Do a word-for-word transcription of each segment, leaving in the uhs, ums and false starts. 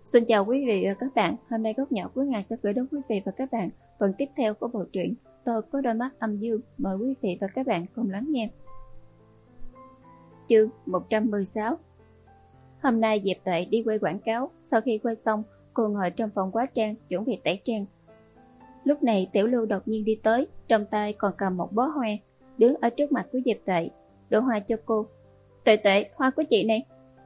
Xin chào quý vị và các bạn, hôm nay Góc Nhỏ Cuối Ngày sẽ gửi đến quý vị và các bạn phần tiếp theo của bộ truyện Tôi Có Đôi Mắt Âm Dương. Mời quý vị và các bạn cùng lắng nghe. Chương một trăm mười sáu. Hôm nay Diệp Tuệ đi quay quảng cáo, sau khi quay xong, cô ngồi trong phòng hóa trang chuẩn bị tẩy trang. Lúc này Tiểu Lưu đột nhiên đi tới, trong tay còn cầm một bó hoa, đứng ở trước mặt của Diệp Tuệ, đổ hoa cho cô. Tuệ Tuệ, hoa của chị này.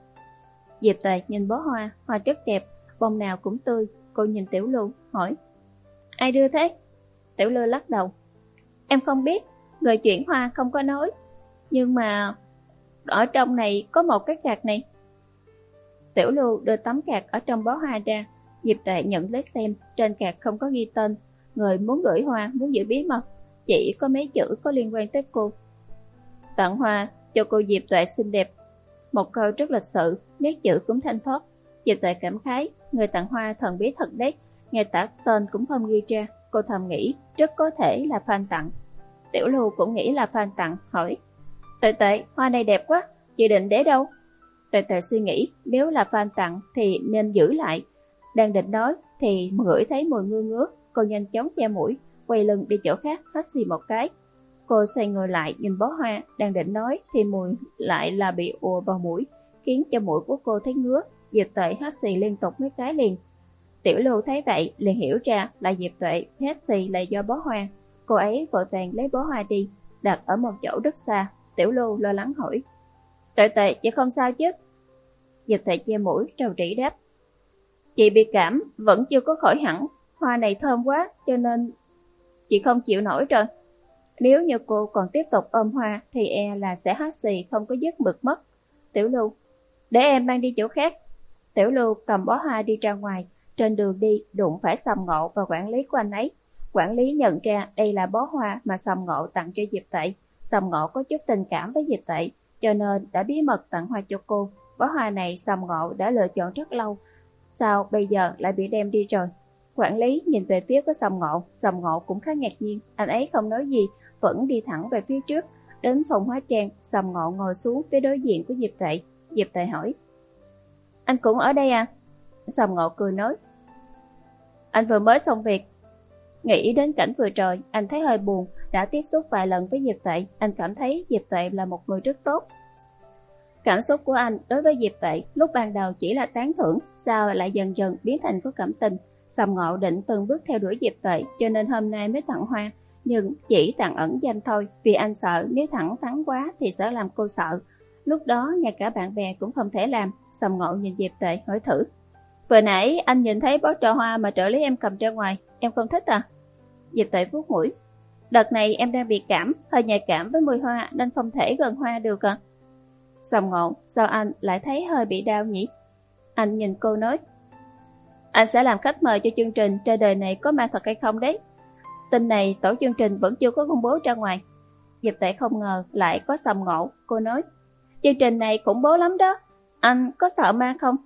Diệp Tuệ nhìn bó hoa, hoa rất đẹp, bông nào cũng tươi. Cô nhìn Tiểu Lưu, hỏi: Ai đưa thế? Tiểu Lưu lắc đầu: Em không biết, người chuyển hoa không có nói. Nhưng mà ở trong này có một cái card này. Tiểu Lưu đưa tấm card ở trong bó hoa ra. Diệp Tuệ nhận lấy xem, trên card không có ghi tên. Người muốn gửi hoa muốn giữ bí mật, chỉ có mấy chữ có liên quan tới cô. Tặng hoa cho cô Diệp Tuệ xinh đẹp. Một câu rất lịch sự, nét chữ cũng thanh thoát. Diệp Tuệ cảm khái, người tặng hoa thần bí thật đấy, ngay cả tên cũng không ghi ra. Cô thầm nghĩ, rất có thể là fan tặng. Tiểu Lưu cũng nghĩ là fan tặng, hỏi: Tuệ Tuệ, hoa này đẹp quá, chị định để đâu? Tuệ Tuệ suy nghĩ, nếu là fan tặng thì nên giữ lại. Đang định nói thì ngửi thấy mùi ngứa ngứa. Cô nhanh chóng che mũi, quay lưng đi chỗ khác, hắt xì một cái. Cô xoay người lại nhìn bó hoa, đang định nói thì mùi lại là bị ùa vào mũi, khiến cho mũi của cô thấy ngứa. Diệp Tuệ hắt xì liên tục mấy cái liền. Tiểu Lưu thấy vậy liền hiểu ra là Diệp Tuệ hắt xì là do bó hoa. Cô ấy vội vàng lấy bó hoa đi, đặt ở một chỗ rất xa. Tiểu Lưu lo lắng hỏi: Tuệ Tuệ, chị không sao chứ? Diệp Tuệ che mũi trầu trĩ đáp: Chị bị cảm, vẫn chưa có khỏi hẳn. Hoa này thơm quá cho nên chị không chịu nổi rồi. Nếu như cô còn tiếp tục ôm hoa thì e là sẽ hắt xì không có dứt mực mất. Tiểu Lưu: Để em mang đi chỗ khác. Tiểu Lưu cầm bó hoa đi ra ngoài. Trên đường đi đụng phải Sầm Ngộ và quản lý của anh ấy. Quản lý nhận ra đây là bó hoa mà Sầm Ngộ tặng cho Diệp Tuệ. Sầm Ngộ có chút tình cảm với Diệp Tuệ, cho nên đã bí mật tặng hoa cho cô. Bó hoa này Sầm Ngộ đã lựa chọn rất lâu, sao bây giờ lại bị đem đi rồi? Quản lý nhìn về phía của Sầm Ngộ. Sầm Ngộ cũng khá ngạc nhiên, anh ấy không nói gì, vẫn đi thẳng về phía trước. Đến phòng hóa trang, Sầm Ngộ ngồi xuống phía đối diện của Diệp Tuệ. Diệp Tuệ hỏi: Anh cũng ở đây à? Sầm Ngộ cười nói: Anh vừa mới xong việc. Nghĩ đến cảnh vừa rồi, anh thấy hơi buồn. Đã tiếp xúc vài lần với Diệp Tuệ, anh cảm thấy Diệp Tuệ là một người rất tốt. Cảm xúc của anh đối với Diệp Tuệ lúc ban đầu chỉ là tán thưởng, sau lại dần dần biến thành có cảm tình. Sầm Ngộ định từng bước theo đuổi Diệp Tuệ, cho nên hôm nay mới tặng hoa, nhưng chỉ tặng ẩn danh thôi, vì anh sợ nếu thẳng thắn quá thì sẽ làm cô sợ. Lúc đó ngay cả bạn bè cũng không thể làm. Sầm Ngộ nhìn Diệp Tuệ hỏi thử: Vừa nãy anh nhìn thấy bó trà hoa mà trợ lý em cầm ra ngoài, em không thích à? Diệp Tuệ vuốt mũi: Đợt này em đang bị cảm, hơi nhạy cảm với mùi hoa nên không thể gần hoa được à? Sầm Ngộ: Sao anh lại thấy hơi bị đau nhỉ? Anh nhìn cô nói: Anh sẽ làm khách mời cho chương trình Trên Đời Này Có Ma Thật Hay Không đấy. Tin này tổ chương trình vẫn chưa có công bố ra ngoài. Diệp Tuệ không ngờ lại có Sầm Ngộ. Cô nói: Chương trình này khủng bố lắm đó, anh có sợ ma không?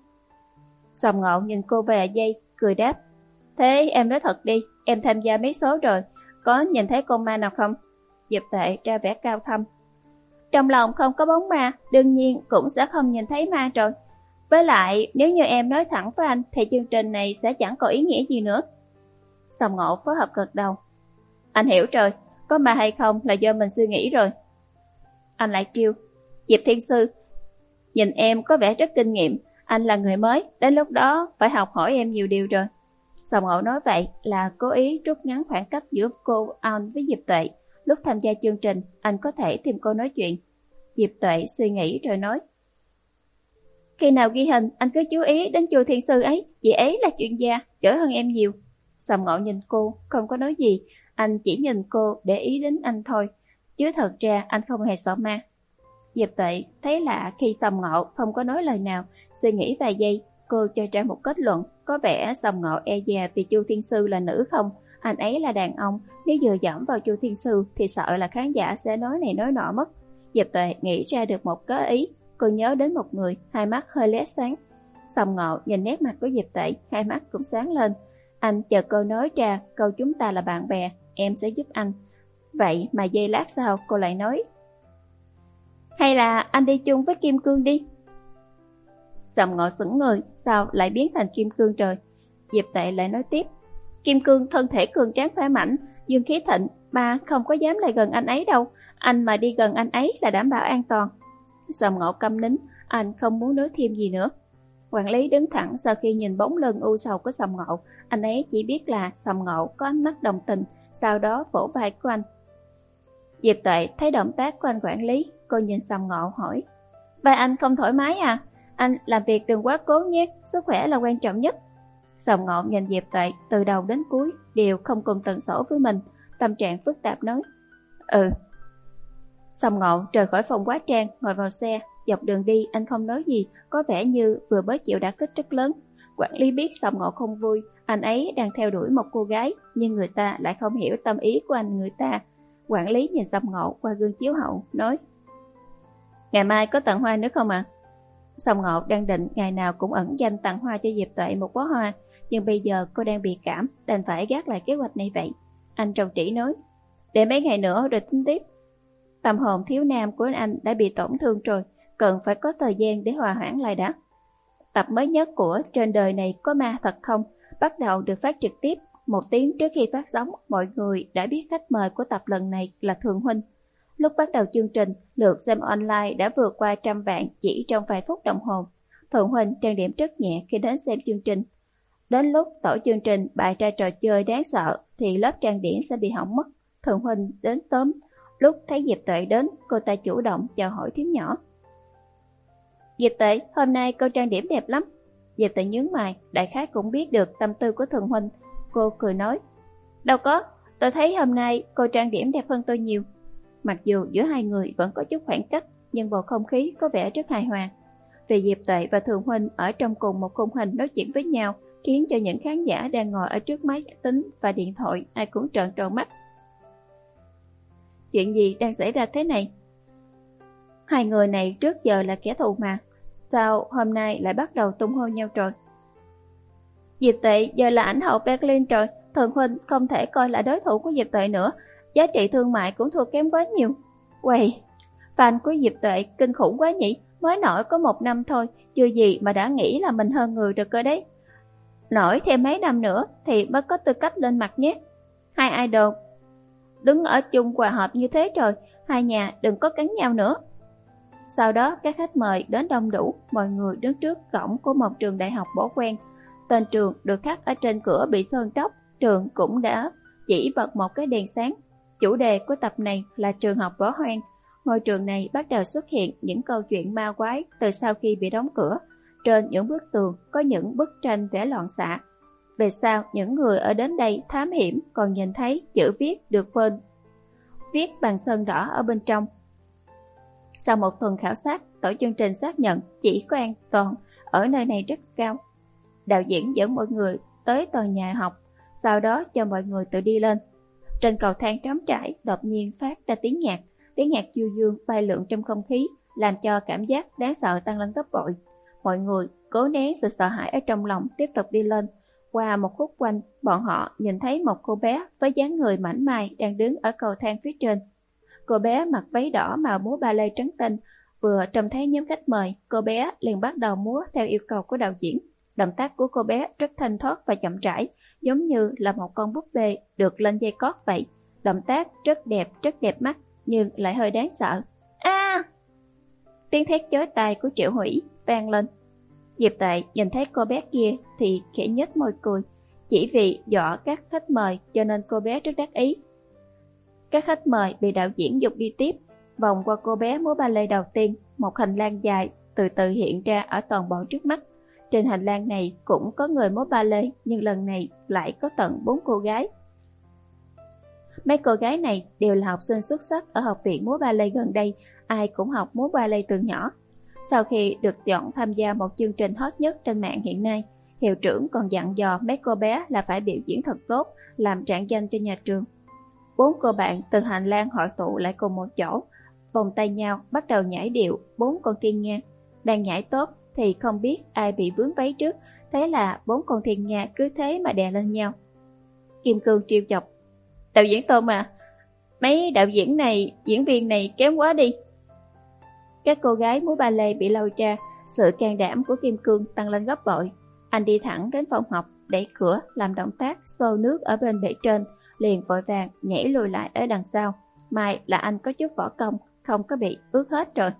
Sầm Ngộ nhìn cô vài giây, cười đáp: Thế em nói thật đi, em tham gia mấy số rồi, có nhìn thấy con ma nào không? Diệp Tuệ ra vẻ cao thâm: Trong lòng không có bóng ma, đương nhiên cũng sẽ không nhìn thấy ma rồi. Với lại nếu như em nói thẳng với anh thì chương trình này sẽ chẳng có ý nghĩa gì nữa. Sầm Ngộ phối hợp gật đầu: Anh hiểu rồi, có ma hay không là do mình suy nghĩ rồi. Anh lại trêu: Diệp Thiên Sư, nhìn em có vẻ rất kinh nghiệm, anh là người mới, đến lúc đó phải học hỏi em nhiều điều rồi. Sầm Ngộ nói vậy là cố ý rút ngắn khoảng cách giữa cô anh với Diệp Tuệ. Lúc tham gia chương trình, anh có thể tìm cô nói chuyện. Diệp Tuệ suy nghĩ rồi nói: Khi nào ghi hình, anh cứ chú ý đến Chu Thiên Sư ấy, chị ấy là chuyên gia, giỏi hơn em nhiều. Sầm Ngộ nhìn cô, không có nói gì, anh chỉ nhìn cô để ý đến anh thôi, chứ thật ra anh không hề sợ ma. Diệp Tuệ thấy lạ khi Sầm Ngộ không có nói lời nào, suy nghĩ vài giây, cô cho ra một kết luận: có vẻ Sầm Ngộ e dè vì Chu Thiên Sư là nữ không, anh ấy là đàn ông, nếu dựa dẫm vào Chu Thiên Sư thì sợ là khán giả sẽ nói này nói nọ mất. Diệp Tuệ nghĩ ra được một cái ý, cô nhớ đến một người, hai mắt hơi lóe sáng. Sầm Ngộ nhìn nét mặt của Diệp Tuệ, hai mắt cũng sáng lên. Anh chờ cô nói ra câu chúng ta là bạn bè, em sẽ giúp anh. Vậy mà giây lát sau cô lại nói: Hay là anh đi chung với Kim Cương đi. Sầm Ngộ sững người, sao lại biến thành kim cương trời? Diệp Tuệ lại nói tiếp, kim cương thân thể cường tráng khỏe mạnh, dương khí thịnh, ba không có dám lại gần anh ấy đâu, anh mà đi gần anh ấy là đảm bảo an toàn. Sầm Ngộ câm nín, anh không muốn nói thêm gì nữa. Quản lý đứng thẳng, sau khi nhìn bóng lưng u sầu của Sầm Ngộ, anh ấy chỉ biết là Sầm Ngộ có ánh mắt đồng tình, sau đó vỗ vai của anh. Diệp Tuệ thấy động tác của anh quản lý, cô nhìn Sầm Ngộ hỏi, vai anh không thoải mái à? Anh làm việc đừng quá cố nhé, sức khỏe là quan trọng nhất. Sầm Ngộ nhìn Diệp Tuệ từ đầu đến cuối đều không cùng tần số với mình, tâm trạng phức tạp nói, ừ. Sầm Ngộ rời khỏi phòng hóa trang, ngồi vào xe. Dọc đường đi anh không nói gì, có vẻ như vừa mới chịu đả kích rất lớn. Quản lý biết Sầm Ngộ không vui, anh ấy đang theo đuổi một cô gái, nhưng người ta lại không hiểu tâm ý của anh người ta. Quản lý nhìn Sầm Ngộ qua gương chiếu hậu, nói, ngày mai có tặng hoa nữa không ạ? À? Sầm Ngộ đang định ngày nào cũng ẩn danh tặng hoa cho Diệp Tuệ một bó hoa, nhưng bây giờ cô đang bị cảm, đành phải gác lại kế hoạch này vậy. Anh trầu trĩ nói, để mấy ngày nữa rồi tính tiếp. Tâm hồn thiếu nam của anh đã bị tổn thương rồi, cần phải có thời gian để hòa hoãn lại đã. Tập mới nhất của Trên Đời Này Có Ma Thật Không bắt đầu được phát trực tiếp. Một tiếng trước khi phát sóng, mọi người đã biết khách mời của tập lần này là Thường Huynh. Lúc bắt đầu chương trình, lượt xem online đã vượt qua trăm vạn chỉ trong vài phút đồng hồ. Thường Huynh trang điểm rất nhẹ khi đến xem chương trình. Đến lúc tổ chương trình bày ra trò chơi đáng sợ thì lớp trang điểm sẽ bị hỏng mất. Thường Huynh đến tóm. Lúc thấy Diệp Tuệ đến, cô ta chủ động chào hỏi thím nhỏ. Diệp Tuệ, hôm nay cô trang điểm đẹp lắm. Diệp Tuệ nhướng mày, đại khái cũng biết được tâm tư của Thường Huynh. Cô cười nói, đâu có, tôi thấy hôm nay cô trang điểm đẹp hơn tôi nhiều. Mặc dù giữa hai người vẫn có chút khoảng cách, nhưng bầu không khí có vẻ rất hài hòa. Vì Diệp Tuệ và Thường Huynh ở trong cùng một khung hình nói chuyện với nhau, khiến cho những khán giả đang ngồi ở trước máy tính và điện thoại ai cũng trợn tròn mắt. Chuyện gì đang xảy ra thế này? Hai người này trước giờ là kẻ thù mà, sao hôm nay lại bắt đầu tung hô nhau rồi? Diệp Tuệ giờ là ảnh hậu Berlin rồi, Thường Huynh không thể coi là đối thủ của Diệp Tuệ nữa, giá trị thương mại cũng thua kém quá nhiều. Quầy, fan của Diệp Tuệ kinh khủng quá nhỉ, mới nổi có một năm thôi, chưa gì mà đã nghĩ là mình hơn người rồi cơ đấy. Nổi thêm mấy năm nữa thì mới có tư cách lên mặt nhé. Hai idol đứng ở chung hòa hợp như thế rồi, hai nhà đừng có cắn nhau nữa. Sau đó các khách mời đến đông đủ, mọi người đứng trước cổng của một trường đại học bỏ quen. Tên trường được khắc ở trên cửa bị sơn tróc, trường cũng đã chỉ bật một cái đèn sáng. Chủ đề của tập này là trường học bỏ hoang. Ngôi trường này bắt đầu xuất hiện những câu chuyện ma quái từ sau khi bị đóng cửa. Trên những bức tường có những bức tranh vẽ loạn xạ. Về sau, những người ở đến đây thám hiểm còn nhìn thấy chữ viết được phên viết bằng sơn đỏ ở bên trong. Sau một tuần khảo sát, tổ chương trình xác nhận chỉ có an toàn ở nơi này rất cao. Đạo diễn dẫn mọi người tới tòa nhà học, sau đó cho mọi người tự đi lên. Trên cầu thang trống trải đột nhiên phát ra tiếng nhạc, tiếng nhạc du dương bay lượn trong không khí, làm cho cảm giác đáng sợ tăng lên gấp bội. Mọi người cố nén sự sợ hãi ở trong lòng, tiếp tục đi lên. Qua một khúc quanh, bọn họ nhìn thấy một cô bé với dáng người mảnh mai đang đứng ở cầu thang phía trên. Cô bé mặc váy đỏ màu múa ba lê trắng tinh, vừa trông thấy nhóm khách mời, cô bé liền bắt đầu múa theo yêu cầu của đạo diễn. Động tác của cô bé rất thanh thoát và chậm rãi, giống như là một con búp bê được lên dây cót vậy. Động tác rất đẹp, rất đẹp mắt, nhưng lại hơi đáng sợ. A! À! Tiếng thét chói tai của Triệu Hủy vang lên. Diệp Tuệ nhìn thấy cô bé kia thì khẽ nhếch môi cười. Chỉ vì dọa các khách mời cho nên cô bé rất đắc ý. Các khách mời bị đạo diễn dục đi tiếp. Vòng qua cô bé múa ba lê đầu tiên, một hành lang dài từ từ hiện ra ở toàn bộ trước mắt. Trên hành lang này cũng có người múa ba lê, nhưng lần này lại có tận bốn cô gái. Mấy cô gái này đều là học sinh xuất sắc ở học viện múa ba lê gần đây, ai cũng học múa ba lê từ nhỏ. Sau khi được chọn tham gia một chương trình hot nhất trên mạng hiện nay, hiệu trưởng còn dặn dò mấy cô bé là phải biểu diễn thật tốt, làm rạng danh cho nhà trường. Bốn cô bạn từ hành lang hội tụ lại cùng một chỗ, vòng tay nhau bắt đầu nhảy điệu bốn con thiên nga. Đang nhảy tốt thì không biết ai bị vướng váy trước, thế là bốn con thiên nga cứ thế mà đè lên nhau. Kim Cương trêu chọc, đạo diễn Tôn à, mấy đạo diễn này, diễn viên này kém quá đi. Các cô gái múa ba lê bị lau cha, Sự can đảm của Kim Cương tăng lên gấp bội. Anh đi thẳng đến phòng học, đẩy cửa, làm động tác xô nước ở bên bể trên, liền vội vàng nhảy lùi lại ở đằng sau. May là anh có chút võ công, không có bị ướt hết rồi.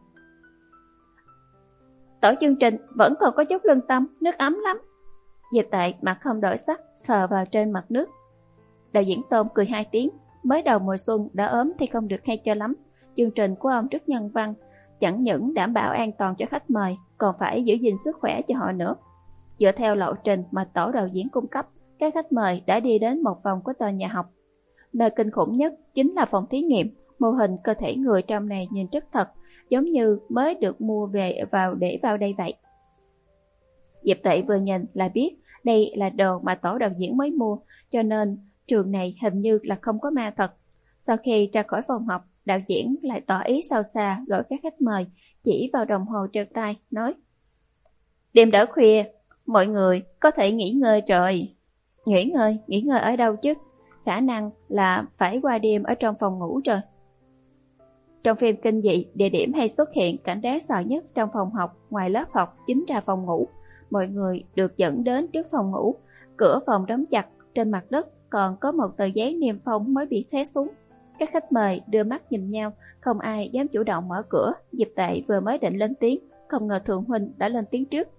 Tổ chương trình vẫn còn có chút lương tâm, nước ấm lắm. Diệp Tệ mặt không đổi sắc, sờ vào trên mặt nước. Đạo diễn Tôn cười hai tiếng, mới đầu mùa xuân đã ốm thì không được hay cho lắm. Chương trình của ông rất nhân văn, chẳng những đảm bảo an toàn cho khách mời, còn phải giữ gìn sức khỏe cho họ nữa. Dựa theo lộ trình mà tổ đạo diễn cung cấp, các khách mời đã đi đến một vòng của tòa nhà học. Nơi kinh khủng nhất chính là phòng thí nghiệm. Mô hình cơ thể người trong này nhìn rất thật, giống như mới được mua về vào để vào đây vậy. Diệp Tệ vừa nhìn là biết đây là đồ mà tổ đạo diễn mới mua, cho nên trường này hình như là không có ma thật. Sau khi ra khỏi phòng học, đạo diễn lại tỏ ý sâu xa gọi các khách mời, chỉ vào đồng hồ treo tay, nói: Đêm đã khuya, mọi người có thể nghỉ ngơi rồi. Nghỉ ngơi? Nghỉ ngơi ở đâu chứ? Khả năng là phải qua đêm ở trong phòng ngủ rồi. Trong phim kinh dị, địa điểm hay xuất hiện cảnh đáng sợ nhất trong phòng học ngoài lớp học chính là phòng ngủ. Mọi người được dẫn đến trước phòng ngủ, cửa phòng đóng chặt, trên mặt đất còn có một tờ giấy niêm phong mới bị xé xuống. Các khách mời đưa mắt nhìn nhau, không ai dám chủ động mở cửa. Diệp Tệ vừa mới định lên tiếng, không ngờ Thượng Huynh đã lên tiếng trước.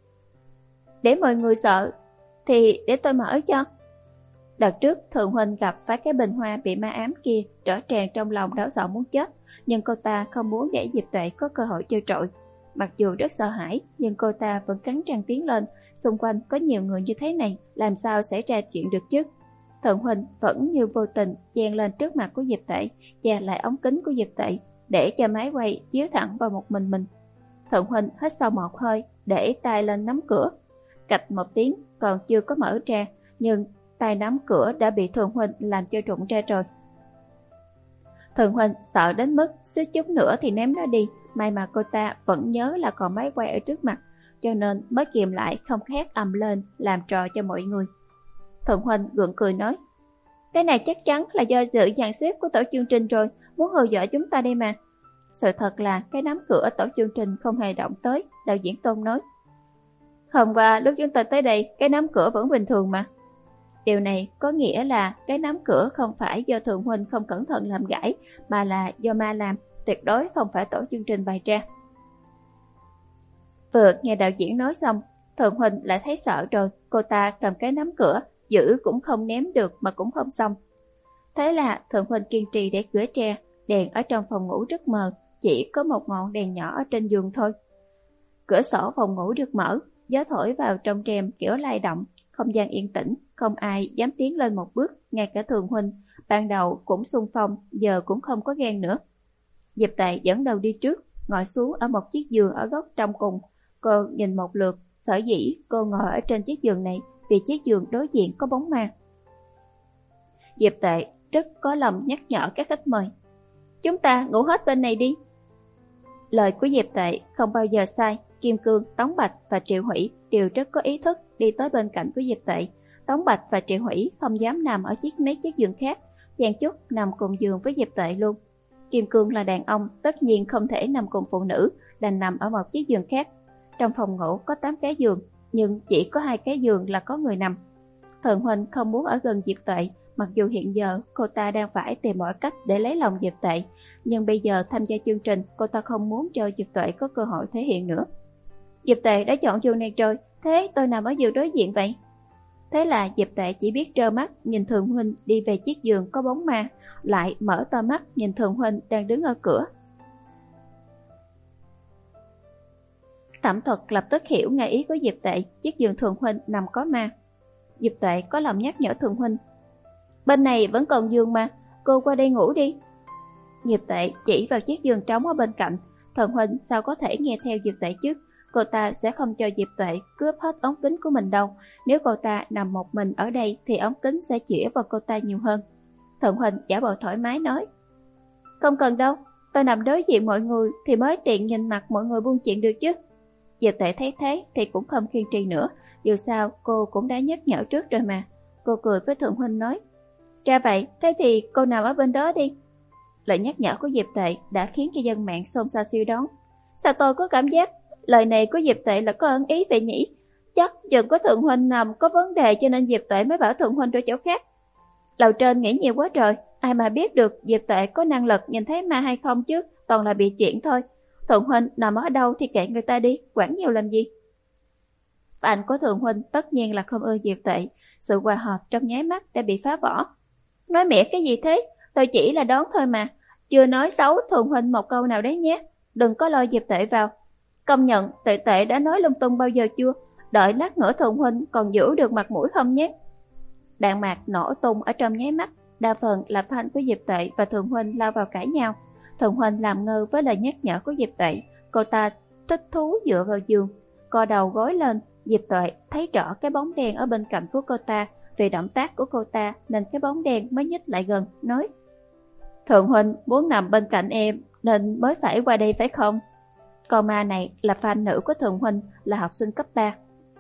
Để mọi người sợ thì để tôi mở cho. Đợt trước Thượng Huynh gặp phải cái bình hoa bị ma ám kia, rõ ràng trong lòng đau sợ muốn chết, nhưng cô ta không muốn để Diệp Tệ có cơ hội chơi trội. Mặc dù rất sợ hãi, nhưng cô ta vẫn cắn răng tiến lên. Xung quanh có nhiều người như thế này, làm sao xảy ra chuyện được chứ? Thượng Huynh vẫn như vô tình chen lên trước mặt của Diệp Tệ, chà lại ống kính của Diệp Tệ, để cho máy quay chiếu thẳng vào một mình mình. Thượng Huynh hít sâu một hơi, để tay lên nắm cửa. Cạch một tiếng, còn chưa có mở ra, nhưng tay nắm cửa đã bị Thượng Huynh làm cho rụng ra rồi. Thượng Huynh sợ đến mức suýt chút nữa thì ném nó đi. May mà cô ta vẫn nhớ là còn máy quay ở trước mặt, cho nên mới kìm lại không hét ầm lên làm trò cho mọi người. Thượng Huynh gượng cười nói: Cái này chắc chắn là do sự dàn xếp của tổ chương trình rồi, muốn hù dọa chúng ta đây mà. Sự thật là cái nắm cửa tổ chương trình không hề động tới. Đạo diễn Tôn nói: Hôm qua lúc chúng ta tới đây, cái nắm cửa vẫn bình thường mà. Điều này có nghĩa là cái nắm cửa không phải do Thượng Huynh không cẩn thận làm gãy, mà là do ma làm, tuyệt đối không phải tổ chương trình bày ra. Vừa nghe đạo diễn nói xong, Thượng Huynh lại thấy sợ rồi. Cô ta cầm cái nắm cửa, giữ cũng không ném được mà cũng không xong. Thế là Thượng Huynh kiên trì để cửa tre. Đèn ở trong phòng ngủ rất mờ, chỉ có một ngọn đèn nhỏ ở trên giường thôi. Cửa sổ phòng ngủ được mở, gió thổi vào trong rèm kiểu lay động, không gian yên tĩnh, không ai dám tiến lên một bước. Ngay cả Thượng Huynh ban đầu cũng xung phong, giờ cũng không có ghen nữa. Diệp Tệ dẫn đầu đi trước, ngồi xuống ở một chiếc giường ở góc trong cùng. Cô nhìn một lượt, sở dĩ cô ngồi ở trên chiếc giường này vì chiếc giường đối diện có bóng ma. Diệp Tệ rất có lòng nhắc nhở các khách mời: Chúng ta ngủ hết bên này đi. Lời của Diệp Tệ không bao giờ sai. Kim Cương, Tống Bạch và Triệu Hủy đều rất có ý thức đi tới bên cạnh của Diệp Tệ. Tống Bạch và Triệu Hủy không dám nằm ở chiếc mấy chiếc giường khác, chen chúc nằm cùng giường với Diệp Tệ luôn. Kim Cương là đàn ông, tất nhiên không thể nằm cùng phụ nữ, đành nằm ở một chiếc giường khác. Trong phòng ngủ có tám cái giường, nhưng chỉ có hai cái giường là có người nằm. Thượng Huynh không muốn ở gần Diệp Tệ, mặc dù hiện giờ cô ta đang phải tìm mọi cách để lấy lòng Diệp Tệ, nhưng bây giờ tham gia chương trình, cô ta không muốn cho Diệp Tệ có cơ hội thể hiện nữa. Diệp Tệ đã chọn giường này rồi, thế tôi nằm ở giường đối diện vậy. Thế là Diệp Tệ chỉ biết trơ mắt nhìn Thượng Huynh đi về chiếc giường có bóng ma, lại mở to mắt nhìn Thượng Huynh đang đứng ở cửa. Thẩm Thuật lập tức hiểu ngay ý của Diệp Tệ, chiếc giường Thượng Huynh nằm có ma. Diệp Tệ có lòng nhắc nhở Thượng Huynh: Bên này vẫn còn giường mà, cô qua đây ngủ đi. Diệp Tệ chỉ vào chiếc giường trống ở bên cạnh. Thượng Huynh sao có thể nghe theo Diệp Tệ chứ? Cô ta sẽ không cho Diệp Tệ cướp hết ống kính của mình đâu. Nếu cô ta nằm một mình ở đây thì ống kính sẽ chĩa vào cô ta nhiều hơn. Thượng Huynh giả bộ thoải mái nói: Không cần đâu, tôi nằm đối diện mọi người thì mới tiện nhìn mặt mọi người buôn chuyện được chứ. Diệp Tệ thấy thế thì cũng không kiên trì nữa, dù sao cô cũng đã nhắc nhở trước rồi mà. Cô cười với Thượng Huynh nói: Ra vậy, thế thì cô nằm ở bên đó đi. Lời nhắc nhở của Diệp Tệ đã khiến cho dân mạng xôn xao suy đoán: Sao tôi có cảm giác lời này của Diệp Tuệ là có ẩn ý vậy nhỉ? Chắc chừng có Thượng huynh nằm có vấn đề cho nên Diệp Tuệ mới bảo Thượng huynh đổi chỗ khác. Lầu trên nghĩ nhiều quá trời, ai mà biết được Diệp Tuệ có năng lực nhìn thấy ma hay không chứ, toàn là bị chuyện thôi. Thượng huynh nằm ở đâu thì kệ người ta đi, quản nhiều làm gì. Bạn của Thượng huynh tất nhiên là không ưa Diệp Tuệ, sự hòa hợp trong nháy mắt đã bị phá vỡ. Nói mẹ cái gì thế, tôi chỉ là đoán thôi mà, chưa nói xấu Thượng huynh một câu nào đấy nhé, đừng có lôi Diệp Tuệ vào. Công nhận Tuệ Tuệ đã nói lung tung bao giờ chưa, đợi lát nữa Thượng huynh còn giữ được mặt mũi không nhé. Đạn mạc nổ tung ở trong nháy mắt, đa phần là fan của Diệp Tuệ và Thượng huynh lao vào cãi nhau. Thượng huynh làm ngơ với lời nhắc nhở của Diệp Tuệ, cô ta thích thú dựa vào giường, co đầu gối lên. Diệp Tuệ thấy rõ cái bóng đen ở bên cạnh của cô ta, vì động tác của cô ta nên cái bóng đen mới nhích lại gần, nói: Thượng huynh muốn nằm bên cạnh em nên mới phải qua đây phải không? Con ma này là fan nữ của Thượng huynh, là học sinh cấp ba.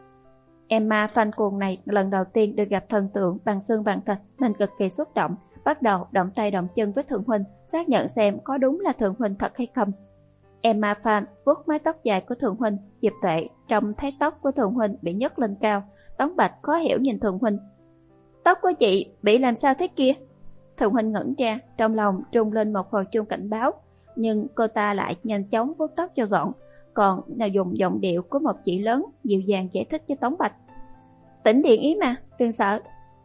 Emma fan cuồng này lần đầu tiên được gặp thần tượng bằng xương bằng thịt nên cực kỳ xúc động, bắt đầu động tay động chân với Thượng huynh, xác nhận xem có đúng là Thượng huynh thật hay không. Emma fan vuốt mái tóc dài của Thượng huynh. Diệp Tuệ trông thấy tóc của Thượng huynh bị nhấc lên cao, Tống Bạch khó hiểu nhìn Thượng huynh. Tóc của chị bị làm sao thế kia? Thượng huynh ngẩn ra, trong lòng trung lên một hồi chuông cảnh báo, nhưng cô ta lại nhanh chóng vuốt tóc cho gọn, còn là dùng giọng điệu của một chị lớn dịu dàng giải thích cho Tống Bạch. Tỉnh điện ý mà, đừng sợ.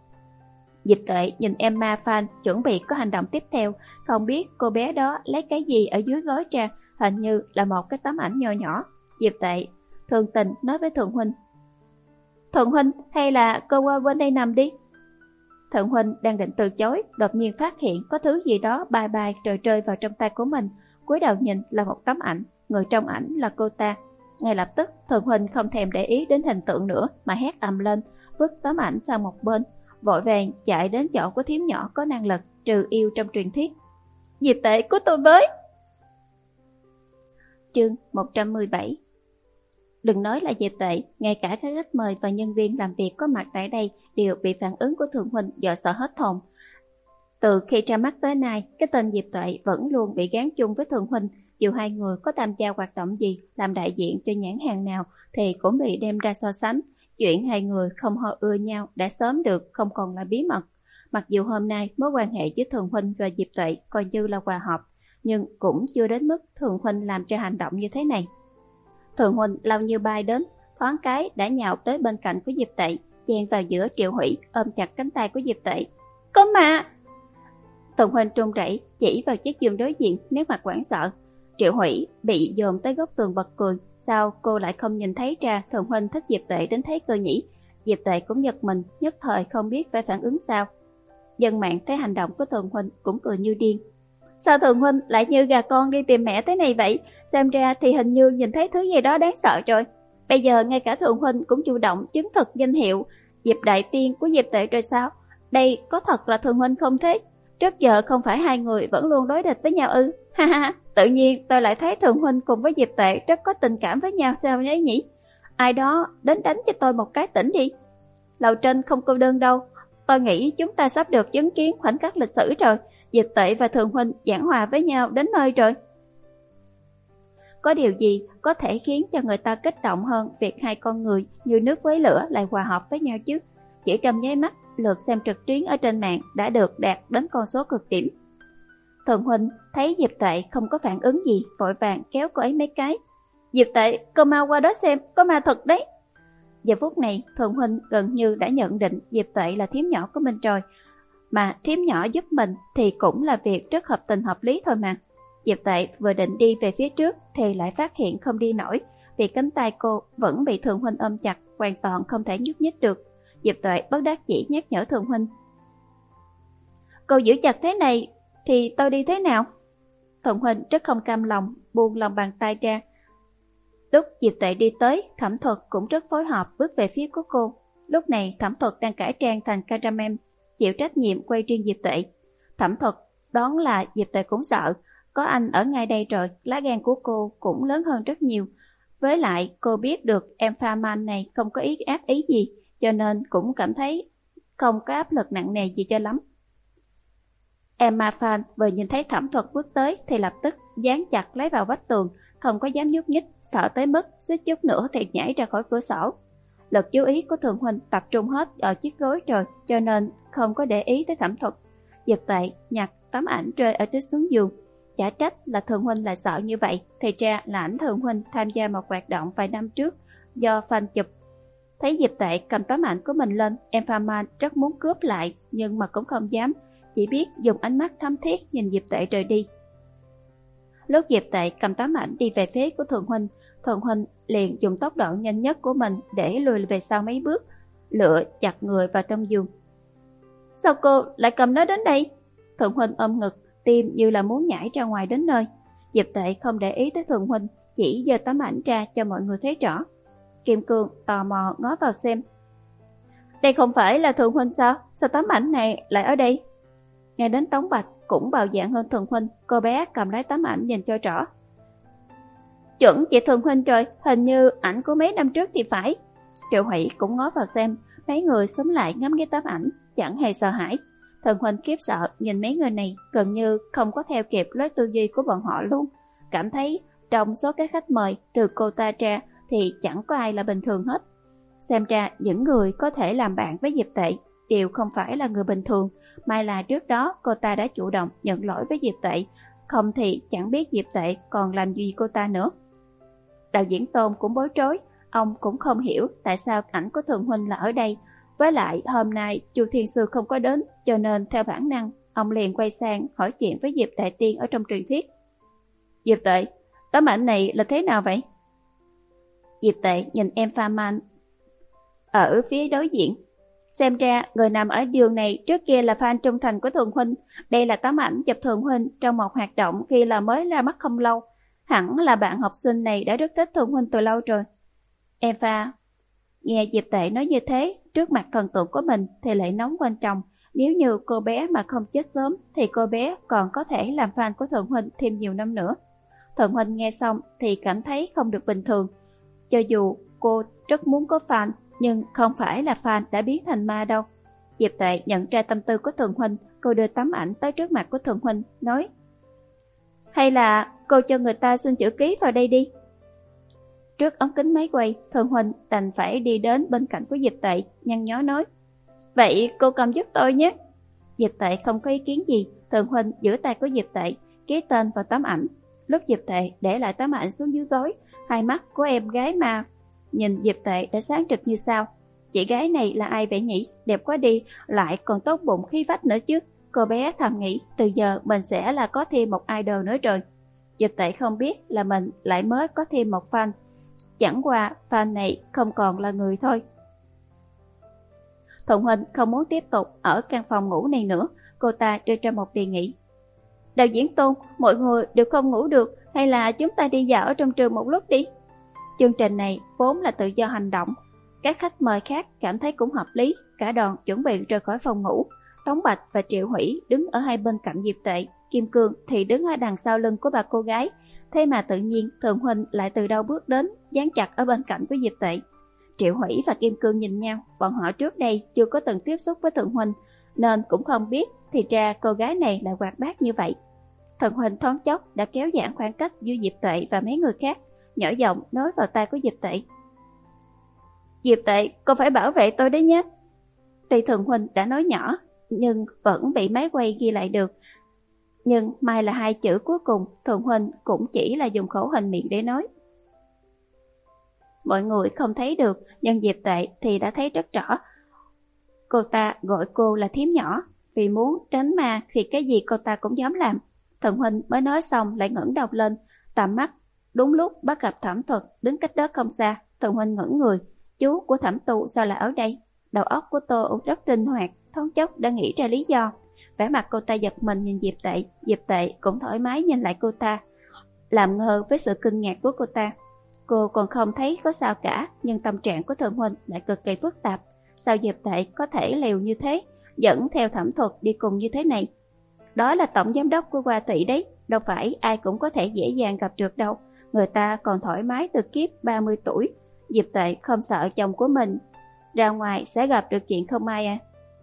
Diệp Tuệ nhìn Emma fan chuẩn bị có hành động tiếp theo, không biết cô bé đó lấy cái gì ở dưới gối ra, hình như là một cái tấm ảnh nho nhỏ. Diệp Tuệ thường tình nói với Thượng huynh: Thượng huynh, hay là cô qua bên đây nằm đi. Thượng huynh đang định từ chối, đột nhiên phát hiện có thứ gì đó bay bay rồi rơi vào trong tay của mình, cúi đầu nhìn là một tấm ảnh, người trong ảnh là cô ta. Ngay lập tức Thượng huynh không thèm để ý đến hình tượng nữa mà hét ầm lên, vứt tấm ảnh sang một bên, vội vàng chạy đến chỗ của thím nhỏ có năng lực trừ yêu trong truyền thuyết. Diệp Tuệ của tôi với. Chương một trăm mười bảy. Đừng nói là Diệp Tuệ, ngay cả các khách mời và nhân viên làm việc có mặt tại đây đều bị phản ứng của Thượng huynh dọa sợ hết hồn. Từ khi ra mắt tới nay, cái tên Diệp Tuệ vẫn luôn bị gán chung với Thượng huynh, dù hai người có tham gia hoạt động gì, làm đại diện cho nhãn hàng nào thì cũng bị đem ra so sánh. Chuyện hai người không hợp ưa nhau đã sớm được không còn là bí mật. Mặc dù hôm nay mối quan hệ giữa Thượng huynh và Diệp Tuệ coi như là hòa hợp, nhưng cũng chưa đến mức Thượng huynh làm cho hành động như thế này. Thượng huynh lao như bay đến, thoáng cái đã nhào tới bên cạnh của Diệp Tuệ, chen vào giữa Triệu Hủy, ôm chặt cánh tay của Diệp Tuệ. Có mà! Thượng huynh trung rẩy chỉ vào chiếc giường đối diện, nét mặt hoảng sợ. Triệu Hủy bị dồn tới góc tường bật cười. Sao cô lại không nhìn thấy ra Thượng huynh thích Diệp Tuệ đến thế cơ nhỉ? Diệp Tuệ cũng giật mình, nhất thời không biết phải phản ứng sao. Dân mạng thấy hành động của Thượng huynh cũng cười như điên. Sao Thượng huynh lại như gà con đi tìm mẹ thế này vậy? Xem ra thì hình như nhìn thấy thứ gì đó đáng sợ rồi. Bây giờ ngay cả Thượng huynh cũng chủ động chứng thực danh hiệu Diệp Đại Tiên của Diệp Tuệ rồi sao? Đây có thật là Thượng huynh không thế? Trước giờ không phải hai người vẫn luôn đối địch với nhau ư? Ha ha, tự nhiên tôi lại thấy Thượng huynh cùng với Diệp Tuệ rất có tình cảm với nhau sao đấy nhỉ? Ai đó đến đánh cho tôi một cái tỉnh đi. Lầu trên không cô đơn đâu, tôi nghĩ chúng ta sắp được chứng kiến khoảnh khắc lịch sử rồi. Diệp Tuệ và Thượng huynh giảng hòa với nhau đến nơi rồi. Có điều gì có thể khiến cho người ta kích động hơn việc hai con người như nước với lửa lại hòa hợp với nhau chứ? Chỉ trong nháy mắt, lượt xem trực tuyến ở trên mạng đã được đạt đến con số cực điểm. Thượng huynh thấy Diệp Tuệ không có phản ứng gì, vội vàng kéo cô ấy mấy cái. Diệp Tuệ, cô mau qua đó xem, có ma thật đấy. Giờ phút này, Thượng huynh gần như đã nhận định Diệp Tuệ là thím nhỏ của mình rồi, mà thím nhỏ giúp mình thì cũng là việc rất hợp tình hợp lý thôi mà. Diệp Tuệ vừa định đi về phía trước thì lại phát hiện không đi nổi, vì cánh tay cô vẫn bị Thượng huynh ôm chặt, hoàn toàn không thể nhúc nhích được. Diệp Tuệ bất đắc dĩ nhắc nhở Thượng huynh. Cô giữ chặt thế này thì tôi đi thế nào? Thượng huynh rất không cam lòng, buông lòng bàn tay ra. Lúc Diệp Tuệ đi tới, Thẩm Thuật cũng rất phối hợp bước về phía của cô. Lúc này Thẩm Thuật đang cải trang thành caramel, chịu trách nhiệm quay riêng Diệp Tuệ. Thẩm Thuật đoán là Diệp Tuệ cũng sợ, có anh ở ngay đây rồi, lá gan của cô cũng lớn hơn rất nhiều. Với lại cô biết được em pha man này không có ý ác ý gì, cho nên cũng cảm thấy không có áp lực nặng nề gì cho lắm. Emma Fan vừa nhìn thấy Thẩm Thuật bước tới thì lập tức dán chặt lấy vào vách tường, không có dám nhúc nhích, sợ tới mức suýt chút nữa thì nhảy ra khỏi cửa sổ. Lực chú ý của Thường huynh tập trung hết ở chiếc gối trời, cho nên không có để ý tới Thẩm Thuật. Diệp Tuệ nhặt tấm ảnh rơi ở trên xuống giường. Chả trách là Thường huynh lại sợ như vậy, thì ra là ảnh Thường huynh tham gia một hoạt động vài năm trước do fan chụp. Thấy Diệp Tuệ cầm tấm ảnh của mình lên, em Pha Man rất muốn cướp lại, nhưng mà cũng không dám, chỉ biết dùng ánh mắt thâm thiết nhìn Diệp Tuệ rời đi. Lúc Diệp Tuệ cầm tấm ảnh đi về phía của Thường huynh, Thường huynh liền dùng tốc độ nhanh nhất của mình để lùi về sau mấy bước, lựa chặt người vào trong giường. Sao cô lại cầm nó đến đây? Thường huynh ôm ngực, tim như là muốn nhảy ra ngoài đến nơi. Diệp Tuệ không để ý tới Thường huynh, chỉ giơ tấm ảnh ra cho mọi người thấy rõ. Kim Cương tò mò ngó vào xem. Đây không phải là Thường huynh sao? Sao tấm ảnh này lại ở đây? Ngay đến Tống Bạch cũng bạo dạn hơn Thường huynh, cô bé cầm lấy tấm ảnh nhìn cho rõ. Chuẩn chị Thường huynh rồi, hình như ảnh của mấy năm trước thì phải. Triệu Hủy cũng ngó vào xem, mấy người xúm lại ngắm cái tấm ảnh, chẳng hề sợ hãi. Thường huynh khiếp sợ nhìn mấy người này, gần như không có theo kịp lối tư duy của bọn họ luôn. Cảm thấy trong số các khách mời trừ cô ta ra thì chẳng có ai là bình thường hết. Xem ra những người có thể làm bạn với Diệp Tuệ đều không phải là người bình thường, mà là trước đó cô ta đã chủ động nhận lỗi với Diệp Tuệ, không thì chẳng biết Diệp Tuệ còn làm gì cô ta nữa. Đạo diễn Tôn cũng bối rối, ông cũng không hiểu tại sao ảnh của Thường huynh là ở đây. Với lại hôm nay Chu Thiên Sư không có đến, cho nên theo bản năng ông liền quay sang hỏi chuyện với Diệp Tuệ Tiên ở trong truyền thuyết. Diệp Tuệ, tấm ảnh này là thế nào vậy? Diệp Tuệ nhìn em Pha Man ở phía đối diện. Xem ra người nằm ở giường này trước kia là fan trung thành của Thường huynh. Đây là tấm ảnh chụp Thường huynh trong một hoạt động khi là mới ra mắt không lâu. Hẳn là bạn học sinh này đã rất thích Thường huynh từ lâu rồi. Em Pha nghe Diệp Tuệ nói như thế, trước mặt thần tượng của mình thì lại nóng quan trọng. Nếu như cô bé mà không chết sớm thì cô bé còn có thể làm fan của Thường huynh thêm nhiều năm nữa. Thường huynh nghe xong thì cảm thấy không được bình thường. Cho dù cô rất muốn có fan, nhưng không phải là fan đã biến thành ma đâu. Diệp Tuệ nhận ra tâm tư của Thường huynh, cô đưa tấm ảnh tới trước mặt của Thường huynh, nói: hay là cô cho người ta xin chữ ký vào đây đi. Trước ống kính máy quay, Thường huynh đành phải đi đến bên cạnh của Diệp Tuệ, nhăn nhó nói: vậy cô cầm giúp tôi nhé. Diệp Tuệ không có ý kiến gì. Thường huynh giữ tay của Diệp Tuệ, ký tên vào tấm ảnh. Lúc Diệp Tuệ để lại tấm ảnh xuống dưới gối, hai mắt của em gái mà nhìn Diệp Tuệ đã sáng trực như sao. Chị gái này là ai vậy nhỉ? Đẹp quá đi, lại còn tốt bụng khí phách nữa chứ. Cô bé thầm nghĩ từ giờ mình sẽ là có thêm một idol nữa rồi. Diệp Tuệ không biết là mình lại mới có thêm một fan. Chẳng qua fan này không còn là người thôi. Thuận Huynh không muốn tiếp tục ở căn phòng ngủ này nữa. Cô ta đưa ra một đề nghị. Đạo diễn Tôn, mọi người đều không ngủ được, hay là chúng ta đi dạo ở trong trường một lúc đi. Chương trình này vốn là tự do hành động. Các khách mời khác cảm thấy cũng hợp lý. Cả đoàn chuẩn bị rời khỏi phòng ngủ. Tống Bạch và Triệu Hủy đứng ở hai bên cạnh Diệp Tuệ. Kim Cương thì đứng ở đằng sau lưng của bà cô gái. Thế mà tự nhiên Thượng Huynh lại từ đâu bước đến, dán chặt ở bên cạnh của Diệp Tuệ. Triệu Hủy và Kim Cương nhìn nhau. Bọn họ trước đây chưa có từng tiếp xúc với Thượng Huynh, nên cũng không biết thì ra cô gái này lại hoạt bát như vậy. Thượng Huynh thoáng chốc đã kéo giãn khoảng cách giữa Diệp Tuệ và mấy người khác, nhỏ giọng nói vào tai của Diệp Tuệ. Diệp Tuệ, cô phải bảo vệ tôi đấy nhé. Tuy Thượng Huynh đã nói nhỏ, nhưng vẫn bị máy quay ghi lại được. Nhưng may là hai chữ cuối cùng Thượng Huynh cũng chỉ là dùng khẩu hình miệng để nói. Mọi người không thấy được, nhưng Diệp Tuệ thì đã thấy rất rõ. Cô ta gọi cô là thím nhỏ, vì muốn tránh ma thì cái gì cô ta cũng dám làm. Thượng Huynh mới nói xong lại ngẩng đầu lên, tầm mắt đúng lúc bắt gặp Thẩm Thuật đứng cách đó không xa. Thượng Huynh ngẩng người, chú của Thẩm Tu sao lại ở đây? Đầu óc của Tô rất linh hoạt, thoáng chốc đã nghĩ ra lý do. Vẻ mặt cô ta giật mình nhìn Diệp Tuệ, Diệp Tuệ cũng thoải mái nhìn lại cô ta, làm ngơ với sự kinh ngạc của cô ta. Cô còn không thấy có sao cả, nhưng tâm trạng của Thượng Huynh lại cực kỳ phức tạp. Sao Diệp Tuệ có thể liều như thế, dẫn theo Thẩm Thuật đi cùng như thế này? Đó là tổng giám đốc của Hoa Thị đấy, đâu phải ai cũng có thể dễ dàng gặp được đâu. Người ta còn thoải mái từ kiếp ba mươi tuổi. Diệp Tuệ không sợ chồng của mình ra ngoài sẽ gặp được chuyện không may à?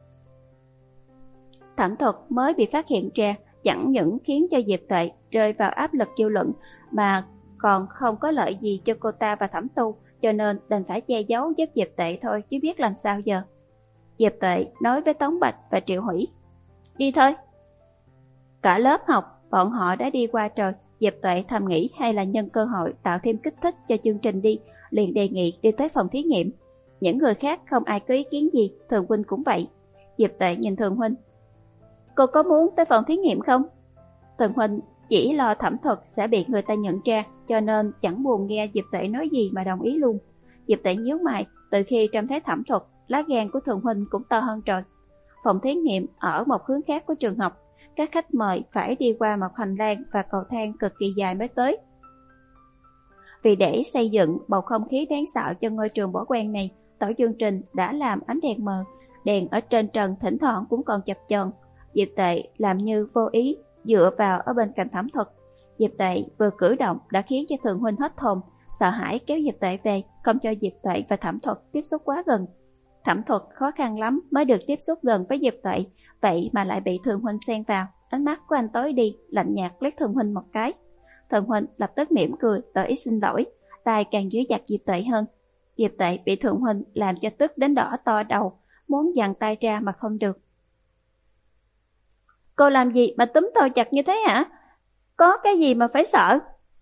Thẩm Thuật mới bị phát hiện ra chẳng những khiến cho Diệp Tuệ rơi vào áp lực dư luận, mà còn không có lợi gì cho cô ta và Thẩm Tu, cho nên đành phải che giấu giúp Diệp Tệ thôi, chứ biết làm sao giờ. Diệp Tệ nói với Tống Bạch và Triệu Hủy, đi thôi. Cả lớp học, bọn họ đã đi qua rồi. Diệp Tuệ thầm nghĩ hay là nhân cơ hội tạo thêm kích thích cho chương trình đi, liền đề nghị đi tới phòng thí nghiệm. Những người khác không ai có ý kiến gì, Thường Huynh cũng vậy. Diệp Tuệ nhìn Thường Huynh, cô có muốn tới phòng thí nghiệm không? Thường Huynh chỉ lo thẩm thuật sẽ bị người ta nhận ra, cho nên chẳng buồn nghe Diệp Tuệ nói gì mà đồng ý luôn. Diệp Tuệ nhíu mày, từ khi trông thấy thẩm thuật, lá gan của Thường Huynh cũng to hơn rồi. Phòng thí nghiệm ở một hướng khác của trường học, các khách mời phải đi qua một hành lang và cầu thang cực kỳ dài mới tới. Vì để xây dựng bầu không khí đáng sợ cho ngôi trường bỏ quen này, tổ chương trình đã làm ánh đèn mờ, đèn ở trên trần thỉnh thoảng cũng còn chập chờn. Diệp Tệ làm như vô ý dựa vào ở bên cạnh thẩm thuật. Diệp Tệ vừa cử động đã khiến cho Thường Huynh hết hồn, sợ hãi kéo Diệp Tệ về, không cho Diệp Tệ và thẩm thuật tiếp xúc quá gần. Thẩm thuật khó khăn lắm mới được tiếp xúc gần với Diệp Tệ, vậy mà lại bị Thường Huynh xen vào. Ánh mắt của anh tối đi, lạnh nhạt liếc Thường Huynh một cái. Thường Huynh lập tức mỉm cười, tỏ ý xin lỗi, tay càng giữ chặt Diệp Tệ hơn. Diệp Tệ bị Thường Huynh làm cho tức đến đỏ to đầu, muốn giằng tay ra mà không được. Cô làm gì mà túm tôi chặt như thế hả? Có cái gì mà phải sợ?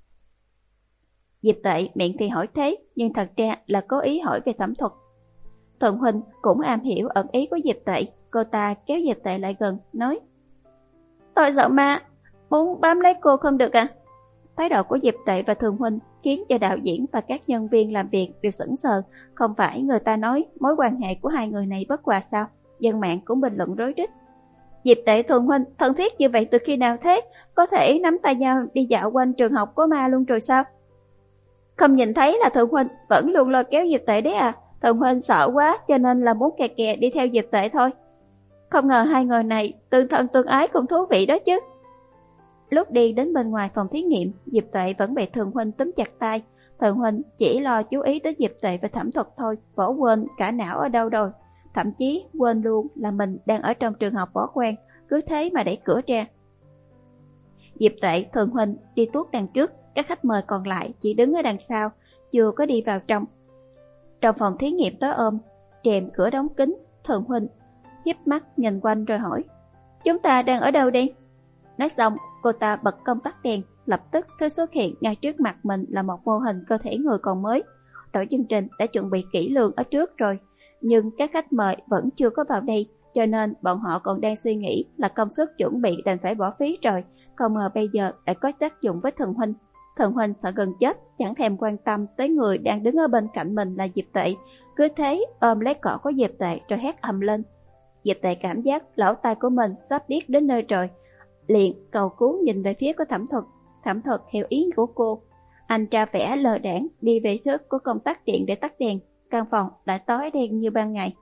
Diệp Tệ miệng thì hỏi thế, nhưng thật ra là cố ý hỏi về thẩm thuật. Thường Huynh cũng am hiểu ẩn ý của Diệp Tệ, cô ta kéo Diệp Tệ lại gần, nói, tôi sợ ma, muốn bám lấy cô không được à? Thái độ của Diệp Tệ và Thường Huynh khiến cho đạo diễn và các nhân viên làm việc đều sững sờ. Không phải người ta nói mối quan hệ của hai người này bất hòa sao? Dân mạng cũng bình luận rối rít. Diệp Tệ Thường Huynh thân thiết như vậy từ khi nào thế? Có thể nắm tay nhau đi dạo quanh trường học có ma luôn rồi sao? Không nhìn thấy là Thường Huynh vẫn luôn lôi kéo Diệp Tệ đấy à? Thường Huynh sợ quá cho nên là muốn kè kè đi theo Diệp Tệ thôi. Không ngờ hai người này tương thân tương ái cũng thú vị đó chứ. Lúc đi đến bên ngoài phòng thí nghiệm, Diệp Tệ vẫn bị Thường Huynh túm chặt tay. Thường Huynh chỉ lo chú ý đến Diệp Tệ và thẩm thuật thôi, bỏ quên cả não ở đâu rồi. Thậm chí quên luôn là mình đang ở trong trường học bỏ quen, cứ thế mà đẩy cửa ra. Diệp Tệ, Thường Huynh đi tuốt đằng trước, các khách mời còn lại chỉ đứng ở đằng sau, chưa có đi vào trong. Trong phòng thí nghiệm tối ôm, rèm cửa đóng kín, Thường Huynh híp mắt nhìn quanh rồi hỏi, chúng ta đang ở đâu đây? Nói xong, cô ta bật công tắc đèn, lập tức thứ xuất hiện ngay trước mặt mình là một mô hình cơ thể người còn mới. Tổ chương trình đã chuẩn bị kỹ lưỡng ở trước rồi, nhưng các khách mời vẫn chưa có vào đây, cho nên bọn họ còn đang suy nghĩ là công suất chuẩn bị đành phải bỏ phí rồi, không ngờ bây giờ lại có tác dụng với Thường Huynh. Thường Huynh sợ gần chết, chẳng thèm quan tâm tới người đang đứng ở bên cạnh mình là Diệp Tệ, cứ thế ôm lấy cổ của Diệp Tệ rồi hét ầm lên. Diệp Tệ cảm giác lỗ tai của mình sắp điếc đến nơi rồi, liền cầu cứu nhìn về phía của thẩm thuật. Thẩm thuật theo ý của cô, anh ra vẻ lờ đãng đi về trước của công tắc điện để tắt đèn. Căn phòng đã tối đen như ban ngày.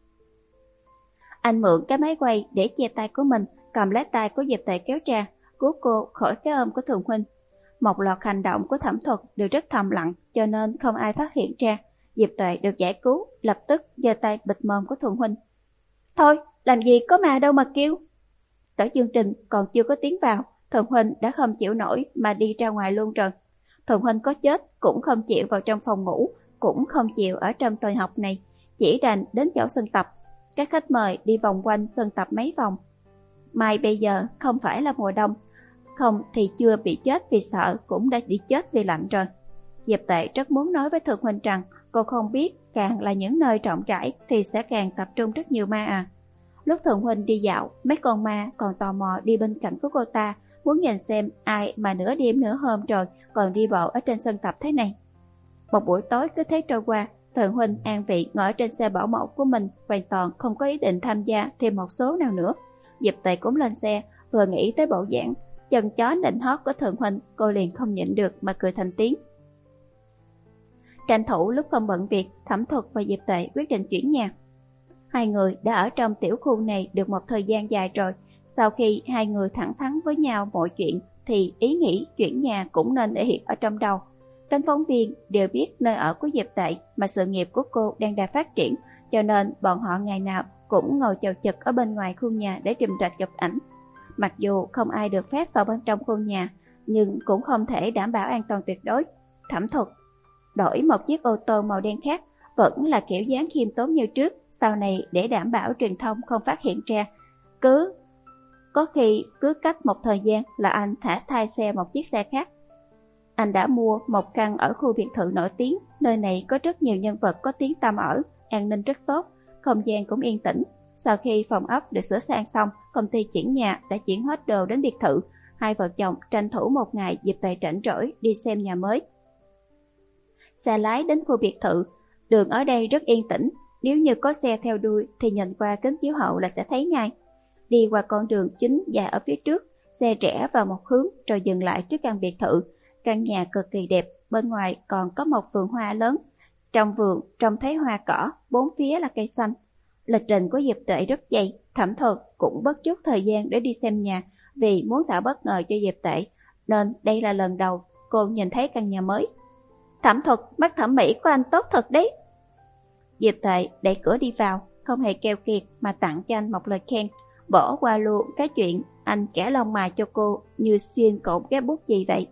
Anh mượn cái máy quay để che tay của mình, cầm lấy tay của Diệp Tệ kéo ra, cứu cô khỏi cái ôm của Thường Huynh. Một loạt hành động của thẩm thuật đều rất thầm lặng, cho nên không ai phát hiện ra. Diệp Tệ được giải cứu, lập tức giơ tay bịt mồm của Thường Huynh. Thôi, làm gì có mà đâu mà kêu. Tổ chương trình còn chưa có tiến vào, Thường Huynh đã không chịu nổi mà đi ra ngoài luôn rồi. Thường Huynh có chết cũng không chịu vào trong phòng ngủ, cũng không chịu ở trong tòa học này, chỉ đành đến chỗ sân tập. Các khách mời đi vòng quanh sân tập mấy vòng. May bây giờ không phải là mùa đông, không thì chưa bị chết vì sợ cũng đã bị chết vì lạnh rồi. Diệp Tệ rất muốn nói với Thường Huynh rằng cô không biết càng là những nơi rộng rãi thì sẽ càng tập trung rất nhiều ma à. Lúc Thường Huynh đi dạo, mấy con ma còn tò mò đi bên cạnh của cô ta, muốn nhìn xem ai mà nửa đêm nửa hôm rồi còn đi bộ ở trên sân tập thế này. Một buổi tối cứ thế trôi qua, Thường Huynh an vị ngồi trên xe bảo mẫu của mình, hoàn toàn không có ý định tham gia thêm một số nào nữa. Diệp Tệ cũng lên xe, vừa nghĩ tới bộ dạng chân chó nịnh hót của Thường Huynh, cô liền không nhịn được mà cười thành tiếng. Tranh thủ lúc không bận việc, Thẩm Thuật và Diệp Tệ quyết định chuyển nhà. Hai người đã ở trong tiểu khu này được một thời gian dài rồi. Sau khi hai người thẳng thắn với nhau mọi chuyện thì ý nghĩ chuyển nhà cũng nên thể hiện ở trong đầu. Kênh phóng viên đều biết nơi ở của Diệp Tệ mà sự nghiệp của cô đang đạt phát triển, cho nên bọn họ ngày nào cũng ngồi chầu chực ở bên ngoài khu nhà để chùm rạp chụp ảnh. Mặc dù không ai được phép vào bên trong khu nhà, nhưng cũng không thể đảm bảo an toàn tuyệt đối. Thẩm Thuật đổi một chiếc ô tô màu đen khác, vẫn là kiểu dáng khiêm tốn như trước, sau này để đảm bảo truyền thông không phát hiện ra. Cứ có khi cứ cách một thời gian là anh thả thay xe một chiếc xe khác. Anh đã mua một căn ở khu biệt thự nổi tiếng, nơi này có rất nhiều nhân vật có tiếng tăm ở, an ninh rất tốt, không gian cũng yên tĩnh. Sau khi phòng ốc được sửa sang xong, công ty chuyển nhà đã chuyển hết đồ đến biệt thự. Hai vợ chồng tranh thủ một ngày dịp tệ rảnh rỗi đi xem nhà mới. Xe lái đến khu biệt thự, đường ở đây rất yên tĩnh, nếu như có xe theo đuôi thì nhìn qua kính chiếu hậu là sẽ thấy ngay. Đi qua con đường chính dài ở phía trước, xe rẽ vào một hướng rồi dừng lại trước căn biệt thự. Căn nhà cực kỳ đẹp, bên ngoài còn có một vườn hoa lớn. Trong vườn trông thấy hoa cỏ, bốn phía là cây xanh. Lịch trình của Diệp Tuệ rất dày, Thẩm Thuật cũng bất chút thời gian để đi xem nhà, vì muốn tạo bất ngờ cho Diệp Tuệ, nên đây là lần đầu cô nhìn thấy căn nhà mới. Thẩm Thuật, mắt thẩm mỹ của anh tốt thật đấy. Diệp Tuệ đẩy cửa đi vào, không hề keo kiệt mà tặng cho anh một lời khen, bỏ qua luôn cái chuyện anh kẻ lông mày cho cô như xiên cột ghép bút gì vậy.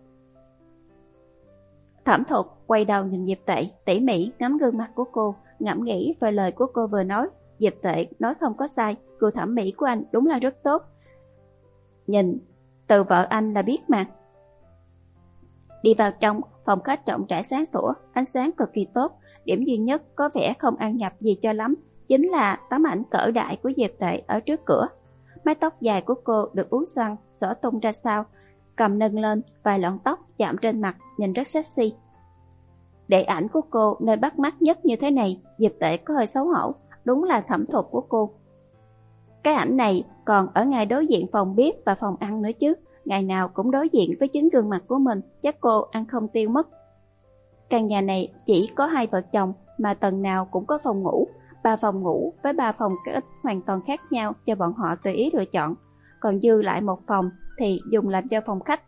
Thẩm Thuật quay đầu nhìn Diệp Tuệ, tỉ mỉ ngắm gương mặt của cô, ngẫm nghĩ về lời của cô vừa nói. Diệp Tuệ nói không có sai, gu thẩm mỹ của anh đúng là rất tốt. Nhìn từ vợ anh là biết mà. Đi vào trong, phòng khách rộng rãi sáng sủa, ánh sáng cực kỳ tốt. Điểm duy nhất có vẻ không ăn nhập gì cho lắm chính là tấm ảnh cỡ đại của Diệp Tuệ ở trước cửa. Mái tóc dài của cô được uốn xoăn, xõa tung ra sau, cầm nâng lên, vài lọn tóc chạm trên mặt, nhìn rất sexy. Để ảnh của cô nơi bắt mắt nhất như thế này, Diệp Tuệ có hơi xấu hổ, đúng là Thẩm Thuật của cô. Cái ảnh này còn ở ngay đối diện phòng bếp và phòng ăn nữa chứ, ngày nào cũng đối diện với chính gương mặt của mình, chắc cô ăn không tiêu mất. Căn nhà này chỉ có hai vợ chồng mà tầng nào cũng có phòng ngủ, ba phòng ngủ với ba phòng cách hoàn toàn khác nhau cho bọn họ tùy ý lựa chọn, còn dư lại một phòng thì dùng làm cho phòng khách.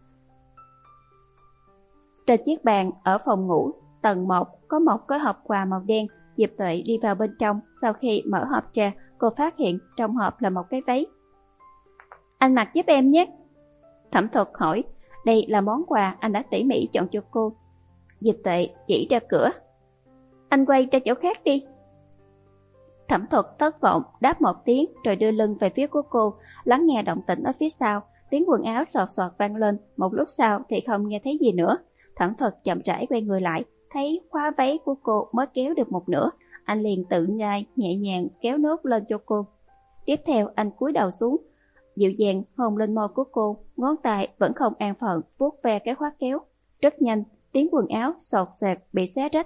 Trên chiếc bàn ở phòng ngủ tầng một có một cái hộp quà màu đen. Diệp Tuệ đi vào bên trong, sau khi mở hộp ra, cô phát hiện trong hộp là một cái váy. Anh mặc giúp em nhé. Thẩm Thuật hỏi, đây là món quà anh đã tỉ mỉ chọn cho cô. Diệp Tuệ chỉ ra cửa. Anh quay ra chỗ khác đi. Thẩm Thuật thất vọng đáp một tiếng rồi đưa lưng về phía của cô, lắng nghe động tĩnh ở phía sau. Tiếng quần áo xọt xọt vang lên, một lúc sau thì không nghe thấy gì nữa. Thẩm Thuật chậm rãi quay người lại, thấy khóa váy của cô mới kéo được một nửa. Anh liền tự nhai nhẹ nhàng kéo nốt lên cho cô. Tiếp theo anh cúi đầu xuống, dịu dàng hôn lên môi của cô, ngón tay vẫn không an phận vuốt ve cái khóa kéo. Rất nhanh, tiếng quần áo sột soạt bị xé rách.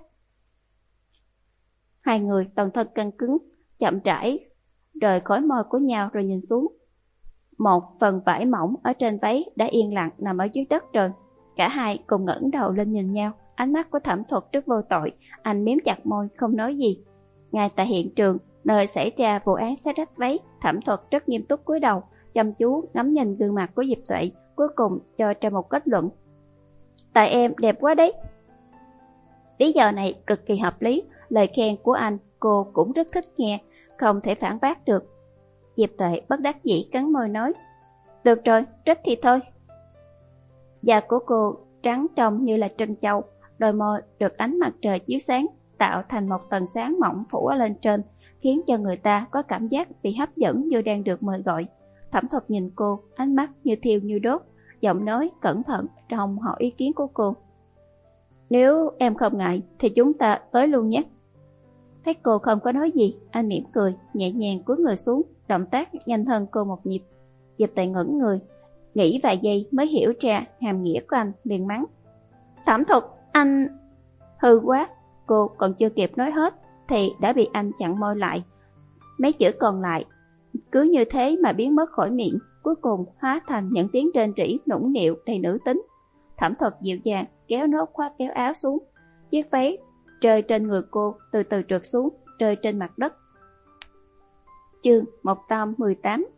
Hai người toàn thân căng cứng, chậm rãi rời khỏi môi của nhau rồi nhìn xuống. Một phần vải mỏng ở trên váy đã yên lặng nằm ở dưới đất rồi. Cả hai cùng ngẩng đầu lên nhìn nhau, ánh mắt của Thẩm Thuật rất vô tội. Anh mím chặt môi không nói gì. Ngay tại hiện trường nơi xảy ra vụ án xé rách váy, Thẩm Thuật rất nghiêm túc cúi đầu, chăm chú ngắm nhìn gương mặt của Diệp Tuệ, cuối cùng cho ra một kết luận. Tại em đẹp quá đấy. Lý do này cực kỳ hợp lý, lời khen của anh cô cũng rất thích nghe, không thể phản bác được. Diệp Tuệ bất đắc dĩ cắn môi nói, được rồi, rất thì thôi. Da của cô trắng trong như là trân châu, đôi môi được ánh mặt trời chiếu sáng, tạo thành một tầng sáng mỏng phủ ở lên trên, khiến cho người ta có cảm giác bị hấp dẫn như đang được mời gọi. Thẩm Thuật nhìn cô, ánh mắt như thiêu như đốt, giọng nói cẩn thận trong hỏi ý kiến của cô. Nếu em không ngại thì chúng ta tới luôn nhé. Thấy cô không có nói gì, anh mỉm cười, nhẹ nhàng cúi người xuống, động tác nhanh hơn cô một nhịp. Diệp Tuệ ngẩn người, nghĩ vài giây mới hiểu ra hàm nghĩa của anh, liền mắng. Thẩm Thuật, anh... Hư quá, cô còn chưa kịp nói hết thì đã bị anh chặn môi lại. Mấy chữ còn lại cứ như thế mà biến mất khỏi miệng, cuối cùng hóa thành những tiếng rên rỉ nũng nịu đầy nữ tính. Thẩm Thuật dịu dàng kéo nốt khóa kéo áo xuống, chiếc váy rơi trên người cô từ từ trượt xuống, rơi trên mặt đất. Chương một trăm mười tám.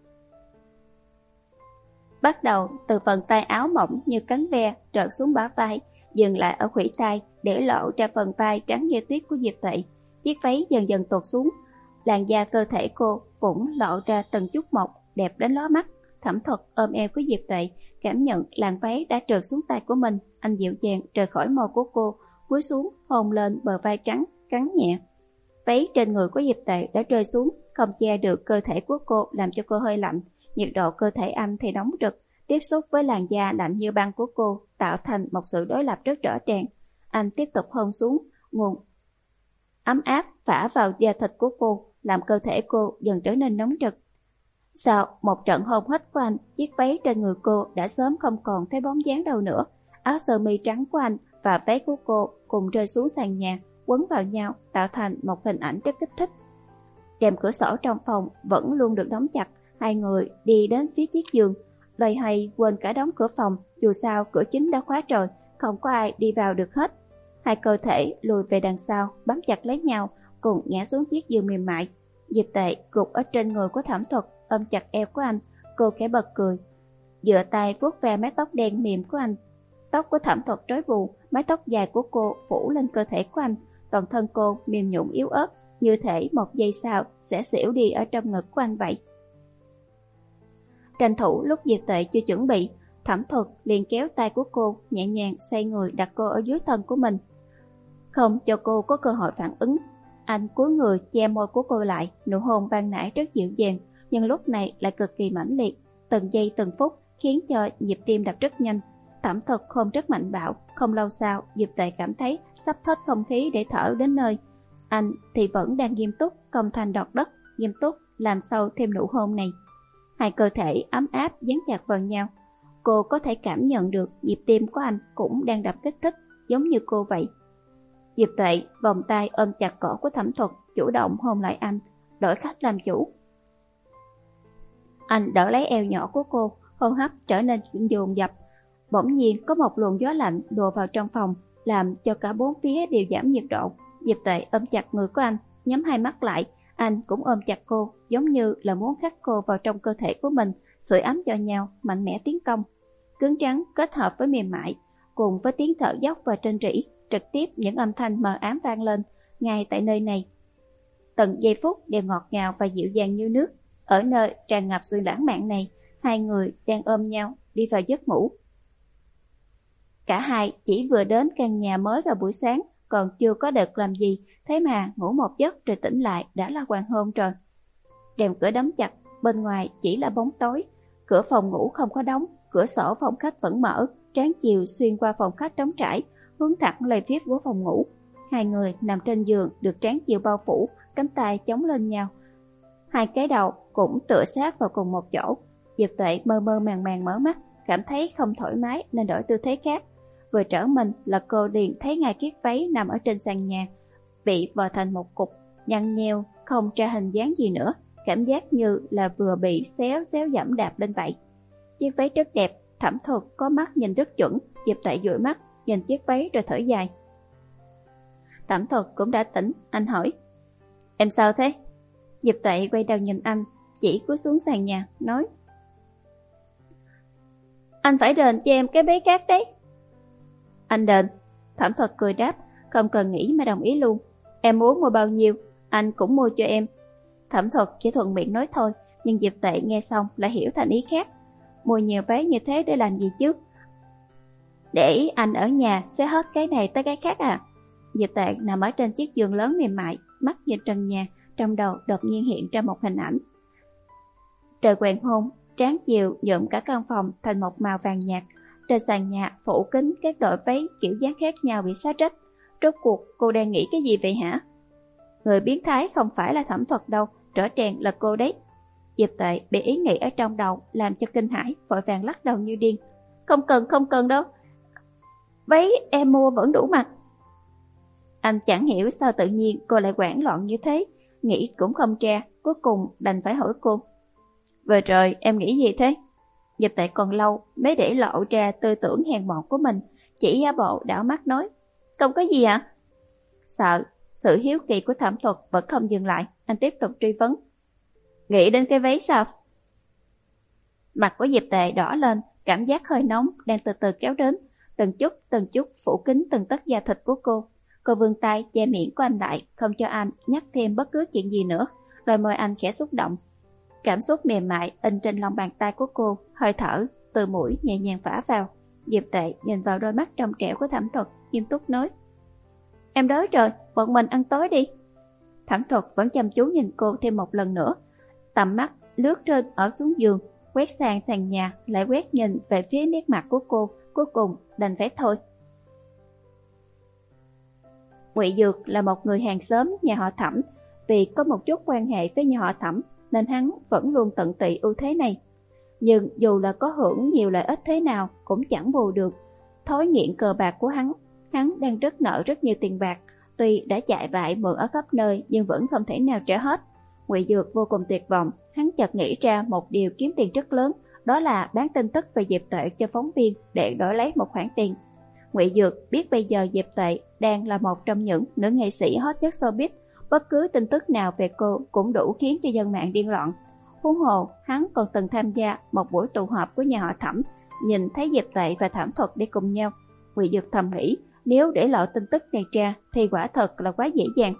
Bắt đầu từ phần tay áo mỏng như cánh ve trợt xuống bả vai, dừng lại ở khuỷu tay, để lộ ra phần vai trắng như tuyết của Diệp Tuệ. Chiếc váy dần dần tuột xuống, làn da cơ thể cô cũng lộ ra từng chút một, đẹp đến lóa mắt. Thẩm Thuật ôm eo của Diệp Tuệ, cảm nhận làn váy đã trượt xuống tay của mình. Anh dịu dàng rời khỏi môi của cô, cúi xuống hôn lên bờ vai trắng, cắn nhẹ. Váy trên người của Diệp Tuệ đã rơi xuống, không che được cơ thể của cô, làm cho cô hơi lạnh. Nhiệt độ cơ thể anh thì nóng rực, tiếp xúc với làn da lạnh như băng của cô, tạo thành một sự đối lập rất rõ ràng. Anh tiếp tục hôn xuống, nguồn ấm áp phả vào da thịt của cô, làm cơ thể cô dần trở nên nóng rực. Sau một trận hôn hít của anh, chiếc váy trên người cô đã sớm không còn thấy bóng dáng đâu nữa. Áo sơ mi trắng của anh và váy của cô cùng rơi xuống sàn nhà, quấn vào nhau, tạo thành một hình ảnh rất kích thích. Rèm cửa sổ trong phòng vẫn luôn được đóng chặt. Hai người đi đến phía chiếc giường, loay hoay quên cả đóng cửa phòng. Dù sao cửa chính đã khóa rồi, không có ai đi vào được hết. Hai cơ thể lùi về đằng sau, bám chặt lấy nhau, cùng ngã xuống chiếc giường mềm mại. Diệp Tệ gục ở trên người của Thẩm Thuật, ôm chặt eo của anh. Cô khẽ bật cười, dựa tay vuốt ve mái tóc đen mềm của anh. Tóc của Thẩm Thuật rối bù, mái tóc dài của cô phủ lên cơ thể của anh. Toàn thân cô mềm nhũn yếu ớt, như thể một giây sau sẽ xỉu đi ở trong ngực của anh vậy. Tranh thủ lúc Diệp Tệ chưa chuẩn bị, Thẩm Thuật liền kéo tay của cô, nhẹ nhàng xoay người đặt cô ở dưới thân của mình, không cho cô có cơ hội phản ứng. Anh cúi người che môi của cô lại, nụ hôn ban nãy rất dịu dàng, nhưng lúc này lại cực kỳ mãnh liệt, từng giây từng phút khiến cho nhịp tim đập rất nhanh. Thẩm Thuật hôn rất mạnh bạo, không lâu sau Diệp Tệ cảm thấy sắp hết không khí để thở đến nơi. Anh thì vẫn đang nghiêm túc, công thành đoạt đất, nghiêm túc làm sâu thêm nụ hôn này. Hai cơ thể ấm áp dán chặt vào nhau. Cô có thể cảm nhận được nhịp tim của anh cũng đang đập kích thích, giống như cô vậy. Diệp Tuệ vòng tay ôm chặt cổ của Thẩm Thuật, chủ động hôn lại anh, đổi khách làm chủ. Anh đỡ lấy eo nhỏ của cô, hô hấp trở nên dồn dập. Bỗng nhiên có một luồng gió lạnh đùa vào trong phòng, làm cho cả bốn phía đều giảm nhiệt độ. Diệp Tuệ ôm chặt người của anh, nhắm hai mắt lại. Anh cũng ôm chặt cô, giống như là muốn khắc cô vào trong cơ thể của mình, sưởi ấm cho nhau, mạnh mẽ tiến công. Cứng rắn kết hợp với mềm mại, cùng với tiếng thở dốc và rên rỉ, trực tiếp những âm thanh mờ ám vang lên ngay tại nơi này. Từng giây phút đều ngọt ngào và dịu dàng như nước. Ở nơi tràn ngập sự lãng mạn này, hai người đang ôm nhau đi vào giấc ngủ. Cả hai chỉ vừa đến căn nhà mới vào buổi sáng, còn chưa có đợt làm gì, thế mà ngủ một giấc rồi tỉnh lại đã là hoàng hôn rồi. Rèm cửa đóng chặt, bên ngoài chỉ là bóng tối. Cửa phòng ngủ không có đóng, cửa sổ phòng khách vẫn mở, tráng chiều xuyên qua phòng khách trống trải, hướng thẳng lên phía của phòng ngủ. Hai người nằm trên giường được tráng chiều bao phủ, cánh tay chống lên nhau. Hai cái đầu cũng tựa sát vào cùng một chỗ. Diệp Tuệ mơ mơ màng màng mở mắt, cảm thấy không thoải mái nên đổi tư thế khác. Vừa trở mình là cô liền thấy ngay chiếc váy nằm ở trên sàn nhà, bị vò thành một cục, nhăn nheo, không ra hình dáng gì nữa. Cảm giác như là vừa bị xéo xéo dẫm đạp lên vậy. Chiếc váy rất đẹp, Thẩm Thuật có mắt nhìn rất chuẩn. Diệp Tuệ dụi mắt nhìn chiếc váy rồi thở dài. Thẩm Thuật cũng đã tỉnh, anh hỏi, em sao thế? Diệp Tuệ quay đầu nhìn anh, chỉ cúi xuống sàn nhà, nói, anh phải đền cho em cái váy khác đấy. Anh đền? Thẩm Thuật cười đáp, không cần nghĩ mà đồng ý luôn. Em muốn mua bao nhiêu, anh cũng mua cho em. Thẩm Thuật chỉ thuận miệng nói thôi, nhưng Diệp Tuệ nghe xong lại hiểu thành ý khác. Mua nhiều váy như thế để làm gì chứ? Để anh ở nhà sẽ hết cái này tới cái khác à? Diệp Tuệ nằm ở trên chiếc giường lớn mềm mại, mắt nhìn trần nhà, trong đầu đột nhiên hiện ra một hình ảnh. Trời hoàng hôn, tráng chiều nhuộm cả căn phòng thành một màu vàng nhạt. Trên sàn nhà phủ kính các đội váy kiểu dáng khác nhau bị xé rách. Rốt cuộc cô đang nghĩ cái gì vậy hả? Người biến thái không phải là Thẩm Thuật đâu, rõ ràng là cô đấy. Diệp Tuệ bị ý nghĩ ở trong đầu làm cho kinh hãi, vội vàng lắc đầu như điên. Không cần, không cần đâu. Váy em mua vẫn đủ mặc. Anh chẳng hiểu sao tự nhiên cô lại hoảng loạn như thế, nghĩ cũng không ra, cuối cùng đành phải hỏi cô. Vừa rồi em nghĩ gì thế? Diệp Tuệ còn lâu mới để lộ ra tư tưởng hèn mọn của mình, chỉ giả bộ đảo mắt nói, không có gì ạ. À? Sợ sự hiếu kỳ của Thẩm Thuật vẫn không dừng lại, anh tiếp tục truy vấn. Nghĩ đến cái váy sao? Mặt của Diệp Tuệ đỏ lên, cảm giác hơi nóng đang từ từ kéo đến, từng chút từng chút phủ kín từng tấc da thịt của cô. Cô vươn tay che miệng của anh lại, không cho anh nhắc thêm bất cứ chuyện gì nữa, rồi môi anh khẽ xúc động. Cảm xúc mềm mại in trên lòng bàn tay của cô, hơi thở từ mũi nhẹ nhàng phả vào. Diệp Tệ nhìn vào đôi mắt trong trẻo của Thẩm Thuật, nghiêm túc nói: Em đói rồi, bọn mình ăn tối đi. Thẩm Thuật vẫn chăm chú nhìn cô thêm một lần nữa, tầm mắt lướt trên ở xuống giường, quét sang sàn nhà, lại quét nhìn về phía nét mặt của cô, cuối cùng đành phải thôi. Ngụy Dược là một người hàng xóm nhà họ Thẩm, vì có một chút quan hệ với nhà họ Thẩm nên hắn vẫn luôn tận tụy ưu thế này. Nhưng dù là có hưởng nhiều lợi ích thế nào cũng chẳng bù được thói nghiện cờ bạc của hắn. Hắn đang rất nợ rất nhiều tiền bạc, tuy đã chạy vại mượn ở khắp nơi nhưng vẫn không thể nào trả hết. Ngụy Dược vô cùng tuyệt vọng, hắn chợt nghĩ ra một điều kiếm tiền rất lớn, đó là bán tin tức về Diệp Tệ cho phóng viên để đổi lấy một khoản tiền. Ngụy Dược biết bây giờ Diệp Tệ đang là một trong những nữ nghệ sĩ hot nhất showbiz, bất cứ tin tức nào về cô cũng đủ khiến cho dân mạng điên loạn. Huống hồ, hắn còn từng tham gia một buổi tụ họp của nhà họ Thẩm, nhìn thấy Diệp Tệ và Thẩm Thuật đi cùng nhau. Ngụy Dược thầm nghĩ, nếu để lộ tin tức này ra thì quả thật là quá dễ dàng.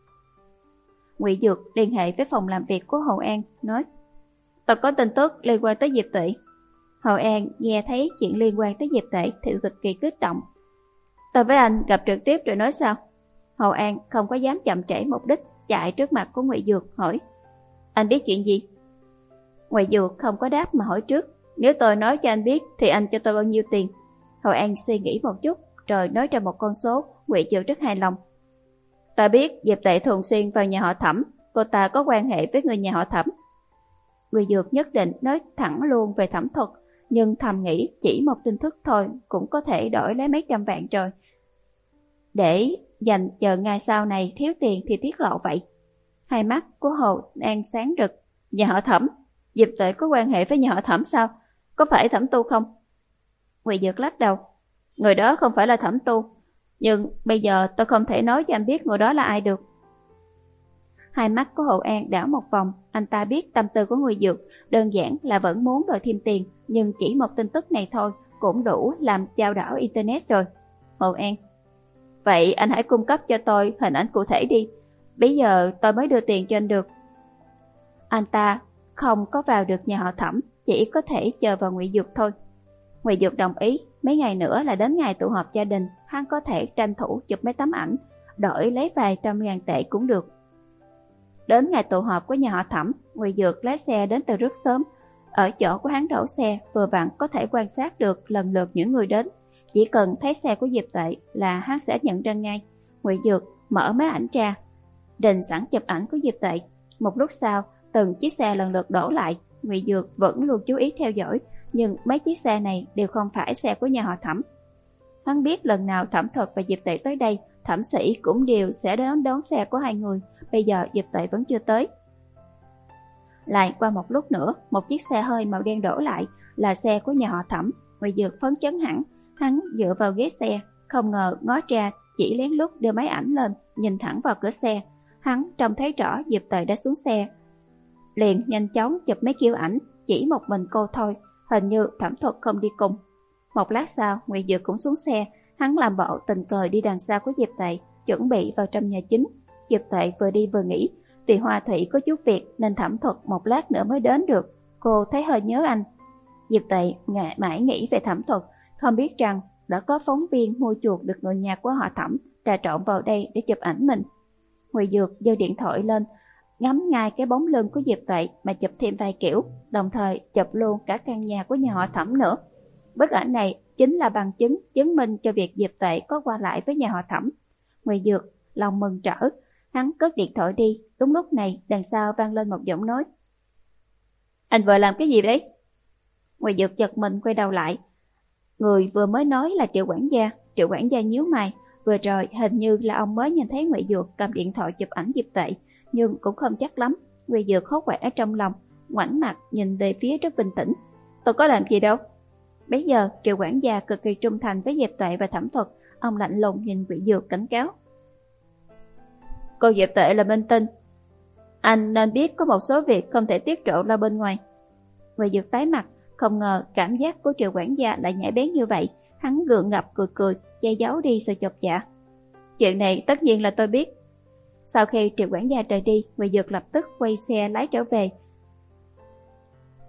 Ngụy Dược liên hệ với phòng làm việc của Hồ An, nói: Tôi có tin tức liên quan tới Diệp Tệ. Hồ An nghe thấy chuyện liên quan tới Diệp Tệ thì cực kỳ kích động. Tôi với anh gặp trực tiếp rồi nói sao? Hồ An không có dám chậm trễ mục đích, chạy trước mặt của Ngụy Dược hỏi: Anh biết chuyện gì? Ngụy Dược không có đáp mà hỏi trước: Nếu tôi nói cho anh biết thì anh cho tôi bao nhiêu tiền? Hồ An suy nghĩ một chút rồi nói ra một con số. Ngụy Dược rất hài lòng. Ta biết Diệp Tệ thường xuyên vào nhà họ Thẩm, cô ta có quan hệ với người nhà họ Thẩm. Ngụy Dược nhất định nói thẳng luôn về Thẩm Thuật, nhưng thầm nghĩ chỉ một tin tức thôi cũng có thể đổi lấy mấy trăm vạn rồi. Để dành chờ ngày sau này thiếu tiền thì tiết lộ vậy. Hai mắt của Hồ An sáng rực. Nhà họ Thẩm? Diệp Tệ có quan hệ với nhà họ Thẩm sao? Có phải Thẩm Tu không? Ngụy Dược lắc đầu. Người đó không phải là Thẩm Tu, nhưng bây giờ tôi không thể nói cho anh biết người đó là ai được. Hai mắt của Hồ An đảo một vòng, anh ta biết tâm tư của Ngụy Dược, đơn giản là vẫn muốn đòi thêm tiền, nhưng chỉ một tin tức này thôi cũng đủ làm chao đảo internet rồi. Hồ An: Vậy anh hãy cung cấp cho tôi hình ảnh cụ thể đi, bây giờ tôi mới đưa tiền cho anh được. Anh ta không có vào được nhà họ Thẩm, chỉ có thể chờ vào Ngụy Dược thôi. Ngụy Dược đồng ý, mấy ngày nữa là đến ngày tụ họp gia đình, hắn có thể tranh thủ chụp mấy tấm ảnh, đổi lấy vài trăm ngàn tệ cũng được. Đến ngày tụ họp của nhà họ Thẩm, Ngụy Dược lái xe đến từ rất sớm. Ở chỗ của hắn đổ xe, vừa vặn có thể quan sát được lần lượt những người đến. Chỉ cần thấy xe của Diệp Tệ là hắn sẽ nhận ra ngay. Ngụy Dược mở máy ảnh ra, định sẵn chụp ảnh của Diệp Tệ. Một lúc sau, từng chiếc xe lần lượt đổ lại. Ngụy Dược vẫn luôn chú ý theo dõi, nhưng mấy chiếc xe này đều không phải xe của nhà họ Thẩm. Hắn biết lần nào Thẩm Thuật và Diệp Tệ tới đây, thẩm sĩ cũng đều sẽ đến đón xe của hai người. Bây giờ Diệp Tệ vẫn chưa tới. Lại qua một lúc nữa, một chiếc xe hơi màu đen đổ lại, là xe của nhà họ Thẩm. Ngụy Dược phấn chấn hẳn, hắn dựa vào ghế xe, không ngờ ngó ra, chỉ lén lút đưa máy ảnh lên, nhìn thẳng vào cửa xe. Hắn trông thấy rõ Diệp Tệ đã xuống xe, liền nhanh chóng chụp mấy kiểu ảnh, chỉ một mình cô thôi, hình như Thẩm Thuật không đi cùng. Một lát sau, Ngụy Dược cũng xuống xe, hắn làm bộ tình cờ đi đằng sau của Diệp Tệ, chuẩn bị vào trong nhà chính. Diệp Tệ vừa đi vừa nghĩ, vì Hoa Thủy có chút việc nên Thẩm Thuật một lát nữa mới đến được, cô thấy hơi nhớ anh. Diệp Tệ ngại mãi nghĩ về Thẩm Thuật, không biết rằng đã có phóng viên mua chuộc được người nhà của họ Thẩm trà trộn vào đây để chụp ảnh mình. Ngụy Dược giơ điện thoại lên, ngắm ngay cái bóng lưng của Diệp Tệ mà chụp thêm vài kiểu, đồng thời chụp luôn cả căn nhà của nhà họ Thẩm nữa. Bức ảnh này chính là bằng chứng chứng minh cho việc Diệp Tệ có qua lại với nhà họ Thẩm. Ngụy Dược lòng mừng rỡ, hắn cất điện thoại đi. Đúng lúc này đằng sau vang lên một giọng nói. Anh vừa làm cái gì đấy? Ngụy Dược giật mình quay đầu lại. Người vừa mới nói là Triệu quản gia. Triệu quản gia nhíu mày. Vừa rồi hình như là ông mới nhìn thấy Ngụy Dược cầm điện thoại chụp ảnh Diệp Tệ, nhưng cũng không chắc lắm. Ngụy Dược hốt hoảng ở trong lòng, ngoảnh mặt nhìn về phía rất bình tĩnh. Tôi có làm gì đâu. Bây giờ Triệu quản gia cực kỳ trung thành với Diệp Tệ và Thẩm Thuật. Ông lạnh lùng nhìn Ngụy Dược cảnh cáo. Cô Diệp Tệ là minh tinh, anh nên biết có một số việc không thể tiết lộ ra bên ngoài. Ngụy Dược tái mặt, không ngờ cảm giác của Triệu quản gia lại nhạy bén như vậy. Hắn gượng ngập cười cười, che giấu đi sự chột dạ. Chuyện này tất nhiên là tôi biết. Sau khi Triệu quản gia rời đi, Ngụy Dược lập tức quay xe lái trở về.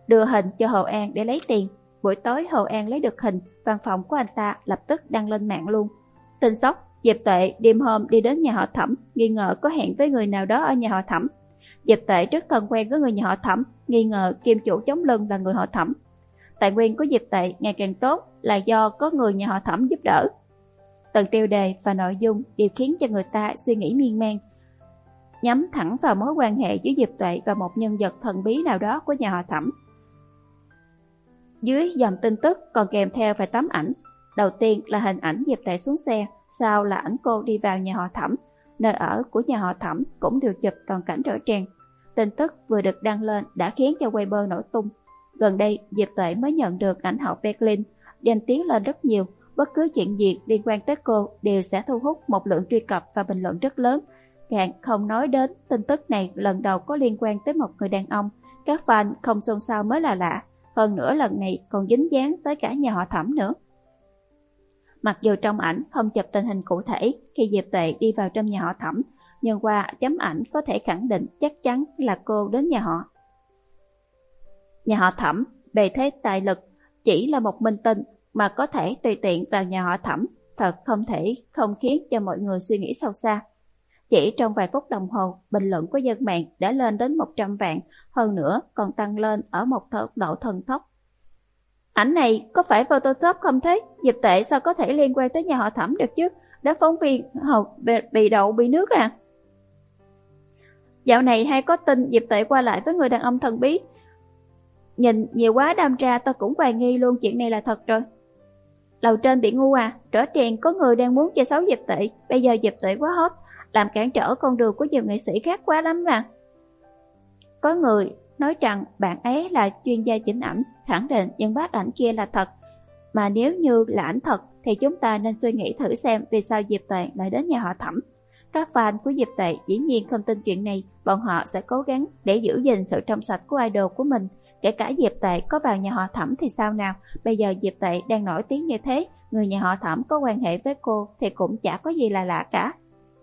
đưa hình cho Hồ An để lấy tiền. Buổi tối Hồ An lấy được hình, văn phòng của anh ta lập tức đăng lên mạng luôn. Tin sốc, Diệp Tuệ đêm hôm đi đến nhà họ Thẩm, nghi ngờ có hẹn với người nào đó ở nhà họ Thẩm. Diệp Tuệ rất thân quen với người nhà họ Thẩm, nghi ngờ kim chủ chống lưng là người họ Thẩm. Tài nguyên của Diệp Tuệ ngày càng tốt là do có người nhà họ Thẩm giúp đỡ. Từng tiêu đề và nội dung đều khiến cho người ta suy nghĩ miên man, nhắm thẳng vào mối quan hệ giữa Diệp Tuệ và một nhân vật thần bí nào đó của nhà họ Thẩm. Dưới dòng tin tức còn kèm theo vài tấm ảnh. Đầu tiên là hình ảnh Diệp Tuệ xuống xe, sau là ảnh cô đi vào nhà họ Thẩm. Nơi ở của nhà họ Thẩm cũng được chụp toàn cảnh rõ ràng. Tin tức vừa được đăng lên đã khiến cho Weibo nổ tung. Gần đây, Diệp Tuệ mới nhận được ảnh hậu Berlin, danh tiếng lên rất nhiều. Bất cứ chuyện gì liên quan tới cô đều sẽ thu hút một lượng truy cập và bình luận rất lớn. Càng không nói đến tin tức này lần đầu có liên quan tới một người đàn ông. Các fan không xôn xao mới là lạ. Hơn nữa lần này còn dính dáng tới cả nhà họ Thẩm nữa. Mặc dù trong ảnh không chụp tình hình cụ thể khi Diệp Tuệ đi vào trong nhà họ Thẩm, nhưng qua chấm ảnh có thể khẳng định chắc chắn là cô đến nhà họ. Nhà họ Thẩm bề thế tài lực, chỉ là một minh tinh mà có thể tùy tiện vào nhà họ Thẩm, thật không thể không khiến cho mọi người suy nghĩ sâu xa. Chỉ trong vài phút đồng hồ, bình luận của dân mạng đã lên đến một trăm vạn, hơn nữa còn tăng lên ở một tốc độ thần tốc. Ảnh này có phải Photoshop không thế? Diệp Tuệ sao có thể liên quan tới nhà họ Thẩm được chứ? Đám phóng viên hầu bị đậu bị nước à? Dạo này hay có tin Diệp Tuệ qua lại với người đàn ông thần bí. Nhìn nhiều quá đâm ra tôi cũng hoài nghi luôn chuyện này là thật rồi. Lầu trên bị ngu à? Rõ ràng có người đang muốn chơi xấu Diệp Tuệ. Bây giờ Diệp Tuệ quá hot, làm cản trở con đường của nhiều nghệ sĩ khác quá lắm mà. Có người nói rằng bạn ấy là chuyên gia chỉnh ảnh, khẳng định những bát ảnh kia là thật. Mà nếu như là ảnh thật thì chúng ta nên suy nghĩ thử xem vì sao Diệp Tuệ lại đến nhà họ Thẩm. Các fan của Diệp Tuệ dĩ nhiên không tin chuyện này, bọn họ sẽ cố gắng để giữ gìn sự trong sạch của idol của mình. Kể cả Diệp Tuệ có vào nhà họ Thẩm thì sao nào? Bây giờ Diệp Tuệ đang nổi tiếng như thế, người nhà họ Thẩm có quan hệ với cô thì cũng chả có gì là lạ cả.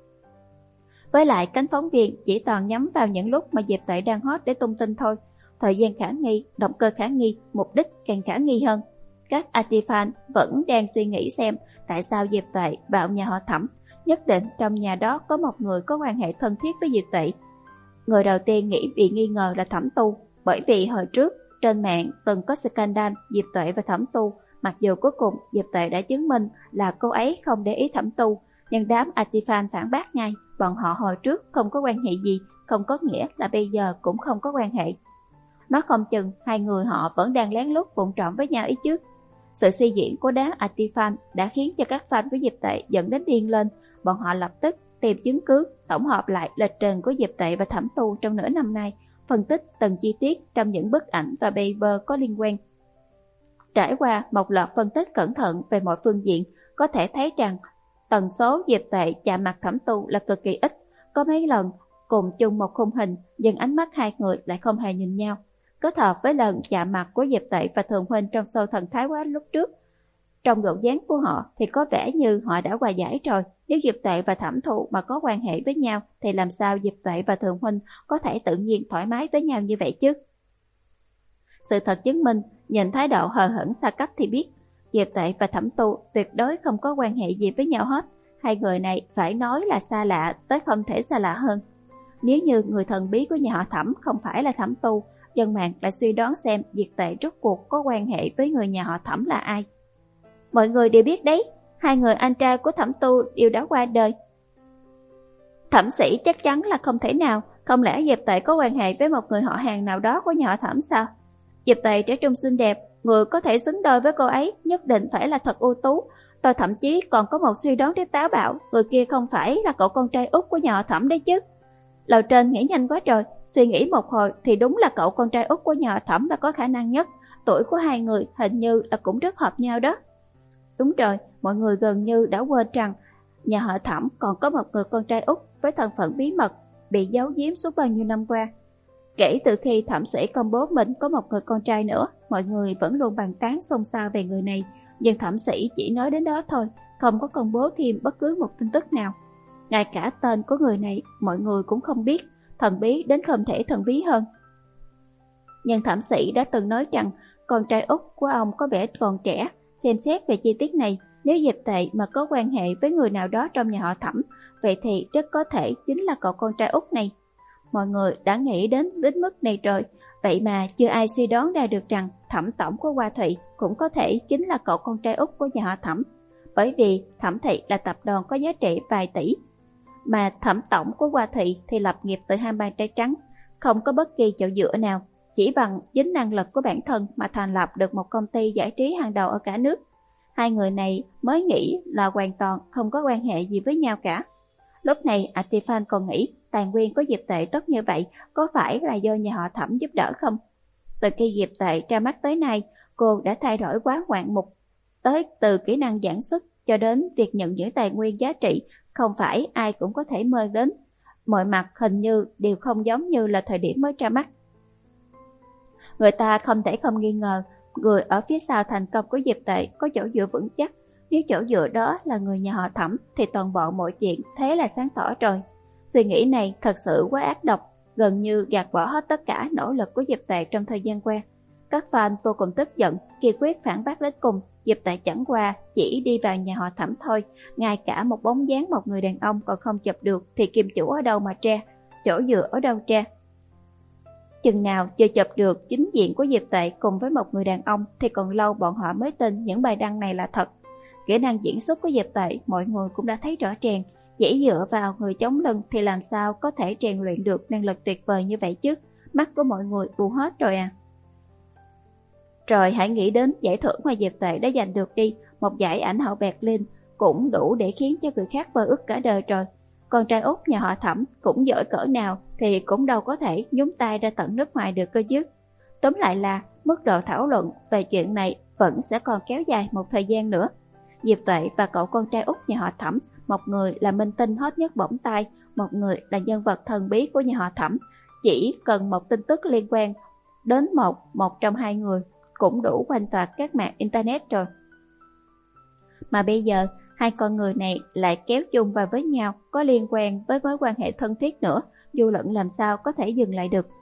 Với lại cánh phóng viên chỉ toàn nhắm vào những lúc mà Diệp Tuệ đang hot để tung tin thôi. Thời gian khả nghi, động cơ khả nghi, mục đích càng khả nghi hơn. Các anti-fan vẫn đang suy nghĩ xem tại sao Diệp Tuệ vào nhà họ Thẩm. Nhất định trong nhà đó có một người có quan hệ thân thiết với Diệp Tuệ. Người đầu tiên nghĩ bị nghi ngờ là Thẩm Tu, bởi vì hồi trước trên mạng từng có scandal Diệp Tuệ và Thẩm Tu. Mặc dù cuối cùng Diệp Tuệ đã chứng minh là cô ấy không để ý Thẩm Tu, nhưng đám anti-fan phản bác ngay, bọn họ hồi trước không có quan hệ gì, không có nghĩa là bây giờ cũng không có quan hệ. Nói không chừng hai người họ vẫn đang lén lút vụng trộm với nhau ý chứ. Sự suy diễn của đám anti-fan đã khiến cho các fan của Diệp Tuệ dẫn đến điên lên. Bọn họ lập tức tìm chứng cứ, tổng hợp lại lịch trình của Diệp Tuệ và Thẩm Tu trong nửa năm nay, phân tích từng chi tiết trong những bức ảnh và paper có liên quan. Trải qua một loạt phân tích cẩn thận về mọi phương diện, có thể thấy rằng tần số Diệp Tuệ chạm mặt Thẩm Tu là cực kỳ ít. Có mấy lần cùng chung một khung hình, nhưng ánh mắt hai người lại không hề nhìn nhau. Kết hợp với lần chạm mặt của Diệp Tuệ và Thường Huynh trong show Thần Thái Quá lúc trước, trong độ dáng của họ thì có vẻ như họ đã hòa giải rồi. Nếu Diệp Tuệ và Thẩm Tu mà có quan hệ với nhau thì làm sao Diệp Tuệ và Thường Huynh có thể tự nhiên thoải mái với nhau như vậy chứ? Sự thật chứng minh, nhìn thái độ hờ hững xa cách thì biết Diệp Tuệ và Thẩm Tu tuyệt đối không có quan hệ gì với nhau hết. Hai người này phải nói là xa lạ tới không thể xa lạ hơn. Nếu như người thần bí của nhà họ Thẩm không phải là Thẩm Tu, dân mạng lại suy đoán xem Diệp Tuệ rốt cuộc có quan hệ với người nhà họ Thẩm là ai. Mọi người đều biết đấy, hai người anh trai của Thẩm Tu đều đã qua đời. Thẩm Sĩ chắc chắn là không thể nào, không lẽ Diệp Tuệ có quan hệ với một người họ hàng nào đó của nhà họ Thẩm sao? Diệp Tuệ trẻ trung xinh đẹp, người có thể xứng đôi với cô ấy nhất định phải là thật ưu tú. Tôi thậm chí còn có một suy đoán rất táo bạo, người kia không phải là cậu con trai út của nhà họ Thẩm đấy chứ. Lầu trên nghĩ nhanh quá rồi, suy nghĩ một hồi thì đúng là cậu con trai út của nhà họ Thẩm là có khả năng nhất. Tuổi của hai người hình như là cũng rất hợp nhau đó. Đúng rồi, mọi người gần như đã quên rằng nhà họ Thẩm còn có một người con trai út với thân phận bí mật bị giấu giếm suốt bao nhiêu năm qua. Kể từ khi Thẩm Sĩ công bố mình có một người con trai nữa, mọi người vẫn luôn bàn tán xôn xao về người này, nhưng Thẩm Sĩ chỉ nói đến đó thôi, không có công bố thêm bất cứ một tin tức nào. Ngay cả tên của người này mọi người cũng không biết, thần bí đến không thể thần bí hơn. Nhưng thẩm sĩ đã từng nói rằng con trai út của ông có vẻ còn trẻ. Xem xét về chi tiết này, nếu Diệp Tệ mà có quan hệ với người nào đó trong nhà họ Thẩm, vậy thì rất có thể chính là cậu con trai út này. Mọi người đã nghĩ đến đến mức này rồi, vậy mà chưa ai suy đoán ra được rằng Thẩm tổng của Hoa Thị cũng có thể chính là cậu con trai út của nhà họ Thẩm. Bởi vì Thẩm Thị là tập đoàn có giá trị vài tỷ, mà Thẩm tổng của Hoa Thị thì lập nghiệp từ hai bàn tay trắng, không có bất kỳ chỗ dựa nào, chỉ bằng chính năng lực của bản thân mà thành lập được một công ty giải trí hàng đầu ở cả nước. Hai người này mới nghĩ là hoàn toàn không có quan hệ gì với nhau cả. Lúc này Atifan còn nghĩ tài nguyên của Diệp Tệ tốt như vậy có phải là do nhà họ Thẩm giúp đỡ không? Từ khi Diệp Tệ ra mắt tới nay, cô đã thay đổi quá ngoạn mục, tới từ kỹ năng giảng xuất cho đến việc nhận những tài nguyên giá trị không phải ai cũng có thể mơ đến. Mọi mặt hình như đều không giống như là thời điểm mới ra mắt. Người ta không thể không nghi ngờ người ở phía sau thành công của Diệp Tệ có chỗ dựa vững chắc. Nếu chỗ dựa đó là người nhà họ Thẩm thì toàn bộ mọi chuyện thế là sáng tỏ rồi. Suy nghĩ này thật sự quá ác độc, gần như gạt bỏ hết tất cả nỗ lực của Diệp Tệ trong thời gian qua. Các fan vô cùng tức giận, kiên quyết phản bác đến cùng. Diệp Tệ chẳng qua chỉ đi vào nhà họ Thẩm thôi, ngay cả một bóng dáng một người đàn ông còn không chụp được thì kim chủ ở đâu mà tra, chỗ dựa ở đâu tra. Chừng nào chưa chụp được chính diện của Diệp Tệ cùng với một người đàn ông thì còn lâu bọn họ mới tin những bài đăng này là thật. Kỹ năng diễn xuất của Diệp Tệ mọi người cũng đã thấy rõ ràng, chỉ dựa vào người chống lưng thì làm sao có thể rèn luyện được năng lực tuyệt vời như vậy chứ. Mắt của mọi người u hết rồi à. Rồi hãy nghĩ đến giải thưởng mà Diệp Tệ đã giành được đi, một giải ảnh hậu Berlin cũng đủ để khiến cho người khác mơ ước cả đời rồi. Con trai út nhà họ Thẩm cũng giỏi cỡ nào thì cũng đâu có thể nhúng tay ra tận nước ngoài được cơ chứ. Tóm lại là mức độ thảo luận về chuyện này vẫn sẽ còn kéo dài một thời gian nữa. Diệp Tuệ và cậu con trai út nhà họ Thẩm, một người là minh tinh hot nhất bỏng tai, một người là nhân vật thần bí của nhà họ Thẩm. Chỉ cần một tin tức liên quan đến một một trong hai người cũng đủ quanh toạc các mạng internet rồi. Mà bây giờ hai con người này lại kéo chung vào với nhau, có liên quan với mối quan hệ thân thiết nữa, dư luận làm sao có thể dừng lại được.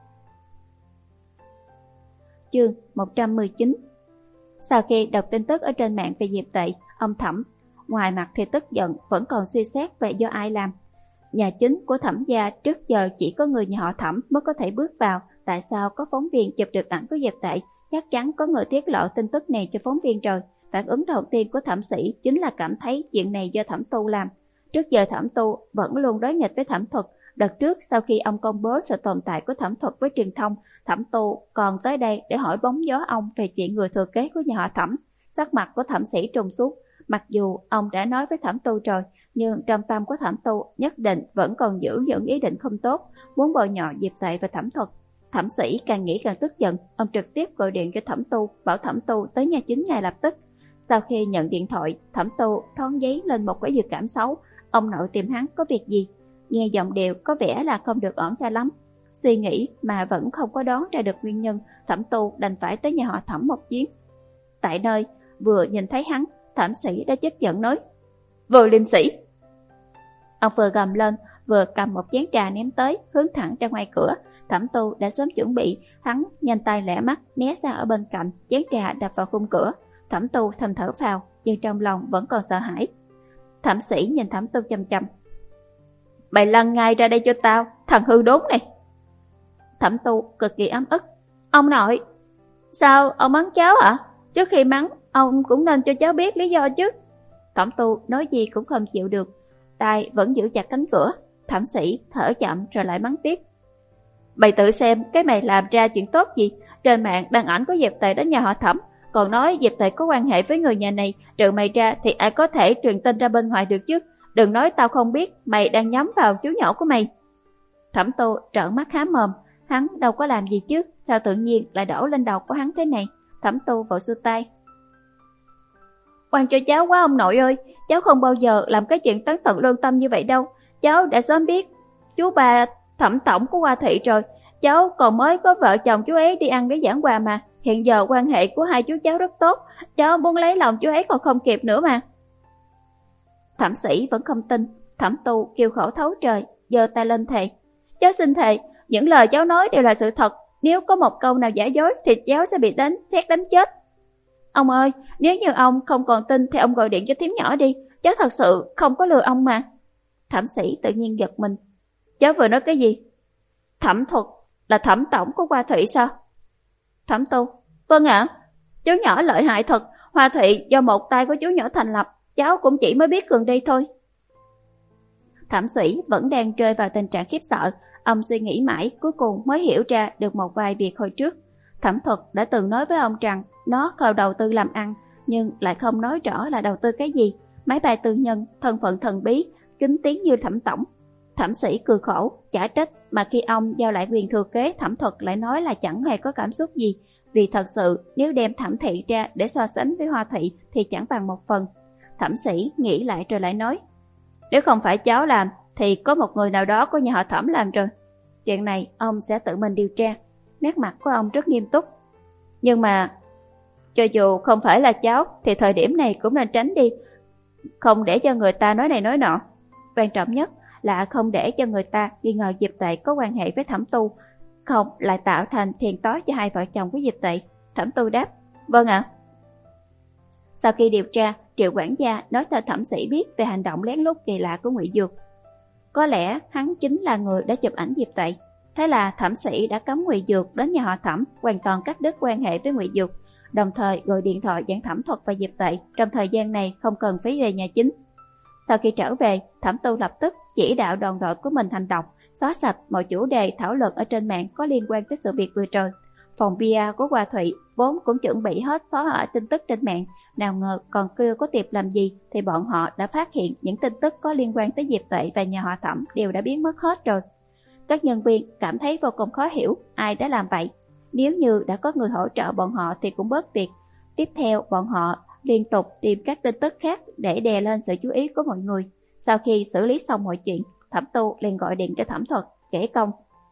Chương một trăm mười chín. Sau khi đọc tin tức ở trên mạng về Diệp Tệ, ông Thẩm ngoài mặt thì tức giận, vẫn còn suy xét về do ai làm. Nhà chính của Thẩm gia trước giờ chỉ có người nhà họ Thẩm mới có thể bước vào, tại sao có phóng viên chụp được ảnh của Diệp Tệ? Chắc chắn có người tiết lộ tin tức này cho phóng viên rồi. Phản ứng đầu tiên của Thẩm Sĩ chính là cảm thấy chuyện này do Thẩm Tu làm. Trước giờ Thẩm Tu vẫn luôn đối nghịch với Thẩm Thuật. Đợt trước sau khi ông công bố sự tồn tại của Thẩm Thuật với truyền thông, Thẩm Tu còn tới đây để hỏi bóng gió ông về chuyện người thừa kế của nhà họ Thẩm. Sắc mặt của Thẩm Sĩ trùng xuống. Mặc dù ông đã nói với Thẩm Tu rồi, nhưng trong tâm của Thẩm Tu nhất định vẫn còn giữ những ý định không tốt, muốn bôi nhọ Diệp Tệ và Thẩm Thuật. Thẩm Sĩ càng nghĩ càng tức giận, ông trực tiếp gọi điện cho Thẩm Tu, bảo Thẩm Tu tới nhà chính ngay lập tức. Sau khi nhận điện thoại, Thẩm Tu thoáng giấy lên một cái dự cảm xấu. Ông nội tìm hắn có việc gì? Nghe giọng điệu có vẻ là không được ổn cho lắm. Suy nghĩ mà vẫn không có đoán ra được nguyên nhân, Thẩm Tu đành phải tới nhà họ Thẩm một chuyến. Tại nơi vừa nhìn thấy hắn, Thẩm Sĩ đã tức giận nói: "Vừa liêm sĩ!" Ông vừa gầm lên, vừa cầm một chén trà ném tới, hướng thẳng ra ngoài cửa. Thẩm Tu đã sớm chuẩn bị, hắn nhanh tay lẹ mắt né sang ở bên cạnh, chén trà đập vào khung cửa. Thẩm Tu thầm thở phào, nhưng trong lòng vẫn còn sợ hãi. Thẩm Sĩ nhìn Thẩm Tu chăm chăm: "Mày lăn ngay ra đây cho tao, thằng hư đốn này!" Thẩm Tu cực kỳ ấm ức: "Ông nội, sao ông mắng cháu ạ? Trước khi mắng, ông cũng nên cho cháu biết lý do chứ." Thẩm Tu nói gì cũng không chịu được, tay vẫn giữ chặt cánh cửa. Thẩm Sĩ thở chậm rồi lại mắng tiếp: "Mày tự xem cái mày làm ra chuyện tốt gì? Trên mạng đăng ảnh có Diệp Tệ đến nhà họ Thẩm, còn nói Diệp Tệ có quan hệ với người nhà này, trừ mày ra thì ai có thể truyền tin ra bên ngoài được chứ? Đừng nói tao không biết, mày đang nhắm vào chú nhỏ của mày." Thẩm Tu trợn mắt há mồm, hắn đâu có làm gì chứ, sao tự nhiên lại đổ lên đầu của hắn thế này? Thẩm Tu vội xua tay: "Oan cho cháu quá ông nội ơi, cháu không bao giờ làm cái chuyện tấn tận lương tâm như vậy đâu. Cháu đã sớm biết chú bà Thẩm tổng của Hoa Thị rồi, cháu còn mới có vợ chồng chú ấy đi ăn cái giảng quà mà. Hiện giờ quan hệ của hai chú cháu rất tốt, cháu muốn lấy lòng chú ấy còn không kịp nữa mà." Thẩm Sĩ vẫn không tin. Thẩm Tu kêu khổ thấu trời, giơ tay lên thề: "Cháu xin thề, những lời cháu nói đều là sự thật. Nếu có một câu nào giả dối thì cháu sẽ bị đánh xét đánh chết. Ông ơi, nếu như ông không còn tin thì ông gọi điện cho thím nhỏ đi. Cháu thật sự không có lừa ông mà. Thẩm Sĩ tự nhiên giật mình. Cháu vừa nói cái gì? Thẩm Thuật là thẩm tổng của Hoa Thụy sao? Thẩm Tu. Vâng ạ. Chú nhỏ lợi hại thật. Hoa Thụy do một tay của chú nhỏ thành lập. Cháu cũng chỉ mới biết gần đây thôi. Thẩm Sĩ vẫn đang rơi vào tình trạng khiếp sợ. Ông suy nghĩ mãi, cuối cùng mới hiểu ra được một vài việc hồi trước. Thẩm Thuật đã từng nói với ông rằng nó không đầu tư làm ăn, nhưng lại không nói rõ là đầu tư cái gì. Máy bay tư nhân, thân phận thần bí, kính tiếng như Thẩm tổng. Thẩm Sĩ cười khổ, chả trách mà khi ông giao lại quyền thừa kế, Thẩm Thuật lại nói là chẳng hề có cảm xúc gì. Vì thật sự nếu đem Thẩm Thị ra để so sánh với Hoa Thị thì chẳng bằng một phần. Thẩm Sĩ nghĩ lại rồi lại nói, nếu không phải cháu làm thì có một người nào đó của nhà họ Thẩm làm rồi. Chuyện này ông sẽ tự mình điều tra. Nét mặt của ông rất nghiêm túc. Nhưng mà cho dù không phải là cháu thì thời điểm này cũng nên tránh đi, không để cho người ta nói này nói nọ. Quan trọng nhất là không để cho người ta nghi ngờ Diệp Tệ có quan hệ với Thẩm Tu, không lại tạo thành phiền toái cho hai vợ chồng của Diệp Tệ. Thẩm Tu đáp, vâng ạ. Sau khi điều tra, Triệu quản gia nói cho Thẩm Sĩ biết về hành động lén lút kỳ lạ của Ngụy Dược. Có lẽ hắn chính là người đã chụp ảnh Diệp Tệ. Thế là Thẩm Sĩ đã cấm Ngụy Dược đến nhà họ Thẩm, hoàn toàn cắt đứt quan hệ với Ngụy Dược, đồng thời gọi điện thoại dặn Thẩm Thuật và Diệp Tệ trong thời gian này không cần phí về nhà chính. Sau khi trở về, Thẩm Tu lập tức chỉ đạo đoàn đội của mình hành động, xóa sạch mọi chủ đề thảo luận ở trên mạng có liên quan tới sự việc vừa rồi. Phòng bia của Hoa Thụy vốn cũng chuẩn bị hết xóa bỏ tin tức trên mạng, nào ngờ còn chưa có tiệp làm gì thì bọn họ đã phát hiện những tin tức có liên quan tới Diệp Tệ và nhà họ Thẩm đều đã biến mất hết rồi. Các nhân viên cảm thấy vô cùng khó hiểu ai đã làm vậy. Nếu như đã có người hỗ trợ bọn họ thì cũng bớt việc. Tiếp theo bọn họ liên tục tìm các tin tức khác để đè lên sự chú ý của mọi người. Sau khi xử lý xong mọi chuyện, Thẩm Tu liền gọi điện cho Thẩm Thuật kể công.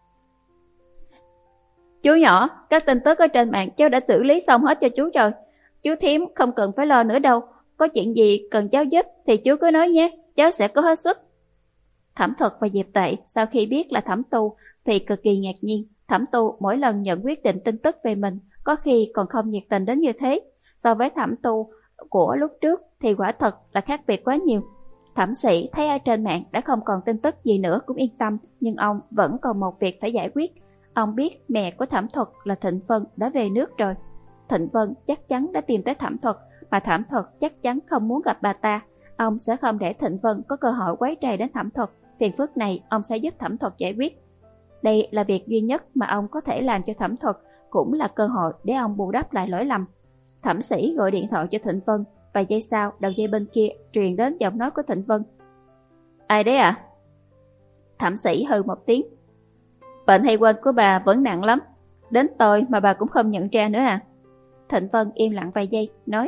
Chú nhỏ, các tin tức ở trên mạng cháu đã xử lý xong hết cho chú rồi. Chú thím không cần phải lo nữa đâu. Có chuyện gì cần cháu giúp thì chú cứ nói nhé, cháu sẽ có hết sức. Thẩm Thuật và Diệp Tệ sau khi biết là Thẩm Tu thì cực kỳ ngạc nhiên. Thẩm Tu mỗi lần nhận quyết định tin tức về mình có khi còn không nhiệt tình đến như thế. So với Thẩm Tu của lúc trước thì quả thật là khác biệt quá nhiều. Thẩm Sĩ thấy ở trên mạng đã không còn tin tức gì nữa cũng yên tâm, nhưng ông vẫn còn một việc phải giải quyết. Ông biết mẹ của Thẩm Thuật là Thịnh Vân đã về nước rồi. Thịnh Vân chắc chắn đã tìm tới Thẩm Thuật, mà Thẩm Thuật chắc chắn không muốn gặp bà ta. Ông sẽ không để Thịnh Vân có cơ hội quấy rầy đến Thẩm Thuật. Phiền phức này ông sẽ giúp Thẩm Thuật giải quyết. Đây là việc duy nhất mà ông có thể làm cho Thẩm Thuật, cũng là cơ hội để ông bù đắp lại lỗi lầm. Thẩm Sĩ gọi điện thoại cho Thịnh Vân, vài giây sau đầu dây bên kia truyền đến giọng nói của Thịnh Vân. Ai đấy ạ? À? Thẩm Sĩ hừ một tiếng. Bệnh hay quên của bà vẫn nặng lắm, đến tôi mà bà cũng không nhận ra nữa à? Thịnh Vân im lặng vài giây, nói.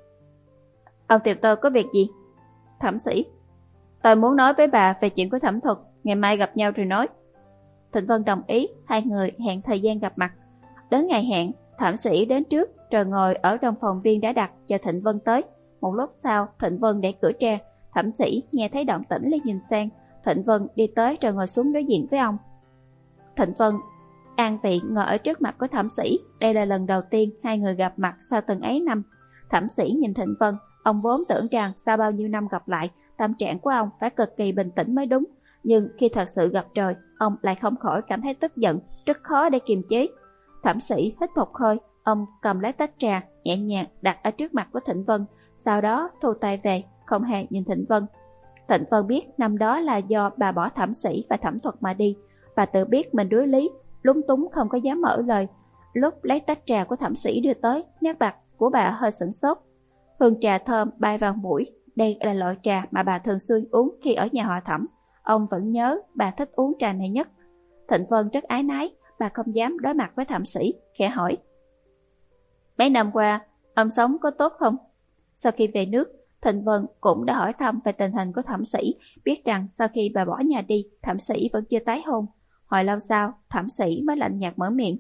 Ông tìm tôi có việc gì? Thẩm Sĩ. Tôi muốn nói với bà về chuyện của Thẩm Thuật, ngày mai gặp nhau rồi nói. Thịnh Vân đồng ý, hai người hẹn thời gian gặp mặt. Đến ngày hẹn, Thẩm Sĩ đến trước rồi ngồi ở trong phòng riêng đã đặt chờ Thịnh Vân tới. Một lúc sau, Thịnh Vân để cửa ra, Thẩm Sĩ nghe thấy động tĩnh liền nhìn sang. Thịnh Vân đi tới rồi ngồi xuống đối diện với ông. Thịnh Vân an vị ngồi ở trước mặt của Thẩm Sĩ. Đây là lần đầu tiên hai người gặp mặt sau từng ấy năm. Thẩm Sĩ nhìn Thịnh Vân, ông vốn tưởng rằng sau bao nhiêu năm gặp lại, tâm trạng của ông phải cực kỳ bình tĩnh mới đúng. Nhưng khi thật sự gặp rồi, ông lại không khỏi cảm thấy tức giận, rất khó để kiềm chế. Thẩm Sĩ hít một hơi, ông cầm lấy tách trà, nhẹ nhàng đặt ở trước mặt của Thịnh Vân, sau đó thu tay về, không hề nhìn Thịnh Vân. Thịnh Vân biết năm đó là do bà bỏ Thẩm Sĩ và Thẩm Thuật mà đi. Bà tự biết mình đuối lý, lúng túng không có dám mở lời. Lúc lấy tách trà của Thẩm Sĩ đưa tới, nét mặt của bà hơi sửng sốt. Hương trà thơm bay vào mũi. Đây là loại trà mà bà thường xuyên uống khi ở nhà họ Thẩm. Ông vẫn nhớ bà thích uống trà này nhất. Thịnh Vân rất ái nái, bà không dám đối mặt với Thẩm Sĩ, khẽ hỏi. Mấy năm qua, ông sống có tốt không? Sau khi về nước, Thịnh Vân cũng đã hỏi thăm về tình hình của Thẩm Sĩ, biết rằng sau khi bà bỏ nhà đi, Thẩm Sĩ vẫn chưa tái hôn. Hồi lâu sau, Thẩm Sĩ mới lạnh nhạt mở miệng.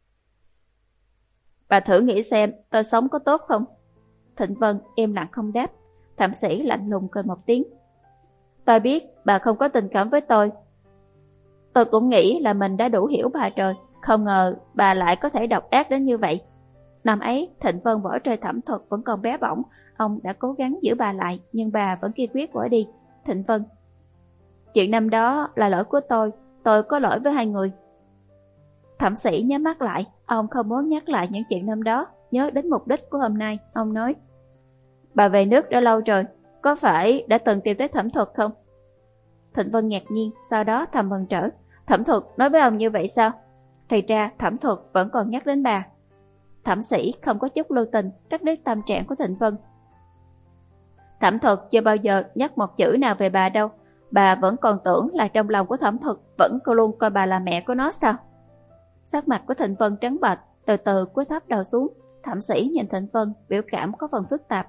Bà thử nghĩ xem tôi sống có tốt không? Thịnh Vân im lặng không đáp. Thẩm Sĩ lạnh lùng cười một tiếng. Tôi biết bà không có tình cảm với tôi. Tôi cũng nghĩ là mình đã đủ hiểu bà rồi, không ngờ bà lại có thể độc ác đến như vậy. Năm ấy, Thịnh Vân bỏ rơi Thẩm Thuật vẫn còn bé bỏng, ông đã cố gắng giữ bà lại, nhưng bà vẫn kiên quyết bỏ đi. Thịnh Vân: chuyện năm đó là lỗi của tôi, tôi có lỗi với hai người. Thẩm Sĩ nhắm mắt lại, ông không muốn nhắc lại những chuyện năm đó, nhớ đến mục đích của hôm nay. Ông nói: bà về nước đã lâu rồi, có phải đã từng tìm tới Thẩm Thuật không? Thịnh Vân ngạc nhiên, sau đó thầm mừng trở: Thẩm Thuật nói với ông như vậy sao? Thì ra Thẩm Thuật vẫn còn nhắc đến bà. Thẩm Sĩ không có chút lưu tình cắt đứt tâm trạng của Thịnh Vân. Thẩm Thuật chưa bao giờ nhắc một chữ nào về bà đâu, bà vẫn còn tưởng là trong lòng của Thẩm Thuật vẫn cô luôn coi bà là mẹ của nó sao? Sắc mặt của Thịnh Vân trắng bệch, từ từ cúi thấp đầu xuống. Thẩm Sĩ nhìn Thịnh Vân, biểu cảm có phần phức tạp.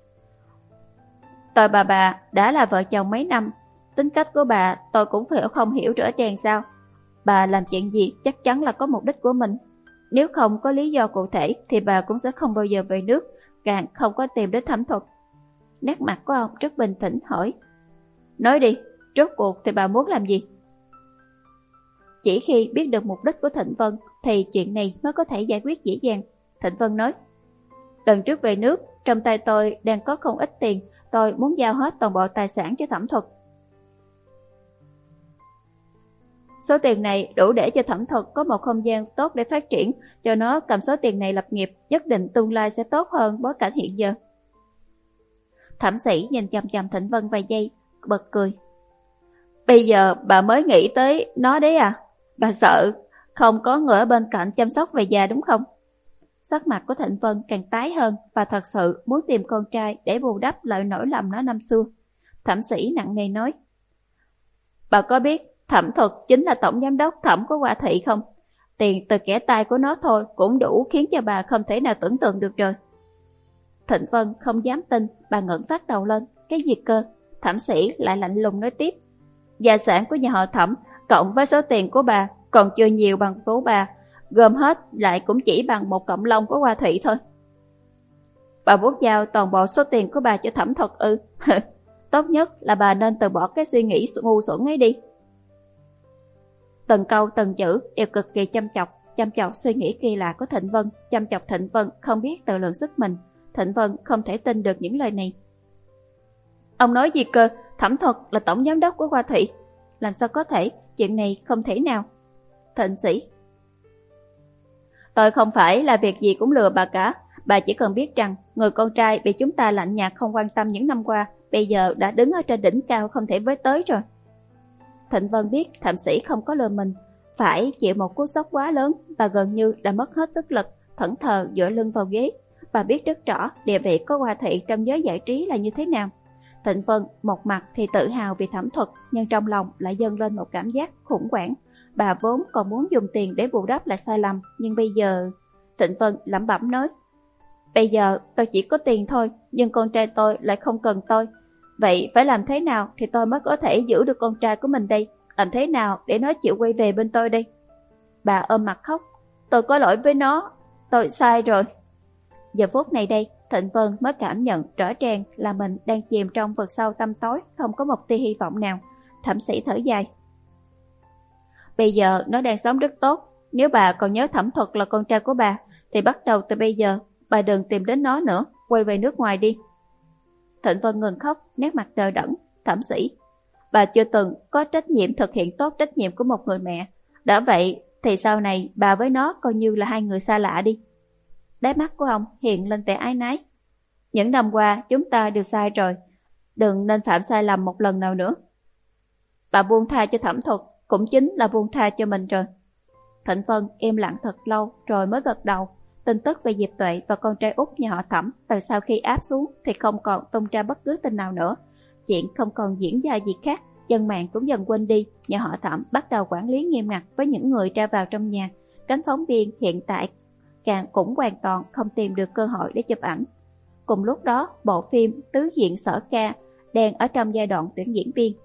Tôi bà bà đã là vợ chồng mấy năm, tính cách của bà tôi cũng hiểu không hiểu rõ ràng sao? Bà làm chuyện gì chắc chắn là có mục đích của mình. Nếu không có lý do cụ thể thì bà cũng sẽ không bao giờ về nước, càng không có tìm đến Thẩm Thuật. Nét mặt của ông rất bình tĩnh hỏi: nói đi, rốt cuộc thì bà muốn làm gì? Chỉ khi biết được mục đích của Thịnh Vân thì chuyện này mới có thể giải quyết dễ dàng. Thịnh Vân nói: lần trước về nước, trong tay tôi đang có không ít tiền, tôi muốn giao hết toàn bộ tài sản cho Thẩm Thuật. Số tiền này đủ để cho Thẩm Thuật có một không gian tốt để phát triển, cho nó cầm số tiền này lập nghiệp, nhất định tương lai sẽ tốt hơn bối cảnh hiện giờ. Thẩm Sĩ nhìn chằm chằm Thịnh Vân vài giây, bật cười: bây giờ bà mới nghĩ tới nó đấy à? Bà sợ không có người ở bên cạnh chăm sóc về già đúng không? Sắc mặt của Thịnh Vân càng tái hơn, và thật sự muốn tìm con trai để bù đắp lại nỗi lầm nó năm xưa. Thẩm Sĩ nặng nề nói: bà có biết Thẩm Thuật chính là tổng giám đốc Thẩm của Hoa Thị không? Tiền từ kẻ tay của nó thôi cũng đủ khiến cho bà không thể nào tưởng tượng được rồi. Thịnh Vân không dám tin, bà ngẩng phát đầu lên: cái gì cơ? Thẩm Sĩ lại lạnh lùng nói tiếp: gia sản của nhà họ Thẩm cộng với số tiền của bà còn chưa nhiều bằng của bà, gom hết lại cũng chỉ bằng một cọng lông của Hoa Thị thôi. Bà muốn giao toàn bộ số tiền của bà cho Thẩm Thuật ư? Tốt nhất là bà nên từ bỏ cái suy nghĩ ngu xuẩn ấy đi. Từng câu từng chữ đều cực kỳ chăm chọc, chăm chọc suy nghĩ kỳ lạ của Thịnh Vân, chăm chọc Thịnh Vân không biết tự lượng sức mình. Thịnh Vân không thể tin được những lời này. Ông nói gì cơ? Thẩm Thuật là tổng giám đốc của Hoa Thị? Làm sao có thể? Chuyện này không thể nào. Thịnh Sĩ: tôi không phải là việc gì cũng lừa bà cả. Bà chỉ cần biết rằng người con trai bị chúng ta lạnh nhạt không quan tâm những năm qua, bây giờ đã đứng ở trên đỉnh cao không thể với tới rồi. Thịnh Vân biết Thẩm Sĩ không có lừa mình, phải chịu một cú sốc quá lớn, bà gần như đã mất hết sức lực, thẫn thờ dựa lưng vào ghế. Bà biết rất rõ địa vị của Hoa Thị trong giới giải trí là như thế nào. Thịnh Vân một mặt thì tự hào vì Thẩm Thuật, nhưng trong lòng lại dâng lên một cảm giác khủng hoảng. Bà vốn còn muốn dùng tiền để bù đắp lại sai lầm, nhưng bây giờ... Thịnh Vân lẩm bẩm nói: bây giờ tôi chỉ có tiền thôi, nhưng con trai tôi lại không cần tôi. Vậy phải làm thế nào thì tôi mới có thể giữ được con trai của mình đây? Làm thế nào để nó chịu quay về bên tôi đây? Bà ôm mặt khóc: tôi có lỗi với nó, tôi sai rồi. Giờ phút này đây, Thịnh Vân mới cảm nhận rõ ràng là mình đang chìm trong vực sâu tăm tối, không có một tia hy vọng nào. Thẩm Sĩ thở dài: bây giờ nó đang sống rất tốt. Nếu bà còn nhớ Thẩm Thuật là con trai của bà, thì bắt đầu từ bây giờ bà đừng tìm đến nó nữa, quay về nước ngoài đi. Thịnh Vân ngừng khóc, nét mặt đờ đẫn. Thẩm Sĩ: bà chưa từng có trách nhiệm thực hiện tốt trách nhiệm của một người mẹ. Đã vậy thì sau này bà với nó coi như là hai người xa lạ đi. Đáy mắt của ông hiện lên vẻ áy náy: những năm qua chúng ta đều sai rồi, đừng nên phạm sai lầm một lần nào nữa. Bà buông tha cho Thẩm Thuật cũng chính là buông tha cho mình rồi. Thịnh Vân im lặng thật lâu rồi mới gật đầu. Tin tức về Diệp Tuệ và con trai út nhà họ Thẩm từ sau khi áp xuống thì không còn tung ra bất cứ tin nào nữa. Chuyện không còn diễn ra gì khác, dân mạng cũng dần quên đi. Nhà họ Thẩm bắt đầu quản lý nghiêm ngặt với những người ra vào trong nhà. Cánh phóng viên hiện tại càng cũng hoàn toàn không tìm được cơ hội để chụp ảnh. Cùng lúc đó, bộ phim Tứ Diện Sở Ca đang ở trong giai đoạn tuyển diễn viên.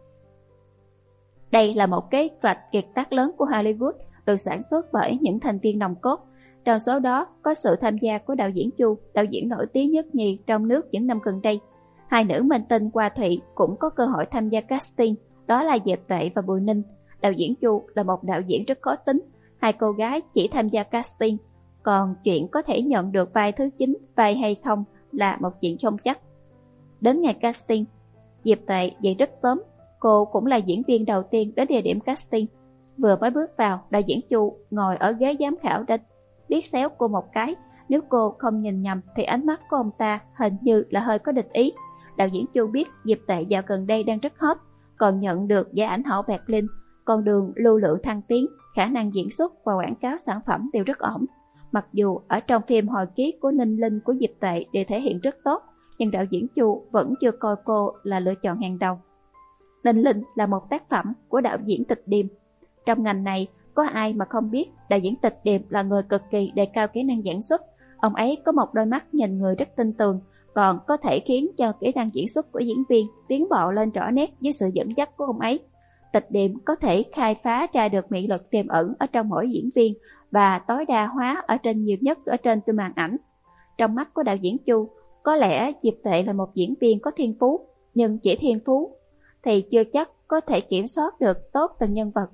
Đây là một kế hoạch kiệt tác lớn của Hollywood, được sản xuất bởi những thành viên nòng cốt. Trong số đó có sự tham gia của đạo diễn Chu, đạo diễn nổi tiếng nhất nhì trong nước những năm gần đây. Hai nữ minh tinh Hoa Thị cũng có cơ hội tham gia casting, đó là Diệp Tuệ và Bùi Ninh. Đạo diễn Chu là một đạo diễn rất khó tính, hai cô gái chỉ tham gia casting, còn chuyện có thể nhận được vai thứ chính vai hay không là một chuyện không chắc. Đến ngày casting, Diệp Tuệ dậy rất sớm, cô cũng là diễn viên đầu tiên đến địa điểm casting. Vừa mới bước vào, đạo diễn Chu ngồi ở ghế giám khảo đã liếc xéo cô một cái. Nếu cô không nhìn nhầm thì ánh mắt của ông ta hình như là hơi có địch ý. Đạo diễn Chu biết Diệp Tuệ dạo gần đây đang rất hot, còn nhận được giải ảnh hậu Berlin, con đường lưu lượng thăng tiến, khả năng diễn xuất và quảng cáo sản phẩm đều rất ổn. Mặc dù ở trong phim hồi ký của Ninh Linh của Diệp Tuệ đều thể hiện rất tốt, nhưng đạo diễn Chu vẫn chưa coi cô là lựa chọn hàng đầu. Ninh Linh là một tác phẩm của đạo diễn Tịch Điềm. Trong ngành này, có ai mà không biết đạo diễn Tịch Điềm là người cực kỳ đề cao kỹ năng diễn xuất. Ông ấy có một đôi mắt nhìn người rất tinh tường, còn có thể khiến cho kỹ năng diễn xuất của diễn viên tiến bộ lên rõ nét dưới sự dẫn dắt của ông ấy. Tịch Điềm có thể khai phá ra được mị lực tiềm ẩn ở trong mỗi diễn viên và tối đa hóa ở trên nhiều nhất ở trên từ màn ảnh. Trong mắt của đạo diễn Chu, có lẽ Diệp Tuệ là một diễn viên có thiên phú, nhưng chỉ thiên phú thì chưa chắc có thể kiểm soát được tốt từng nhân vật.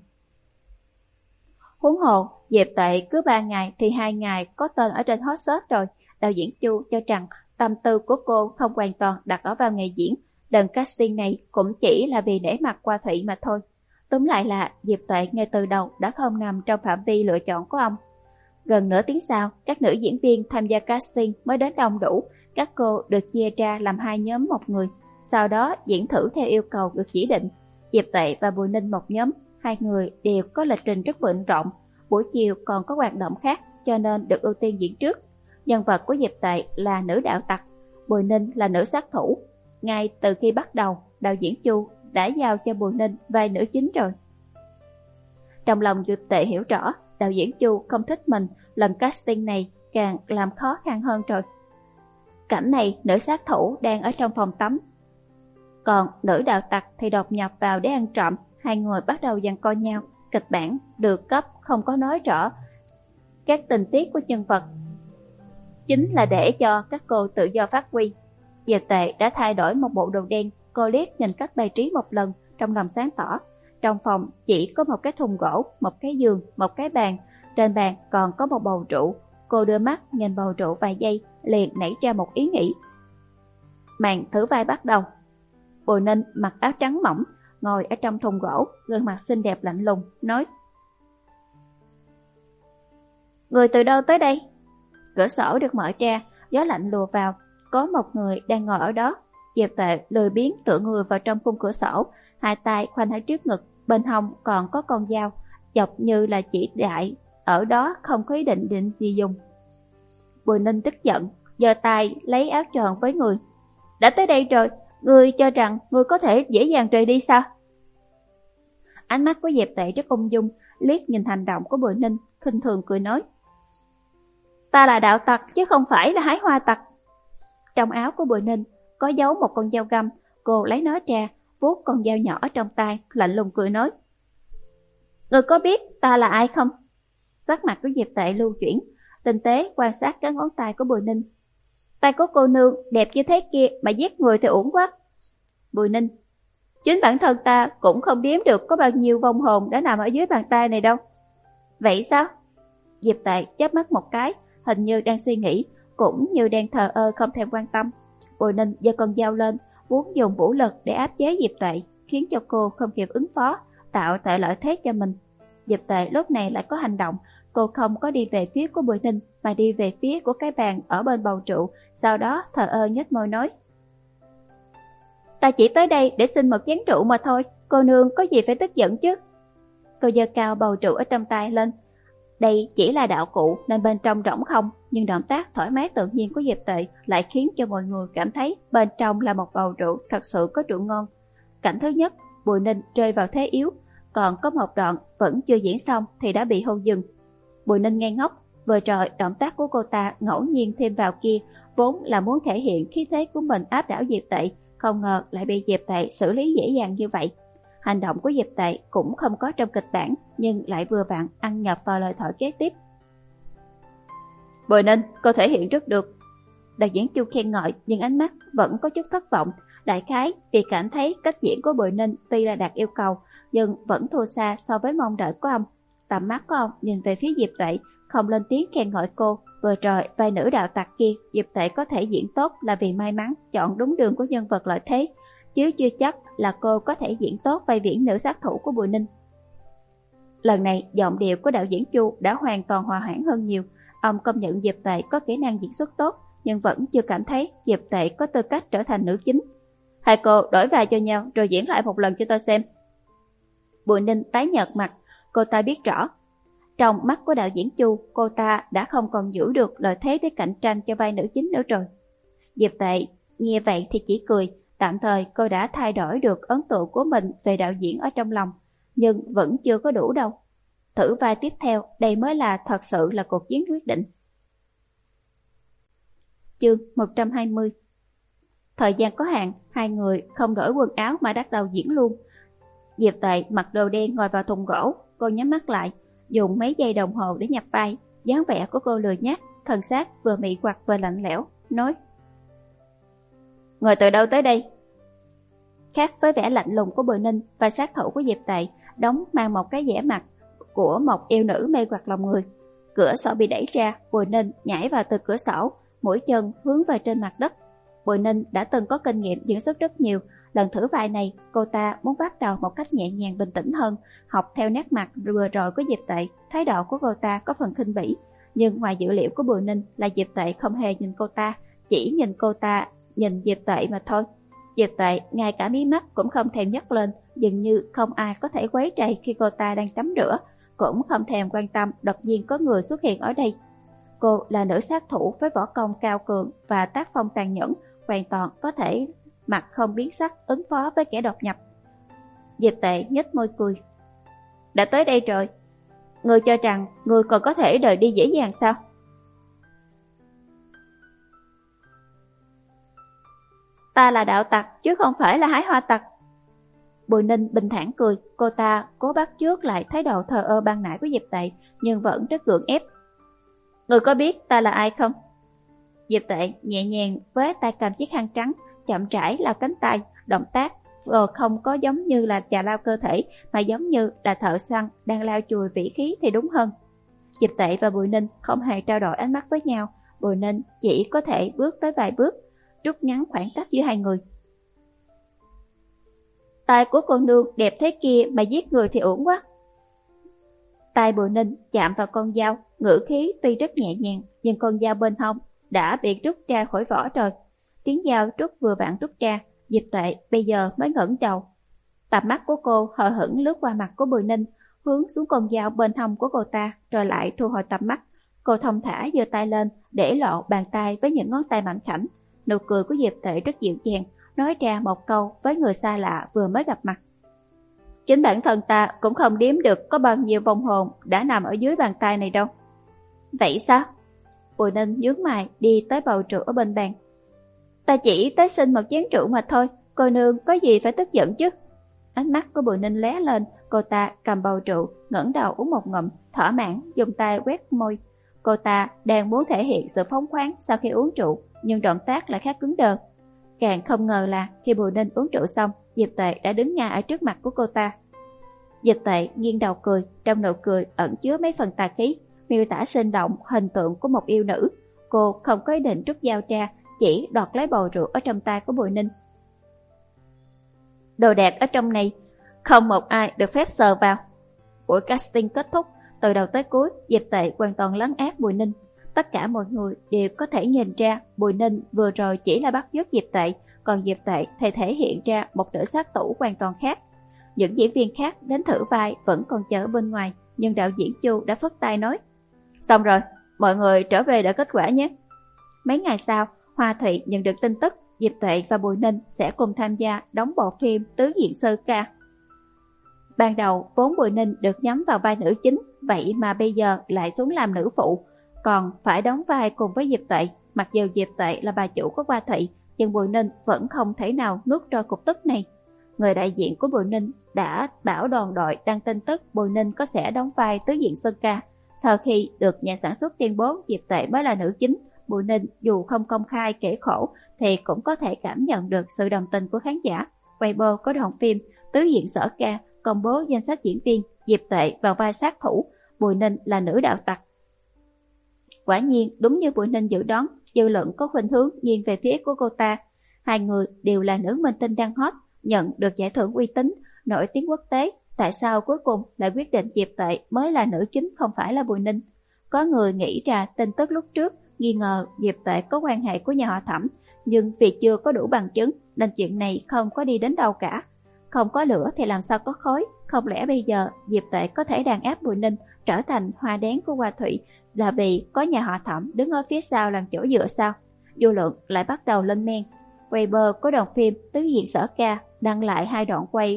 Huống hồ, Diệp Tuệ cứ ba ngày thì hai ngày có tên ở trên hot search rồi. Đạo diễn Chu cho rằng tâm tư của cô không hoàn toàn đặt ở vào nghề diễn. Lần casting này cũng chỉ là vì để mặt qua Thụy mà thôi. Túm lại là Diệp Tuệ ngay từ đầu đã không nằm trong phạm vi lựa chọn của ông. Gần nửa tiếng sau, các nữ diễn viên tham gia casting mới đến đông đủ. Các cô được chia ra làm hai nhóm một người, sau đó diễn thử theo yêu cầu được chỉ định. Diệp Tuệ và Bùi Ninh một nhóm, hai người đều có lịch trình rất bận rộn. Buổi chiều còn có hoạt động khác cho nên được ưu tiên diễn trước. Nhân vật của Diệp Tuệ là nữ đạo tặc, Bùi Ninh là nữ sát thủ. Ngay từ khi bắt đầu, đạo diễn Chu đã giao cho Bùi Ninh vai nữ chính rồi. Trong lòng Diệp Tuệ hiểu rõ, đạo diễn Chu không thích mình, lần casting này càng làm khó khăn hơn rồi. Cảnh này, nữ sát thủ đang ở trong phòng tắm, còn nữ đạo tặc thì đột nhập vào để ăn trộm. Hai người bắt đầu giằng co nhau. Kịch bản được cấp không có nói rõ các tình tiết của nhân vật, chính là để cho các cô tự do phát huy. Diệp Tuệ đã thay đổi một bộ đồ đen. Cô liếc nhìn cách bày trí một lần, trong lòng sáng tỏ. Trong phòng chỉ có một cái thùng gỗ, một cái giường, một cái bàn. Trên bàn còn có một bầu rượu. Cô đưa mắt nhìn bầu rượu vài giây, liền nảy ra một ý nghĩ. Màn thử vai bắt đầu. Bùi Ninh mặc áo trắng mỏng, ngồi ở trong thùng gỗ, gương mặt xinh đẹp lạnh lùng, nói: Người từ đâu tới đây? Cửa sổ được mở ra, gió lạnh lùa vào. Có một người đang ngồi ở đó. Diệp Tuệ lười biếng tựa người vào trong khung cửa sổ, hai tay khoanh ở trước ngực, bên hông còn có con dao, dọc như là chỉ đại ở đó, không có ý định định gì dùng. Bùi Ninh tức giận, giơ tay lấy áo tròn với người. Đã tới đây rồi, ngươi cho rằng ngươi có thể dễ dàng rời đi sao? Ánh mắt của Diệp Tuệ rất ung dung, liếc nhìn hành động của Bùi Ninh, khinh thường cười nói: Ta là đạo tặc chứ không phải là hái hoa tặc. Trong áo của Bùi Ninh có giấu một con dao găm, cô lấy nó ra, vuốt con dao nhỏ trong tay, lạnh lùng cười nói: Ngươi có biết ta là ai không? Sắc mặt của Diệp Tuệ lưu chuyển, tinh tế quan sát các ngón tay của Bùi Ninh. Tay của cô nương đẹp như thế kia mà giết người thì uổng quá. Bùi Ninh: Chính bản thân ta cũng không đếm được có bao nhiêu vong hồn đã nằm ở dưới bàn tay này đâu. Vậy sao? Diệp Tuệ chớp mắt một cái, hình như đang suy nghĩ, cũng như đang thờ ơ không thèm quan tâm. Bùi Ninh giơ con dao lên, muốn dùng vũ lực để áp chế Diệp Tuệ, khiến cho cô không kịp ứng phó, tạo tệ lợi thế cho mình. Diệp Tuệ lúc này lại có hành động, cô không có đi về phía của Bùi Ninh mà đi về phía của cái bàn ở bên bầu rượu, sau đó thờ ơ nhếch môi nói: Ta chỉ tới đây để xin một chén rượu mà thôi, cô nương có gì phải tức giận chứ? Cô giơ cao bầu rượu ở trong tay lên. Đây chỉ là đạo cụ nên bên trong rỗng không, nhưng động tác thoải mái tự nhiên của Diệp Tuệ lại khiến cho mọi người cảm thấy bên trong là một bầu rượu thật sự có rượu ngon. Cảnh thứ nhất, Bùi Ninh rơi vào thế yếu, còn có một đoạn vẫn chưa diễn xong thì đã bị hô dừng. Bùi Ninh ngây ngốc, vừa rồi động tác của cô ta ngẫu nhiên thêm vào kia vốn là muốn thể hiện khí thế của mình áp đảo Diệp Tuệ, không ngờ lại bị Diệp Tuệ xử lý dễ dàng như vậy. Hành động của Diệp Tuệ cũng không có trong kịch bản, nhưng lại vừa vặn ăn nhập vào lời thoại kế tiếp. Bùi Ninh, cô thể hiện rất được. Đạo diễn Chu khen ngợi, nhưng ánh mắt vẫn có chút thất vọng. Đại khái vì cảm thấy cách diễn của Bùi Ninh tuy là đạt yêu cầu, nhưng vẫn thua xa so với mong đợi của ông. Tầm mắt của ông nhìn về phía Diệp Tuệ, không lên tiếng khen ngợi cô. Vừa rồi vai nữ đạo tặc kia Diệp Tuệ có thể diễn tốt là vì may mắn chọn đúng đường của nhân vật lợi thế, chứ chưa chắc là cô có thể diễn tốt vai viễn nữ sát thủ của Bùi Ninh. Lần này giọng điệu của đạo diễn Chu đã hoàn toàn hòa hoãn hơn nhiều. Ông công nhận Diệp Tuệ có kỹ năng diễn xuất tốt, nhưng vẫn chưa cảm thấy Diệp Tuệ có tư cách trở thành nữ chính. Hai cô đổi vai cho nhau rồi diễn lại một lần cho tôi xem. Bùi Ninh tái nhợt mặt, cô ta biết rõ. Trong mắt của đạo diễn Chu, cô ta đã không còn giữ được lợi thế để cạnh tranh cho vai nữ chính nữa rồi. Diệp Tuệ nghe vậy thì chỉ cười, tạm thời cô đã thay đổi được ấn tượng của mình về đạo diễn ở trong lòng, nhưng vẫn chưa có đủ đâu. Thử vai tiếp theo, đây mới là thật sự là cuộc chiến quyết định. Chương một trăm hai mươi. Thời gian có hạn, hai người không đổi quần áo mà bắt đầu diễn luôn. Diệp Tuệ mặc đồ đen ngồi vào thùng gỗ, cô nhắm mắt lại, dùng mấy giây đồng hồ để nhập vai. Dáng vẻ của cô lười nhác, thân xác vừa mị hoặc vừa lạnh lẽo, nói: Người từ đâu tới đây? Khác với vẻ lạnh lùng của Bùi Ninh, và sát thủ của Diệp Tuệ đóng mang một cái vẻ mặt của một yêu nữ mê hoặc lòng người. Cửa sổ bị đẩy ra, Bùi Ninh nhảy vào từ cửa sổ, mũi chân hướng vào trên mặt đất. Bùi Ninh đã từng có kinh nghiệm diễn xuất rất nhiều, lần thử vai này cô ta muốn bắt đầu một cách nhẹ nhàng bình tĩnh hơn, học theo nét mặt vừa rồi của Diệp Tuệ. Thái độ của cô ta có phần khinh bỉ, nhưng ngoài dữ liệu của Bùi Ninh là Diệp Tuệ không hề nhìn cô ta, chỉ nhìn cô ta nhìn Diệp Tuệ mà thôi. Diệp Tuệ ngay cả mí mắt cũng không thèm nhấc lên, dường như không ai có thể quấy rầy khi cô ta đang tắm rửa, cũng không thèm quan tâm đột nhiên có người xuất hiện ở đây. Cô là nữ sát thủ với võ công cao cường và tác phong tàn nhẫn, hoàn toàn có thể mặt không biến sắc ứng phó với kẻ đột nhập. Diệp Tuệ nhếch môi cười. Đã tới đây rồi, ngươi cho rằng ngươi còn có thể rời đi dễ dàng sao? Ta là đạo tặc chứ không phải là hái hoa tặc. Bùi Ninh bình thản cười, cô ta cố bắt chước lại thái độ thờ ơ ban nãy của Diệp Tuệ, nhưng vẫn rất gượng ép. Ngươi có biết ta là ai không? Diệp Tuệ nhẹ nhàng với tay cầm chiếc khăn trắng, chậm rãi lau cánh tay, động tác vừa không có giống như là chà lau cơ thể, mà giống như là thợ săn đang lau chùi vĩ khí thì đúng hơn. Diệp Tuệ và Bùi Ninh không hề trao đổi ánh mắt với nhau, Bùi Ninh chỉ có thể bước tới vài bước, rút ngắn khoảng cách giữa hai người. Tay của cô nương đẹp thế kia mà giết người thì uổng quá. Tay Bùi Ninh chạm vào con dao, ngữ khí tuy rất nhẹ nhàng, nhưng con dao bên hông đã bị rút ra khỏi vỏ rồi. Tiếng dao rút vừa vặn rút ra, Diệp Tuệ bây giờ mới ngẩng đầu. Tầm mắt của cô hờ hững lướt qua mặt của Bùi Ninh, hướng xuống con dao bên hông của cô ta, rồi lại thu hồi tầm mắt. Cô thong thả giơ tay lên, để lộ bàn tay với những ngón tay mảnh khảnh. Nụ cười của Diệp Tuệ rất dịu dàng, nói ra một câu với người xa lạ vừa mới gặp mặt. Chính bản thân ta cũng không đếm được có bao nhiêu vong hồn đã nằm ở dưới bàn tay này đâu. Vậy sao? Bùi Ninh nhướng mày đi tới bầu rượu ở bên bàn. Ta chỉ tới xin một chén rượu mà thôi, cô nương có gì phải tức giận chứ? Ánh mắt của Bùi Ninh lóe lên, cô ta cầm bầu rượu, ngẩng đầu uống một ngụm, thỏa mãn dùng tay quét môi. Cô ta đang muốn thể hiện sự phóng khoáng sau khi uống rượu, nhưng động tác lại khác cứng đờ. Càng không ngờ là khi Bùi Ninh uống rượu xong, Diệp Tuệ đã đứng ngay ở trước mặt của cô ta. Diệp Tuệ nghiêng đầu cười, trong nụ cười ẩn chứa mấy phần tà khí, miêu tả sinh động hình tượng của một yêu nữ. Cô không có ý định rút dao ra, chỉ đoạt lấy bầu rượu ở trong tay của Bùi Ninh. Đồ đạc ở trong này, không một ai được phép sờ vào. Buổi casting kết thúc, từ đầu tới cuối, Diệp Tuệ hoàn toàn lấn át Bùi Ninh. Tất cả mọi người đều có thể nhìn ra Bùi Ninh vừa rồi chỉ là bắt chước Diệp Tuệ, còn Diệp Tuệ thì thể hiện ra một nữ sát thủ hoàn toàn khác. Những diễn viên khác đến thử vai vẫn còn chờ bên ngoài, nhưng đạo diễn Chu đã phất tay nói: Xong rồi, mọi người trở về đợi kết quả nhé. Mấy ngày sau, Hoa Thụy nhận được tin tức Diệp Tuệ và Bùi Ninh sẽ cùng tham gia đóng bộ phim Tứ Diện Sơ Ca. Ban đầu vốn Bùi Ninh được nhắm vào vai nữ chính, vậy mà bây giờ lại xuống làm nữ phụ, còn phải đóng vai cùng với Diệp Tuệ. Mặc dù Diệp Tuệ là bà chủ của Hoa Thụy, nhưng Bùi Ninh vẫn không thể nào nuốt trôi cục tức này. Người đại diện của Bùi Ninh đã bảo đoàn đội đăng tin tức Bùi Ninh có sẽ đóng vai Tứ Diện Sơn Ca. Sau khi được nhà sản xuất tuyên bố Diệp Tuệ mới là nữ chính, Bùi Ninh dù không công khai kể khổ thì cũng có thể cảm nhận được sự đồng tình của khán giả. Weibo có đoàn phim Tứ Diện Sở Ca công bố danh sách diễn viên, Diệp Tuệ vào vai sát thủ, Bùi Ninh là nữ đạo tặc. Quả nhiên, đúng như Bùi Ninh dự đoán, dư luận có khuynh hướng nghiêng về phía của cô ta. Hai người đều là nữ minh tinh đang hot, nhận được giải thưởng uy tín, nổi tiếng quốc tế. Tại sao cuối cùng lại quyết định Diệp Tuệ mới là nữ chính không phải là Bùi Ninh? Có người nghĩ ra tin tức lúc trước, nghi ngờ Diệp Tuệ có quan hệ của nhà họ Thẩm, nhưng vì chưa có đủ bằng chứng nên chuyện này không có đi đến đâu cả. Không có lửa thì làm sao có khói? Không lẽ bây giờ Diệp Tuệ có thể đàn áp Bùi Ninh trở thành hoa đén của Hoa Thủy là vì có nhà họ Thẩm đứng ở phía sau làm chỗ dựa sao? Dư luận lại bắt đầu lên men. Weibo của đoàn phim Tứ Diện Sở Ca đăng lại hai đoạn quay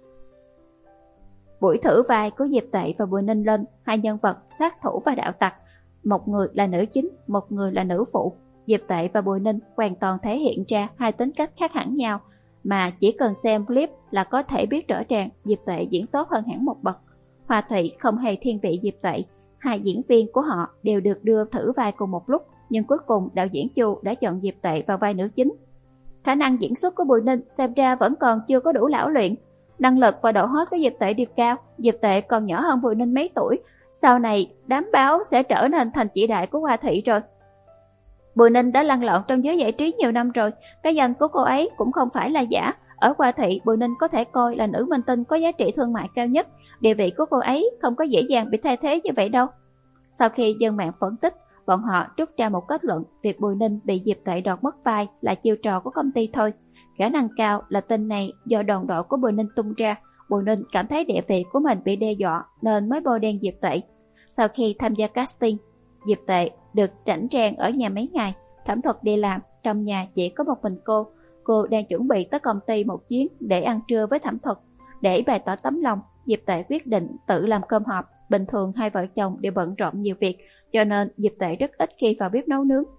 buổi thử vai của Diệp Tuệ và Bùi Ninh lên, hai nhân vật sát thủ và đạo tặc, một người là nữ chính, một người là nữ phụ. Diệp Tuệ và Bùi Ninh hoàn toàn thể hiện ra hai tính cách khác hẳn nhau, mà chỉ cần xem clip là có thể biết rõ ràng Diệp Tuệ diễn tốt hơn hẳn một bậc. Hoa Thủy không hề thiên vị Diệp Tuệ, hai diễn viên của họ đều được đưa thử vai cùng một lúc, nhưng cuối cùng đạo diễn Chu đã chọn Diệp Tuệ vào vai nữ chính. Khả năng diễn xuất của Bùi Ninh xem ra vẫn còn chưa có đủ lão luyện. Năng lực và độ hot của Diệp Tuệ đều cao, Diệp Tuệ còn nhỏ hơn Bùi Ninh mấy tuổi, sau này đám báo sẽ trở nên thành chị đại của Hoa Thị rồi. Bùi Ninh đã lăn lộn trong giới giải trí nhiều năm rồi, cái danh của cô ấy cũng không phải là giả. Ở Hoa Thị, Bùi Ninh có thể coi là nữ minh tinh có giá trị thương mại cao nhất, địa vị của cô ấy không có dễ dàng bị thay thế như vậy đâu. Sau khi dân mạng phân tích, bọn họ rút ra một kết luận, việc Bùi Ninh bị Diệp Tuệ đoạt mất vai là chiêu trò của công ty thôi. Khả năng cao là tin này do đoàn đội của Bùi Ninh tung ra. Bùi Ninh cảm thấy địa vị của mình bị đe dọa nên mới bôi đen Diệp Tuệ. Sau khi tham gia casting, Diệp Tuệ được rảnh rang ở nhà mấy ngày. Thẩm Thuật đi làm, trong nhà chỉ có một mình cô. Cô đang chuẩn bị tới công ty một chuyến để ăn trưa với Thẩm Thuật. Để bày tỏ tấm lòng, Diệp Tuệ quyết định tự làm cơm hộp. Bình thường hai vợ chồng đều bận rộn nhiều việc, cho nên Diệp Tuệ rất ít khi vào bếp nấu nướng.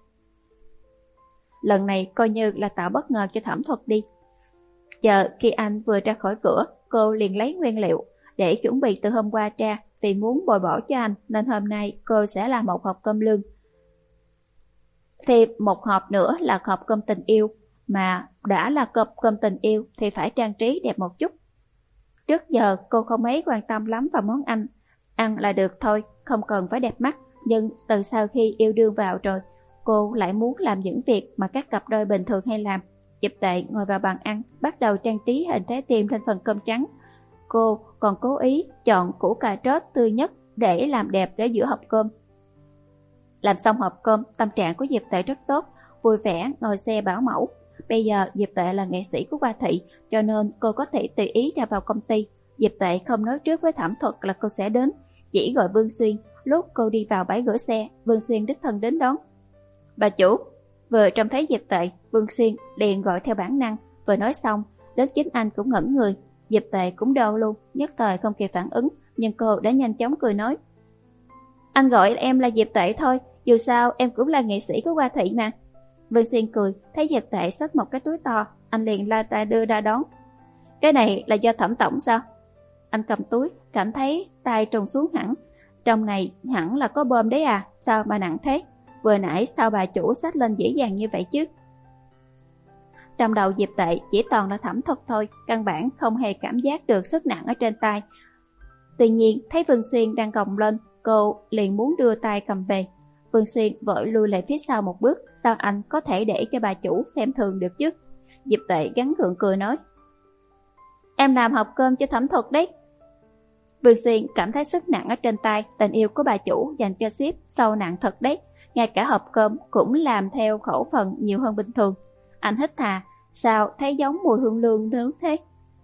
Lần này coi như là tạo bất ngờ cho Thẩm Thuật đi. Chờ khi anh vừa ra khỏi cửa, cô liền lấy nguyên liệu để chuẩn bị từ hôm qua ra. Vì muốn bồi bổ cho anh nên hôm nay cô sẽ làm một hộp cơm lương. Thì một hộp nữa là hộp cơm tình yêu. Mà đã là cơm cơm tình yêu thì phải trang trí đẹp một chút. Trước giờ cô không mấy quan tâm lắm vào món ăn. Ăn là được thôi, không cần phải đẹp mắt. Nhưng từ sau khi yêu đương vào rồi, cô lại muốn làm những việc mà các cặp đôi bình thường hay làm. Diệp Tuệ ngồi vào bàn ăn, bắt đầu trang trí hình trái tim lên phần cơm trắng. Cô còn cố ý chọn củ cà rốt tươi nhất để làm đẹp ở giữa hộp cơm. Làm xong hộp cơm, tâm trạng của Diệp Tuệ rất tốt, vui vẻ ngồi xe bảo mẫu. Bây giờ Diệp Tuệ là nghệ sĩ của Hoa Thị, cho nên cô có thể tùy ý ra vào công ty. Diệp Tuệ không nói trước với Thẩm Thuật là cô sẽ đến, chỉ gọi Vương Xuyên. Lúc cô đi vào bãi gửi xe, Vương Xuyên đích thân đến đón. Bà chủ. Vừa trông thấy Diệp Tuệ, Vương Xuyên liền gọi theo bản năng. Vừa nói xong, đến chính anh cũng ngẩn người. Diệp Tuệ cũng đau luôn, nhất thời không kịp phản ứng, nhưng cô đã nhanh chóng cười nói: Anh gọi em là Diệp Tuệ thôi, dù sao em cũng là nghệ sĩ của Hoa Thị mà. Vương Xuyên cười, thấy Diệp Tuệ xách một cái túi to, anh liền la ta đưa ra đón. Cái này là do Thẩm tổng sao? Anh cầm túi, cảm thấy tay trùng xuống hẳn. Trong này hẳn là có bơm đấy à, sao mà nặng thế? Vừa nãy sao bà chủ xách lên dễ dàng như vậy chứ? Trong đầu Diệp Tuệ chỉ toàn là Thẩm Thuật thôi, căn bản không hề cảm giác được sức nặng ở trên tay. Tuy nhiên, thấy Vương Xuyên đang gồng lên, cô liền muốn đưa tay cầm về. Vương Xuyên vội lui lại phía sau một bước, sao anh có thể để cho bà chủ xem thường được chứ? Diệp Tuệ gắn gượng cười nói: Em làm hộp cơm cho Thẩm Thuật đấy. Vương Xuyên cảm thấy sức nặng ở trên tay, tình yêu của bà chủ dành cho ship sâu nặng thật đấy. Ngay cả hộp cơm cũng làm theo khẩu phần nhiều hơn bình thường. Anh hít hà, sao thấy giống mùi hương lương nướng thế?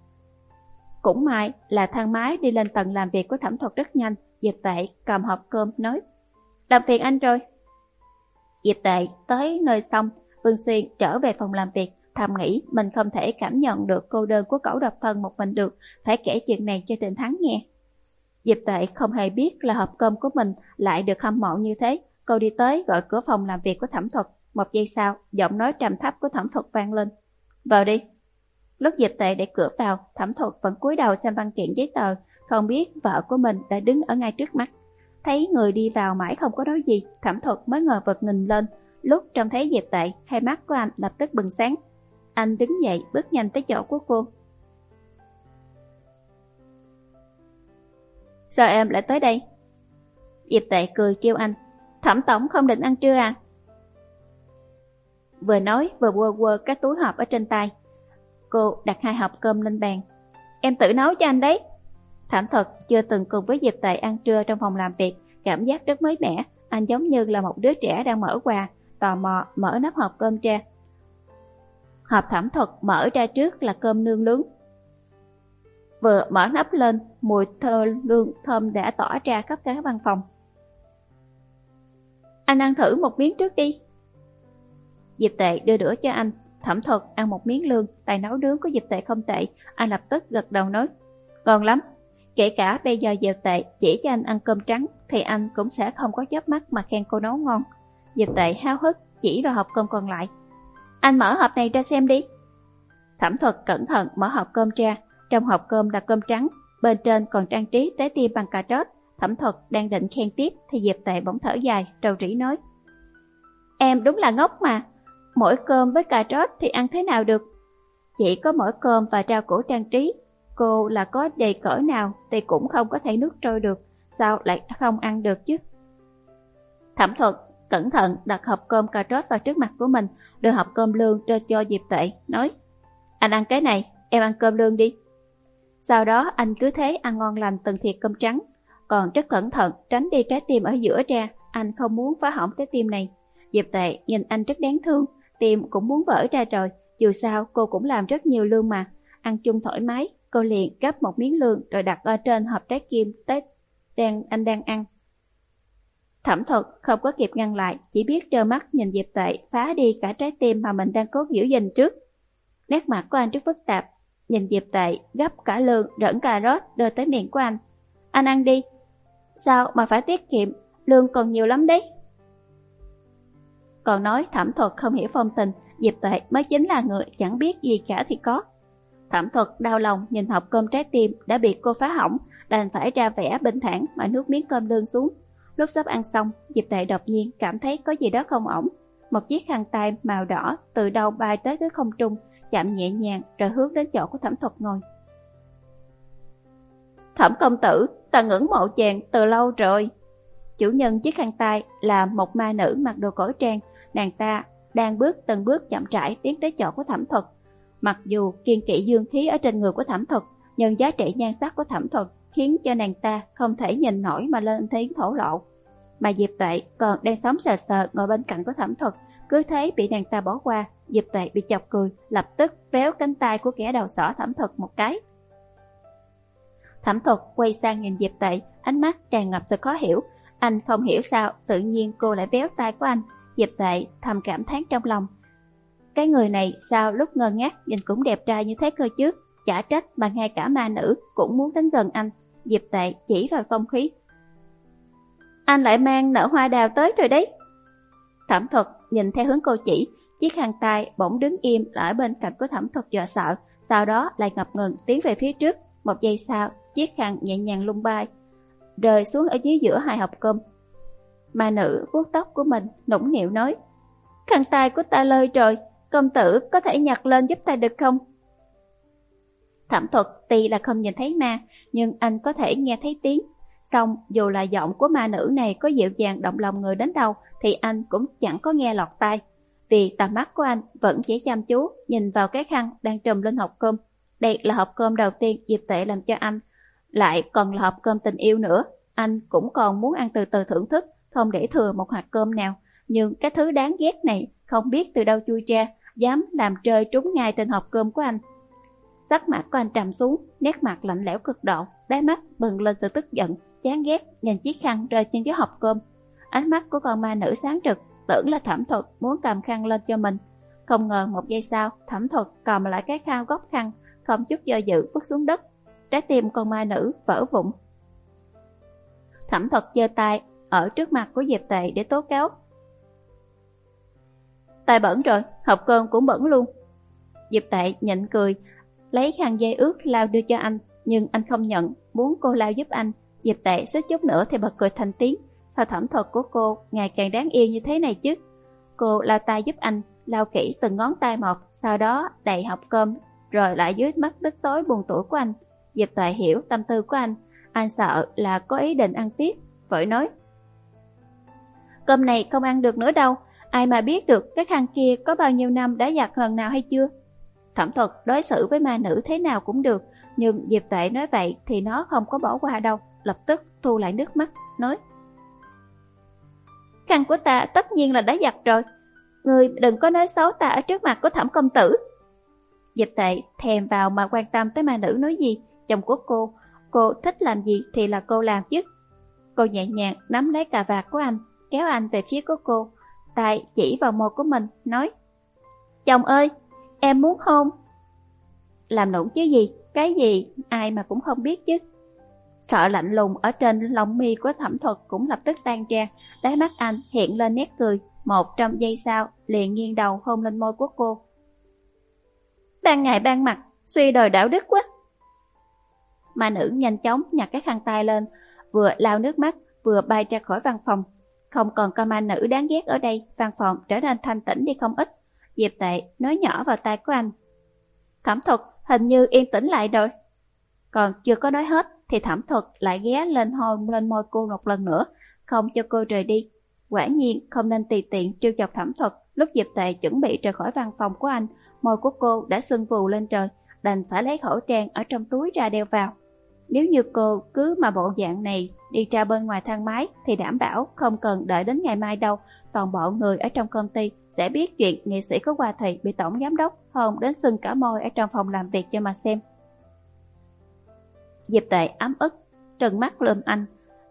Cũng may là thang máy đi lên tầng làm việc của Thẩm Thuật rất nhanh. Diệp Tuệ cầm hộp cơm nói: Làm phiền anh rồi. Diệp Tuệ tới nơi xong, Vương Xuyên trở về phòng làm việc, thầm nghĩ mình không thể cảm nhận được cô đơn của cậu độc thân một mình được, phải kể chuyện này cho Trịnh Thắng nghe. Diệp Tuệ không hề biết là hộp cơm của mình lại được hâm mộ như thế. Cô đi tới gọi cửa phòng làm việc của Thẩm Thuật. Một giây sau, giọng nói trầm thấp của Thẩm Thuật vang lên: Vào đi. Lúc Diệp Tuệ để cửa vào, Thẩm Thuật vẫn cúi đầu xem văn kiện giấy tờ, không biết vợ của mình đã đứng ở ngay trước mắt. Thấy người đi vào mãi không có nói gì, Thẩm Thuật mới ngờ vực nhìn lên. Lúc trông thấy Diệp Tuệ, hai mắt của anh lập tức bừng sáng. Anh đứng dậy bước nhanh tới chỗ của cô. Sao em lại tới đây? Diệp Tệ cười kêu anh, Thẩm tổng không định ăn trưa à? Vừa nói vừa quơ quơ các túi hộp ở trên tay. Cô đặt hai hộp cơm lên bàn. Em tự nấu cho anh đấy. Thẩm Thuật chưa từng cùng với Diệp Tệ ăn trưa trong phòng làm việc, cảm giác rất mới mẻ. Anh giống như là một đứa trẻ đang mở quà, tò mò mở nắp hộp cơm ra. Hộp Thẩm Thuật mở ra trước là cơm nương nướng. Vừa mở nắp lên, mùi thơ lương thơm đã tỏa ra khắp cả văn phòng. Anh ăn thử một miếng trước đi. Diệp Tệ đưa đũa cho anh. Thẩm Thuật ăn một miếng lương, tài nấu nướng của Diệp Tệ không tệ. Anh lập tức gật đầu nói, ngon lắm. Kể cả bây giờ Diệp Tệ chỉ cho anh ăn cơm trắng thì anh cũng sẽ không có chớp mắt mà khen cô nấu ngon. Diệp Tệ háo hức chỉ vào hộp cơm còn lại. Anh mở hộp này ra xem đi. Thẩm Thuật cẩn thận mở hộp cơm ra. Trong hộp cơm là cơm trắng, bên trên còn trang trí trái tim bằng cà rốt. Thẩm Thuật đang định khen tiếp thì Diệp Tệ bỗng thở dài, rầu rĩ nói, em đúng là ngốc mà. Mỗi cơm với cà rốt thì ăn thế nào được? Chỉ có mỗi cơm và rau củ trang trí. Cô là có đầy cỡ nào thì cũng không có thể nuốt trôi được, sao lại không ăn được chứ? Thẩm Thuật cẩn thận đặt hộp cơm cà rốt vào trước mặt của mình, đưa hộp cơm lương đưa cho Diệp Tệ, nói, anh ăn cái này, em ăn cơm lương đi. Sau đó anh cứ thế ăn ngon lành từng thìa cơm trắng, còn rất cẩn thận tránh đi trái tim ở giữa ra. Anh không muốn phá hỏng trái tim này. Diệp Tệ nhìn anh rất đáng thương, tim cũng muốn vỡ ra rồi. Dù sao cô cũng làm rất nhiều lương mà. Ăn chung thoải mái, cô liền gắp một miếng lương rồi đặt ở trên hộp trái kim Tết đang anh đang ăn. Thẩm Thuật không có kịp ngăn lại, chỉ biết trơ mắt nhìn Diệp Tệ phá đi cả trái tim mà mình đang cố giữ gìn trước. Nét mặt của anh rất phức tạp, nhìn Diệp Tệ gắp cả lương rẫn cà rốt đưa tới miệng của anh. Anh ăn đi. Sao mà phải tiết kiệm, lương còn nhiều lắm đấy. Còn nói Thẩm Thuật không hiểu phong tình, Diệp Tệ mới chính là người chẳng biết gì cả thì có. Thẩm Thuật đau lòng nhìn hộp cơm trái tim đã bị cô phá hỏng, đành phải ra vẻ bình thản mà nuốt miếng cơm lương xuống. Lúc sắp ăn xong, Diệp Tệ đột nhiên cảm thấy có gì đó không ổn. Một chiếc khăn tay màu đỏ từ đâu bay tới tới không trung, chạm nhẹ nhàng rồi hướng đến chỗ của Thẩm Thuật ngồi. Thẩm công tử, ta ngưỡng mộ chàng từ lâu rồi. Chủ nhân chiếc khăn tay là một ma nữ mặc đồ cổ trang. Nàng ta đang bước từng bước chậm rãi tiến tới chỗ của Thẩm Thuật. Mặc dù kiên kỵ dương khí ở trên người của Thẩm Thuật, nhưng giá trị nhan sắc của Thẩm Thuật khiến cho nàng ta không thể nhìn nổi mà lên tiếng thổ lộ. Mà Diệp Tệ còn đang sống sờ sờ ngồi bên cạnh của Thẩm Thuật, cứ thế bị nàng ta bỏ qua. Diệp Tệ bị chọc cười, lập tức véo cánh tay của kẻ đầu sỏ Thẩm Thuật một cái. Thẩm Thuật quay sang nhìn Diệp Tệ, ánh mắt tràn ngập sự khó hiểu. Anh không hiểu sao tự nhiên cô lại véo tay của anh. Diệp Tệ thầm cảm thán trong lòng, cái người này sao lúc ngơ ngác nhìn cũng đẹp trai như thế cơ chứ. Chả trách mà ngay cả ma nữ cũng muốn đến gần anh. Diệp Tệ chỉ vào không khí, anh lại mang nở hoa đào tới rồi đấy. Thẩm Thuật nhìn theo hướng cô chỉ, chiếc khăn tay bỗng đứng im ở bên cạnh của Thẩm Thuật dọa sợ, sau đó lại ngập ngừng tiến về phía trước. Một giây sau, chiếc khăn nhẹ nhàng lung bay, rơi xuống ở dưới giữa hai hộp cơm. Ma nữ vuốt tóc của mình, nũng nịu nói, khăn tay của ta lơi rồi, công tử có thể nhặt lên giúp ta được không? Thẩm Thuật tuy là không nhìn thấy ma, nhưng anh có thể nghe thấy tiếng. Xong dù là giọng của ma nữ này có dịu dàng động lòng người đến đâu thì anh cũng chẳng có nghe lọt tai, vì tầm mắt của anh vẫn chỉ chăm chú nhìn vào cái khăn đang trùm lên hộp cơm. Đây là hộp cơm đầu tiên Diệp Tệ làm cho anh, lại còn là hộp cơm tình yêu nữa. Anh cũng còn muốn ăn từ từ thưởng thức, không để thừa một hạt cơm nào. Nhưng cái thứ đáng ghét này không biết từ đâu chui ra, dám làm rơi trúng ngay trên hộp cơm của anh. Sắc mặt của anh trầm xuống, nét mặt lạnh lẽo cực độ, đáy mắt bừng lên sự tức giận, chán ghét nhìn chiếc khăn rơi trên cái hộp cơm. Ánh mắt của con ma nữ sáng rực, tưởng là Thẩm Thuật muốn cầm khăn lên cho mình. Không ngờ một giây sau, Thẩm Thuật cầm lại cái khăn góc khăn, không chút do dự vứt xuống đất. Trái tim con ma nữ vỡ vụn. Thẩm Thuật giơ tay ở trước mặt của Diệp Tệ để tố cáo, tay bẩn rồi, hộp cơm cũng bẩn luôn. Diệp Tệ nhịn cười, lấy khăn giấy ướt lau đưa cho anh, nhưng anh không nhận, muốn cô lau giúp anh. Diệp Tệ xích chút nữa thì bật cười thành tiếng. Sao Thẩm Thuật của cô ngày càng đáng yêu như thế này chứ? Cô lau tay giúp anh, lau kỹ từng ngón tay một, sau đó đậy hộp cơm, rồi lại dưới mắt tức tối buồn tủi của anh. Diệp Tệ hiểu tâm tư của anh, anh sợ là có ý định ăn tiếp, vội nói, cơm này không ăn được nữa đâu, ai mà biết được cái khăn kia có bao nhiêu năm đã giặt lần nào hay chưa. Thẩm Thuật đối xử với ma nữ thế nào cũng được, nhưng Diệp Tuệ nói vậy thì nó không có bỏ qua đâu, lập tức thu lại nước mắt, nói: khăn của ta tất nhiên là đã giặt rồi, người đừng có nói xấu ta ở trước mặt của Thẩm công tử. Diệp Tuệ thèm vào mà quan tâm tới ma nữ nói gì, chồng của cô, cô thích làm gì thì là cô làm chứ. Cô nhẹ nhàng nắm lấy cà vạt của anh, kéo anh về phía của cô, tay chỉ vào môi của mình, nói: chồng ơi, em muốn hôn. Làm nũng chứ gì, cái gì ai mà cũng không biết chứ. Sợ lạnh lùng ở trên lông mi của Thẩm Thuật cũng lập tức tan ra, đáy mắt anh hiện lên nét cười, một trong giây sau liền nghiêng đầu hôn lên môi của cô. Ban ngày ban mặt, suy đồi đạo đức quá. Ma nữ nhanh chóng nhặt cái khăn tay lên, vừa lau nước mắt vừa bay ra khỏi văn phòng. Không còn có ma nữ đáng ghét ở đây, văn phòng trở nên thanh tĩnh đi không ít. Diệp Tệ nói nhỏ vào tai của anh: Thẩm Thuật hình như yên tĩnh lại rồi. Còn chưa có nói hết thì Thẩm Thuật lại ghé lên hôn lên môi cô một lần nữa, không cho cô rời đi. Quả nhiên không nên tùy tiện trêu chọc Thẩm Thuật. Lúc Diệp Tệ chuẩn bị rời khỏi văn phòng của anh, môi của cô đã sưng vù lên trời, đành phải lấy khẩu trang ở trong túi ra đeo vào. Nếu như cô cứ mà bộ dạng này đi ra bên ngoài thang máy thì đảm bảo không cần đợi đến ngày mai đâu, toàn bộ người ở trong công ty sẽ biết chuyện nghệ sĩ có Hoa Thị bị tổng giám đốc hôn đến sưng cả môi ở trong phòng làm việc cho mà xem. Diệp Tệ ấm ức trừng mắt lườm anh.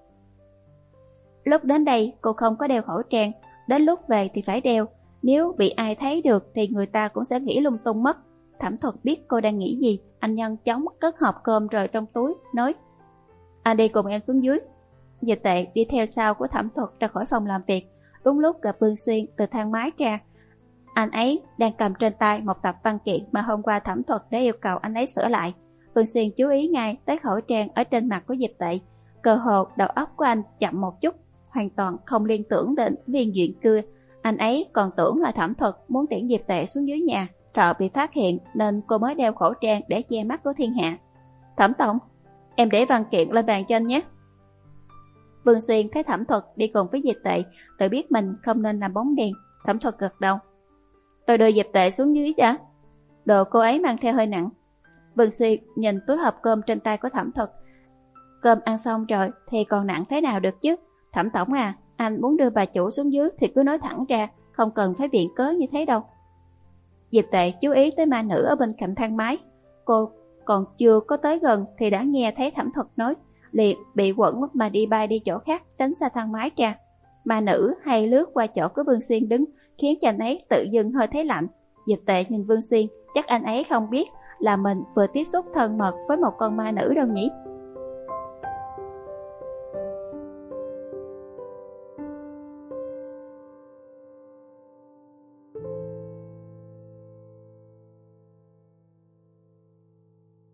Lúc đến đây cô không có đeo khẩu trang, đến lúc về thì phải đeo, nếu bị ai thấy được thì người ta cũng sẽ nghĩ lung tung mất. Thẩm Thuật biết cô đang nghĩ gì, anh nhanh chóng cất hộp cơm rời trong túi, nói: anh đi cùng em xuống dưới. Diệp Tệ đi theo sau của Thẩm Thuật ra khỏi phòng làm việc, đúng lúc gặp Vương Xuyên từ thang máy ra. Anh ấy đang cầm trên tay một tập văn kiện mà hôm qua Thẩm Thuật đã yêu cầu anh ấy sửa lại. Vương Xuyên chú ý ngay tới khẩu trang ở trên mặt của Diệp Tệ, cơ hồ đầu óc của anh chậm một chút, hoàn toàn không liên tưởng đến viên diện cưa. Anh ấy còn tưởng là Thẩm Thuật muốn tiễn Diệp Tệ xuống dưới nhà, sợ bị phát hiện nên cô mới đeo khẩu trang để che mắt của thiên hạ. Thẩm tổng, em để văn kiện lên bàn cho anh nhé. Vương Xuyên thấy Thẩm Thuật đi cùng với Diệp Tệ, tự biết mình không nên làm bóng đèn. Thẩm Thuật gật đầu: tôi đưa Diệp Tệ xuống dưới đã. Đồ cô ấy mang theo hơi nặng. Vương Xuyên nhìn túi hộp cơm trên tay của Thẩm Thuật. Cơm ăn xong rồi thì còn nặng thế nào được chứ. Thẩm tổng à, anh muốn đưa bà chủ xuống dưới thì cứ nói thẳng ra, không cần phải viện cớ như thế đâu. Diệp Tệ chú ý tới ma nữ ở bên cạnh thang máy. Cô còn chưa có tới gần thì đã nghe thấy Thẩm Thuật nói, liền bị quẩn mà đi bay đi chỗ khác, tránh xa thang máy ra. Ma nữ hay lướt qua chỗ của Vương Xuyên đứng, khiến cho anh ấy tự dưng hơi thấy lạnh. Diệp Tệ nhìn Vương Xuyên, chắc anh ấy không biết là mình vừa tiếp xúc thân mật với một con ma nữ đâu nhỉ.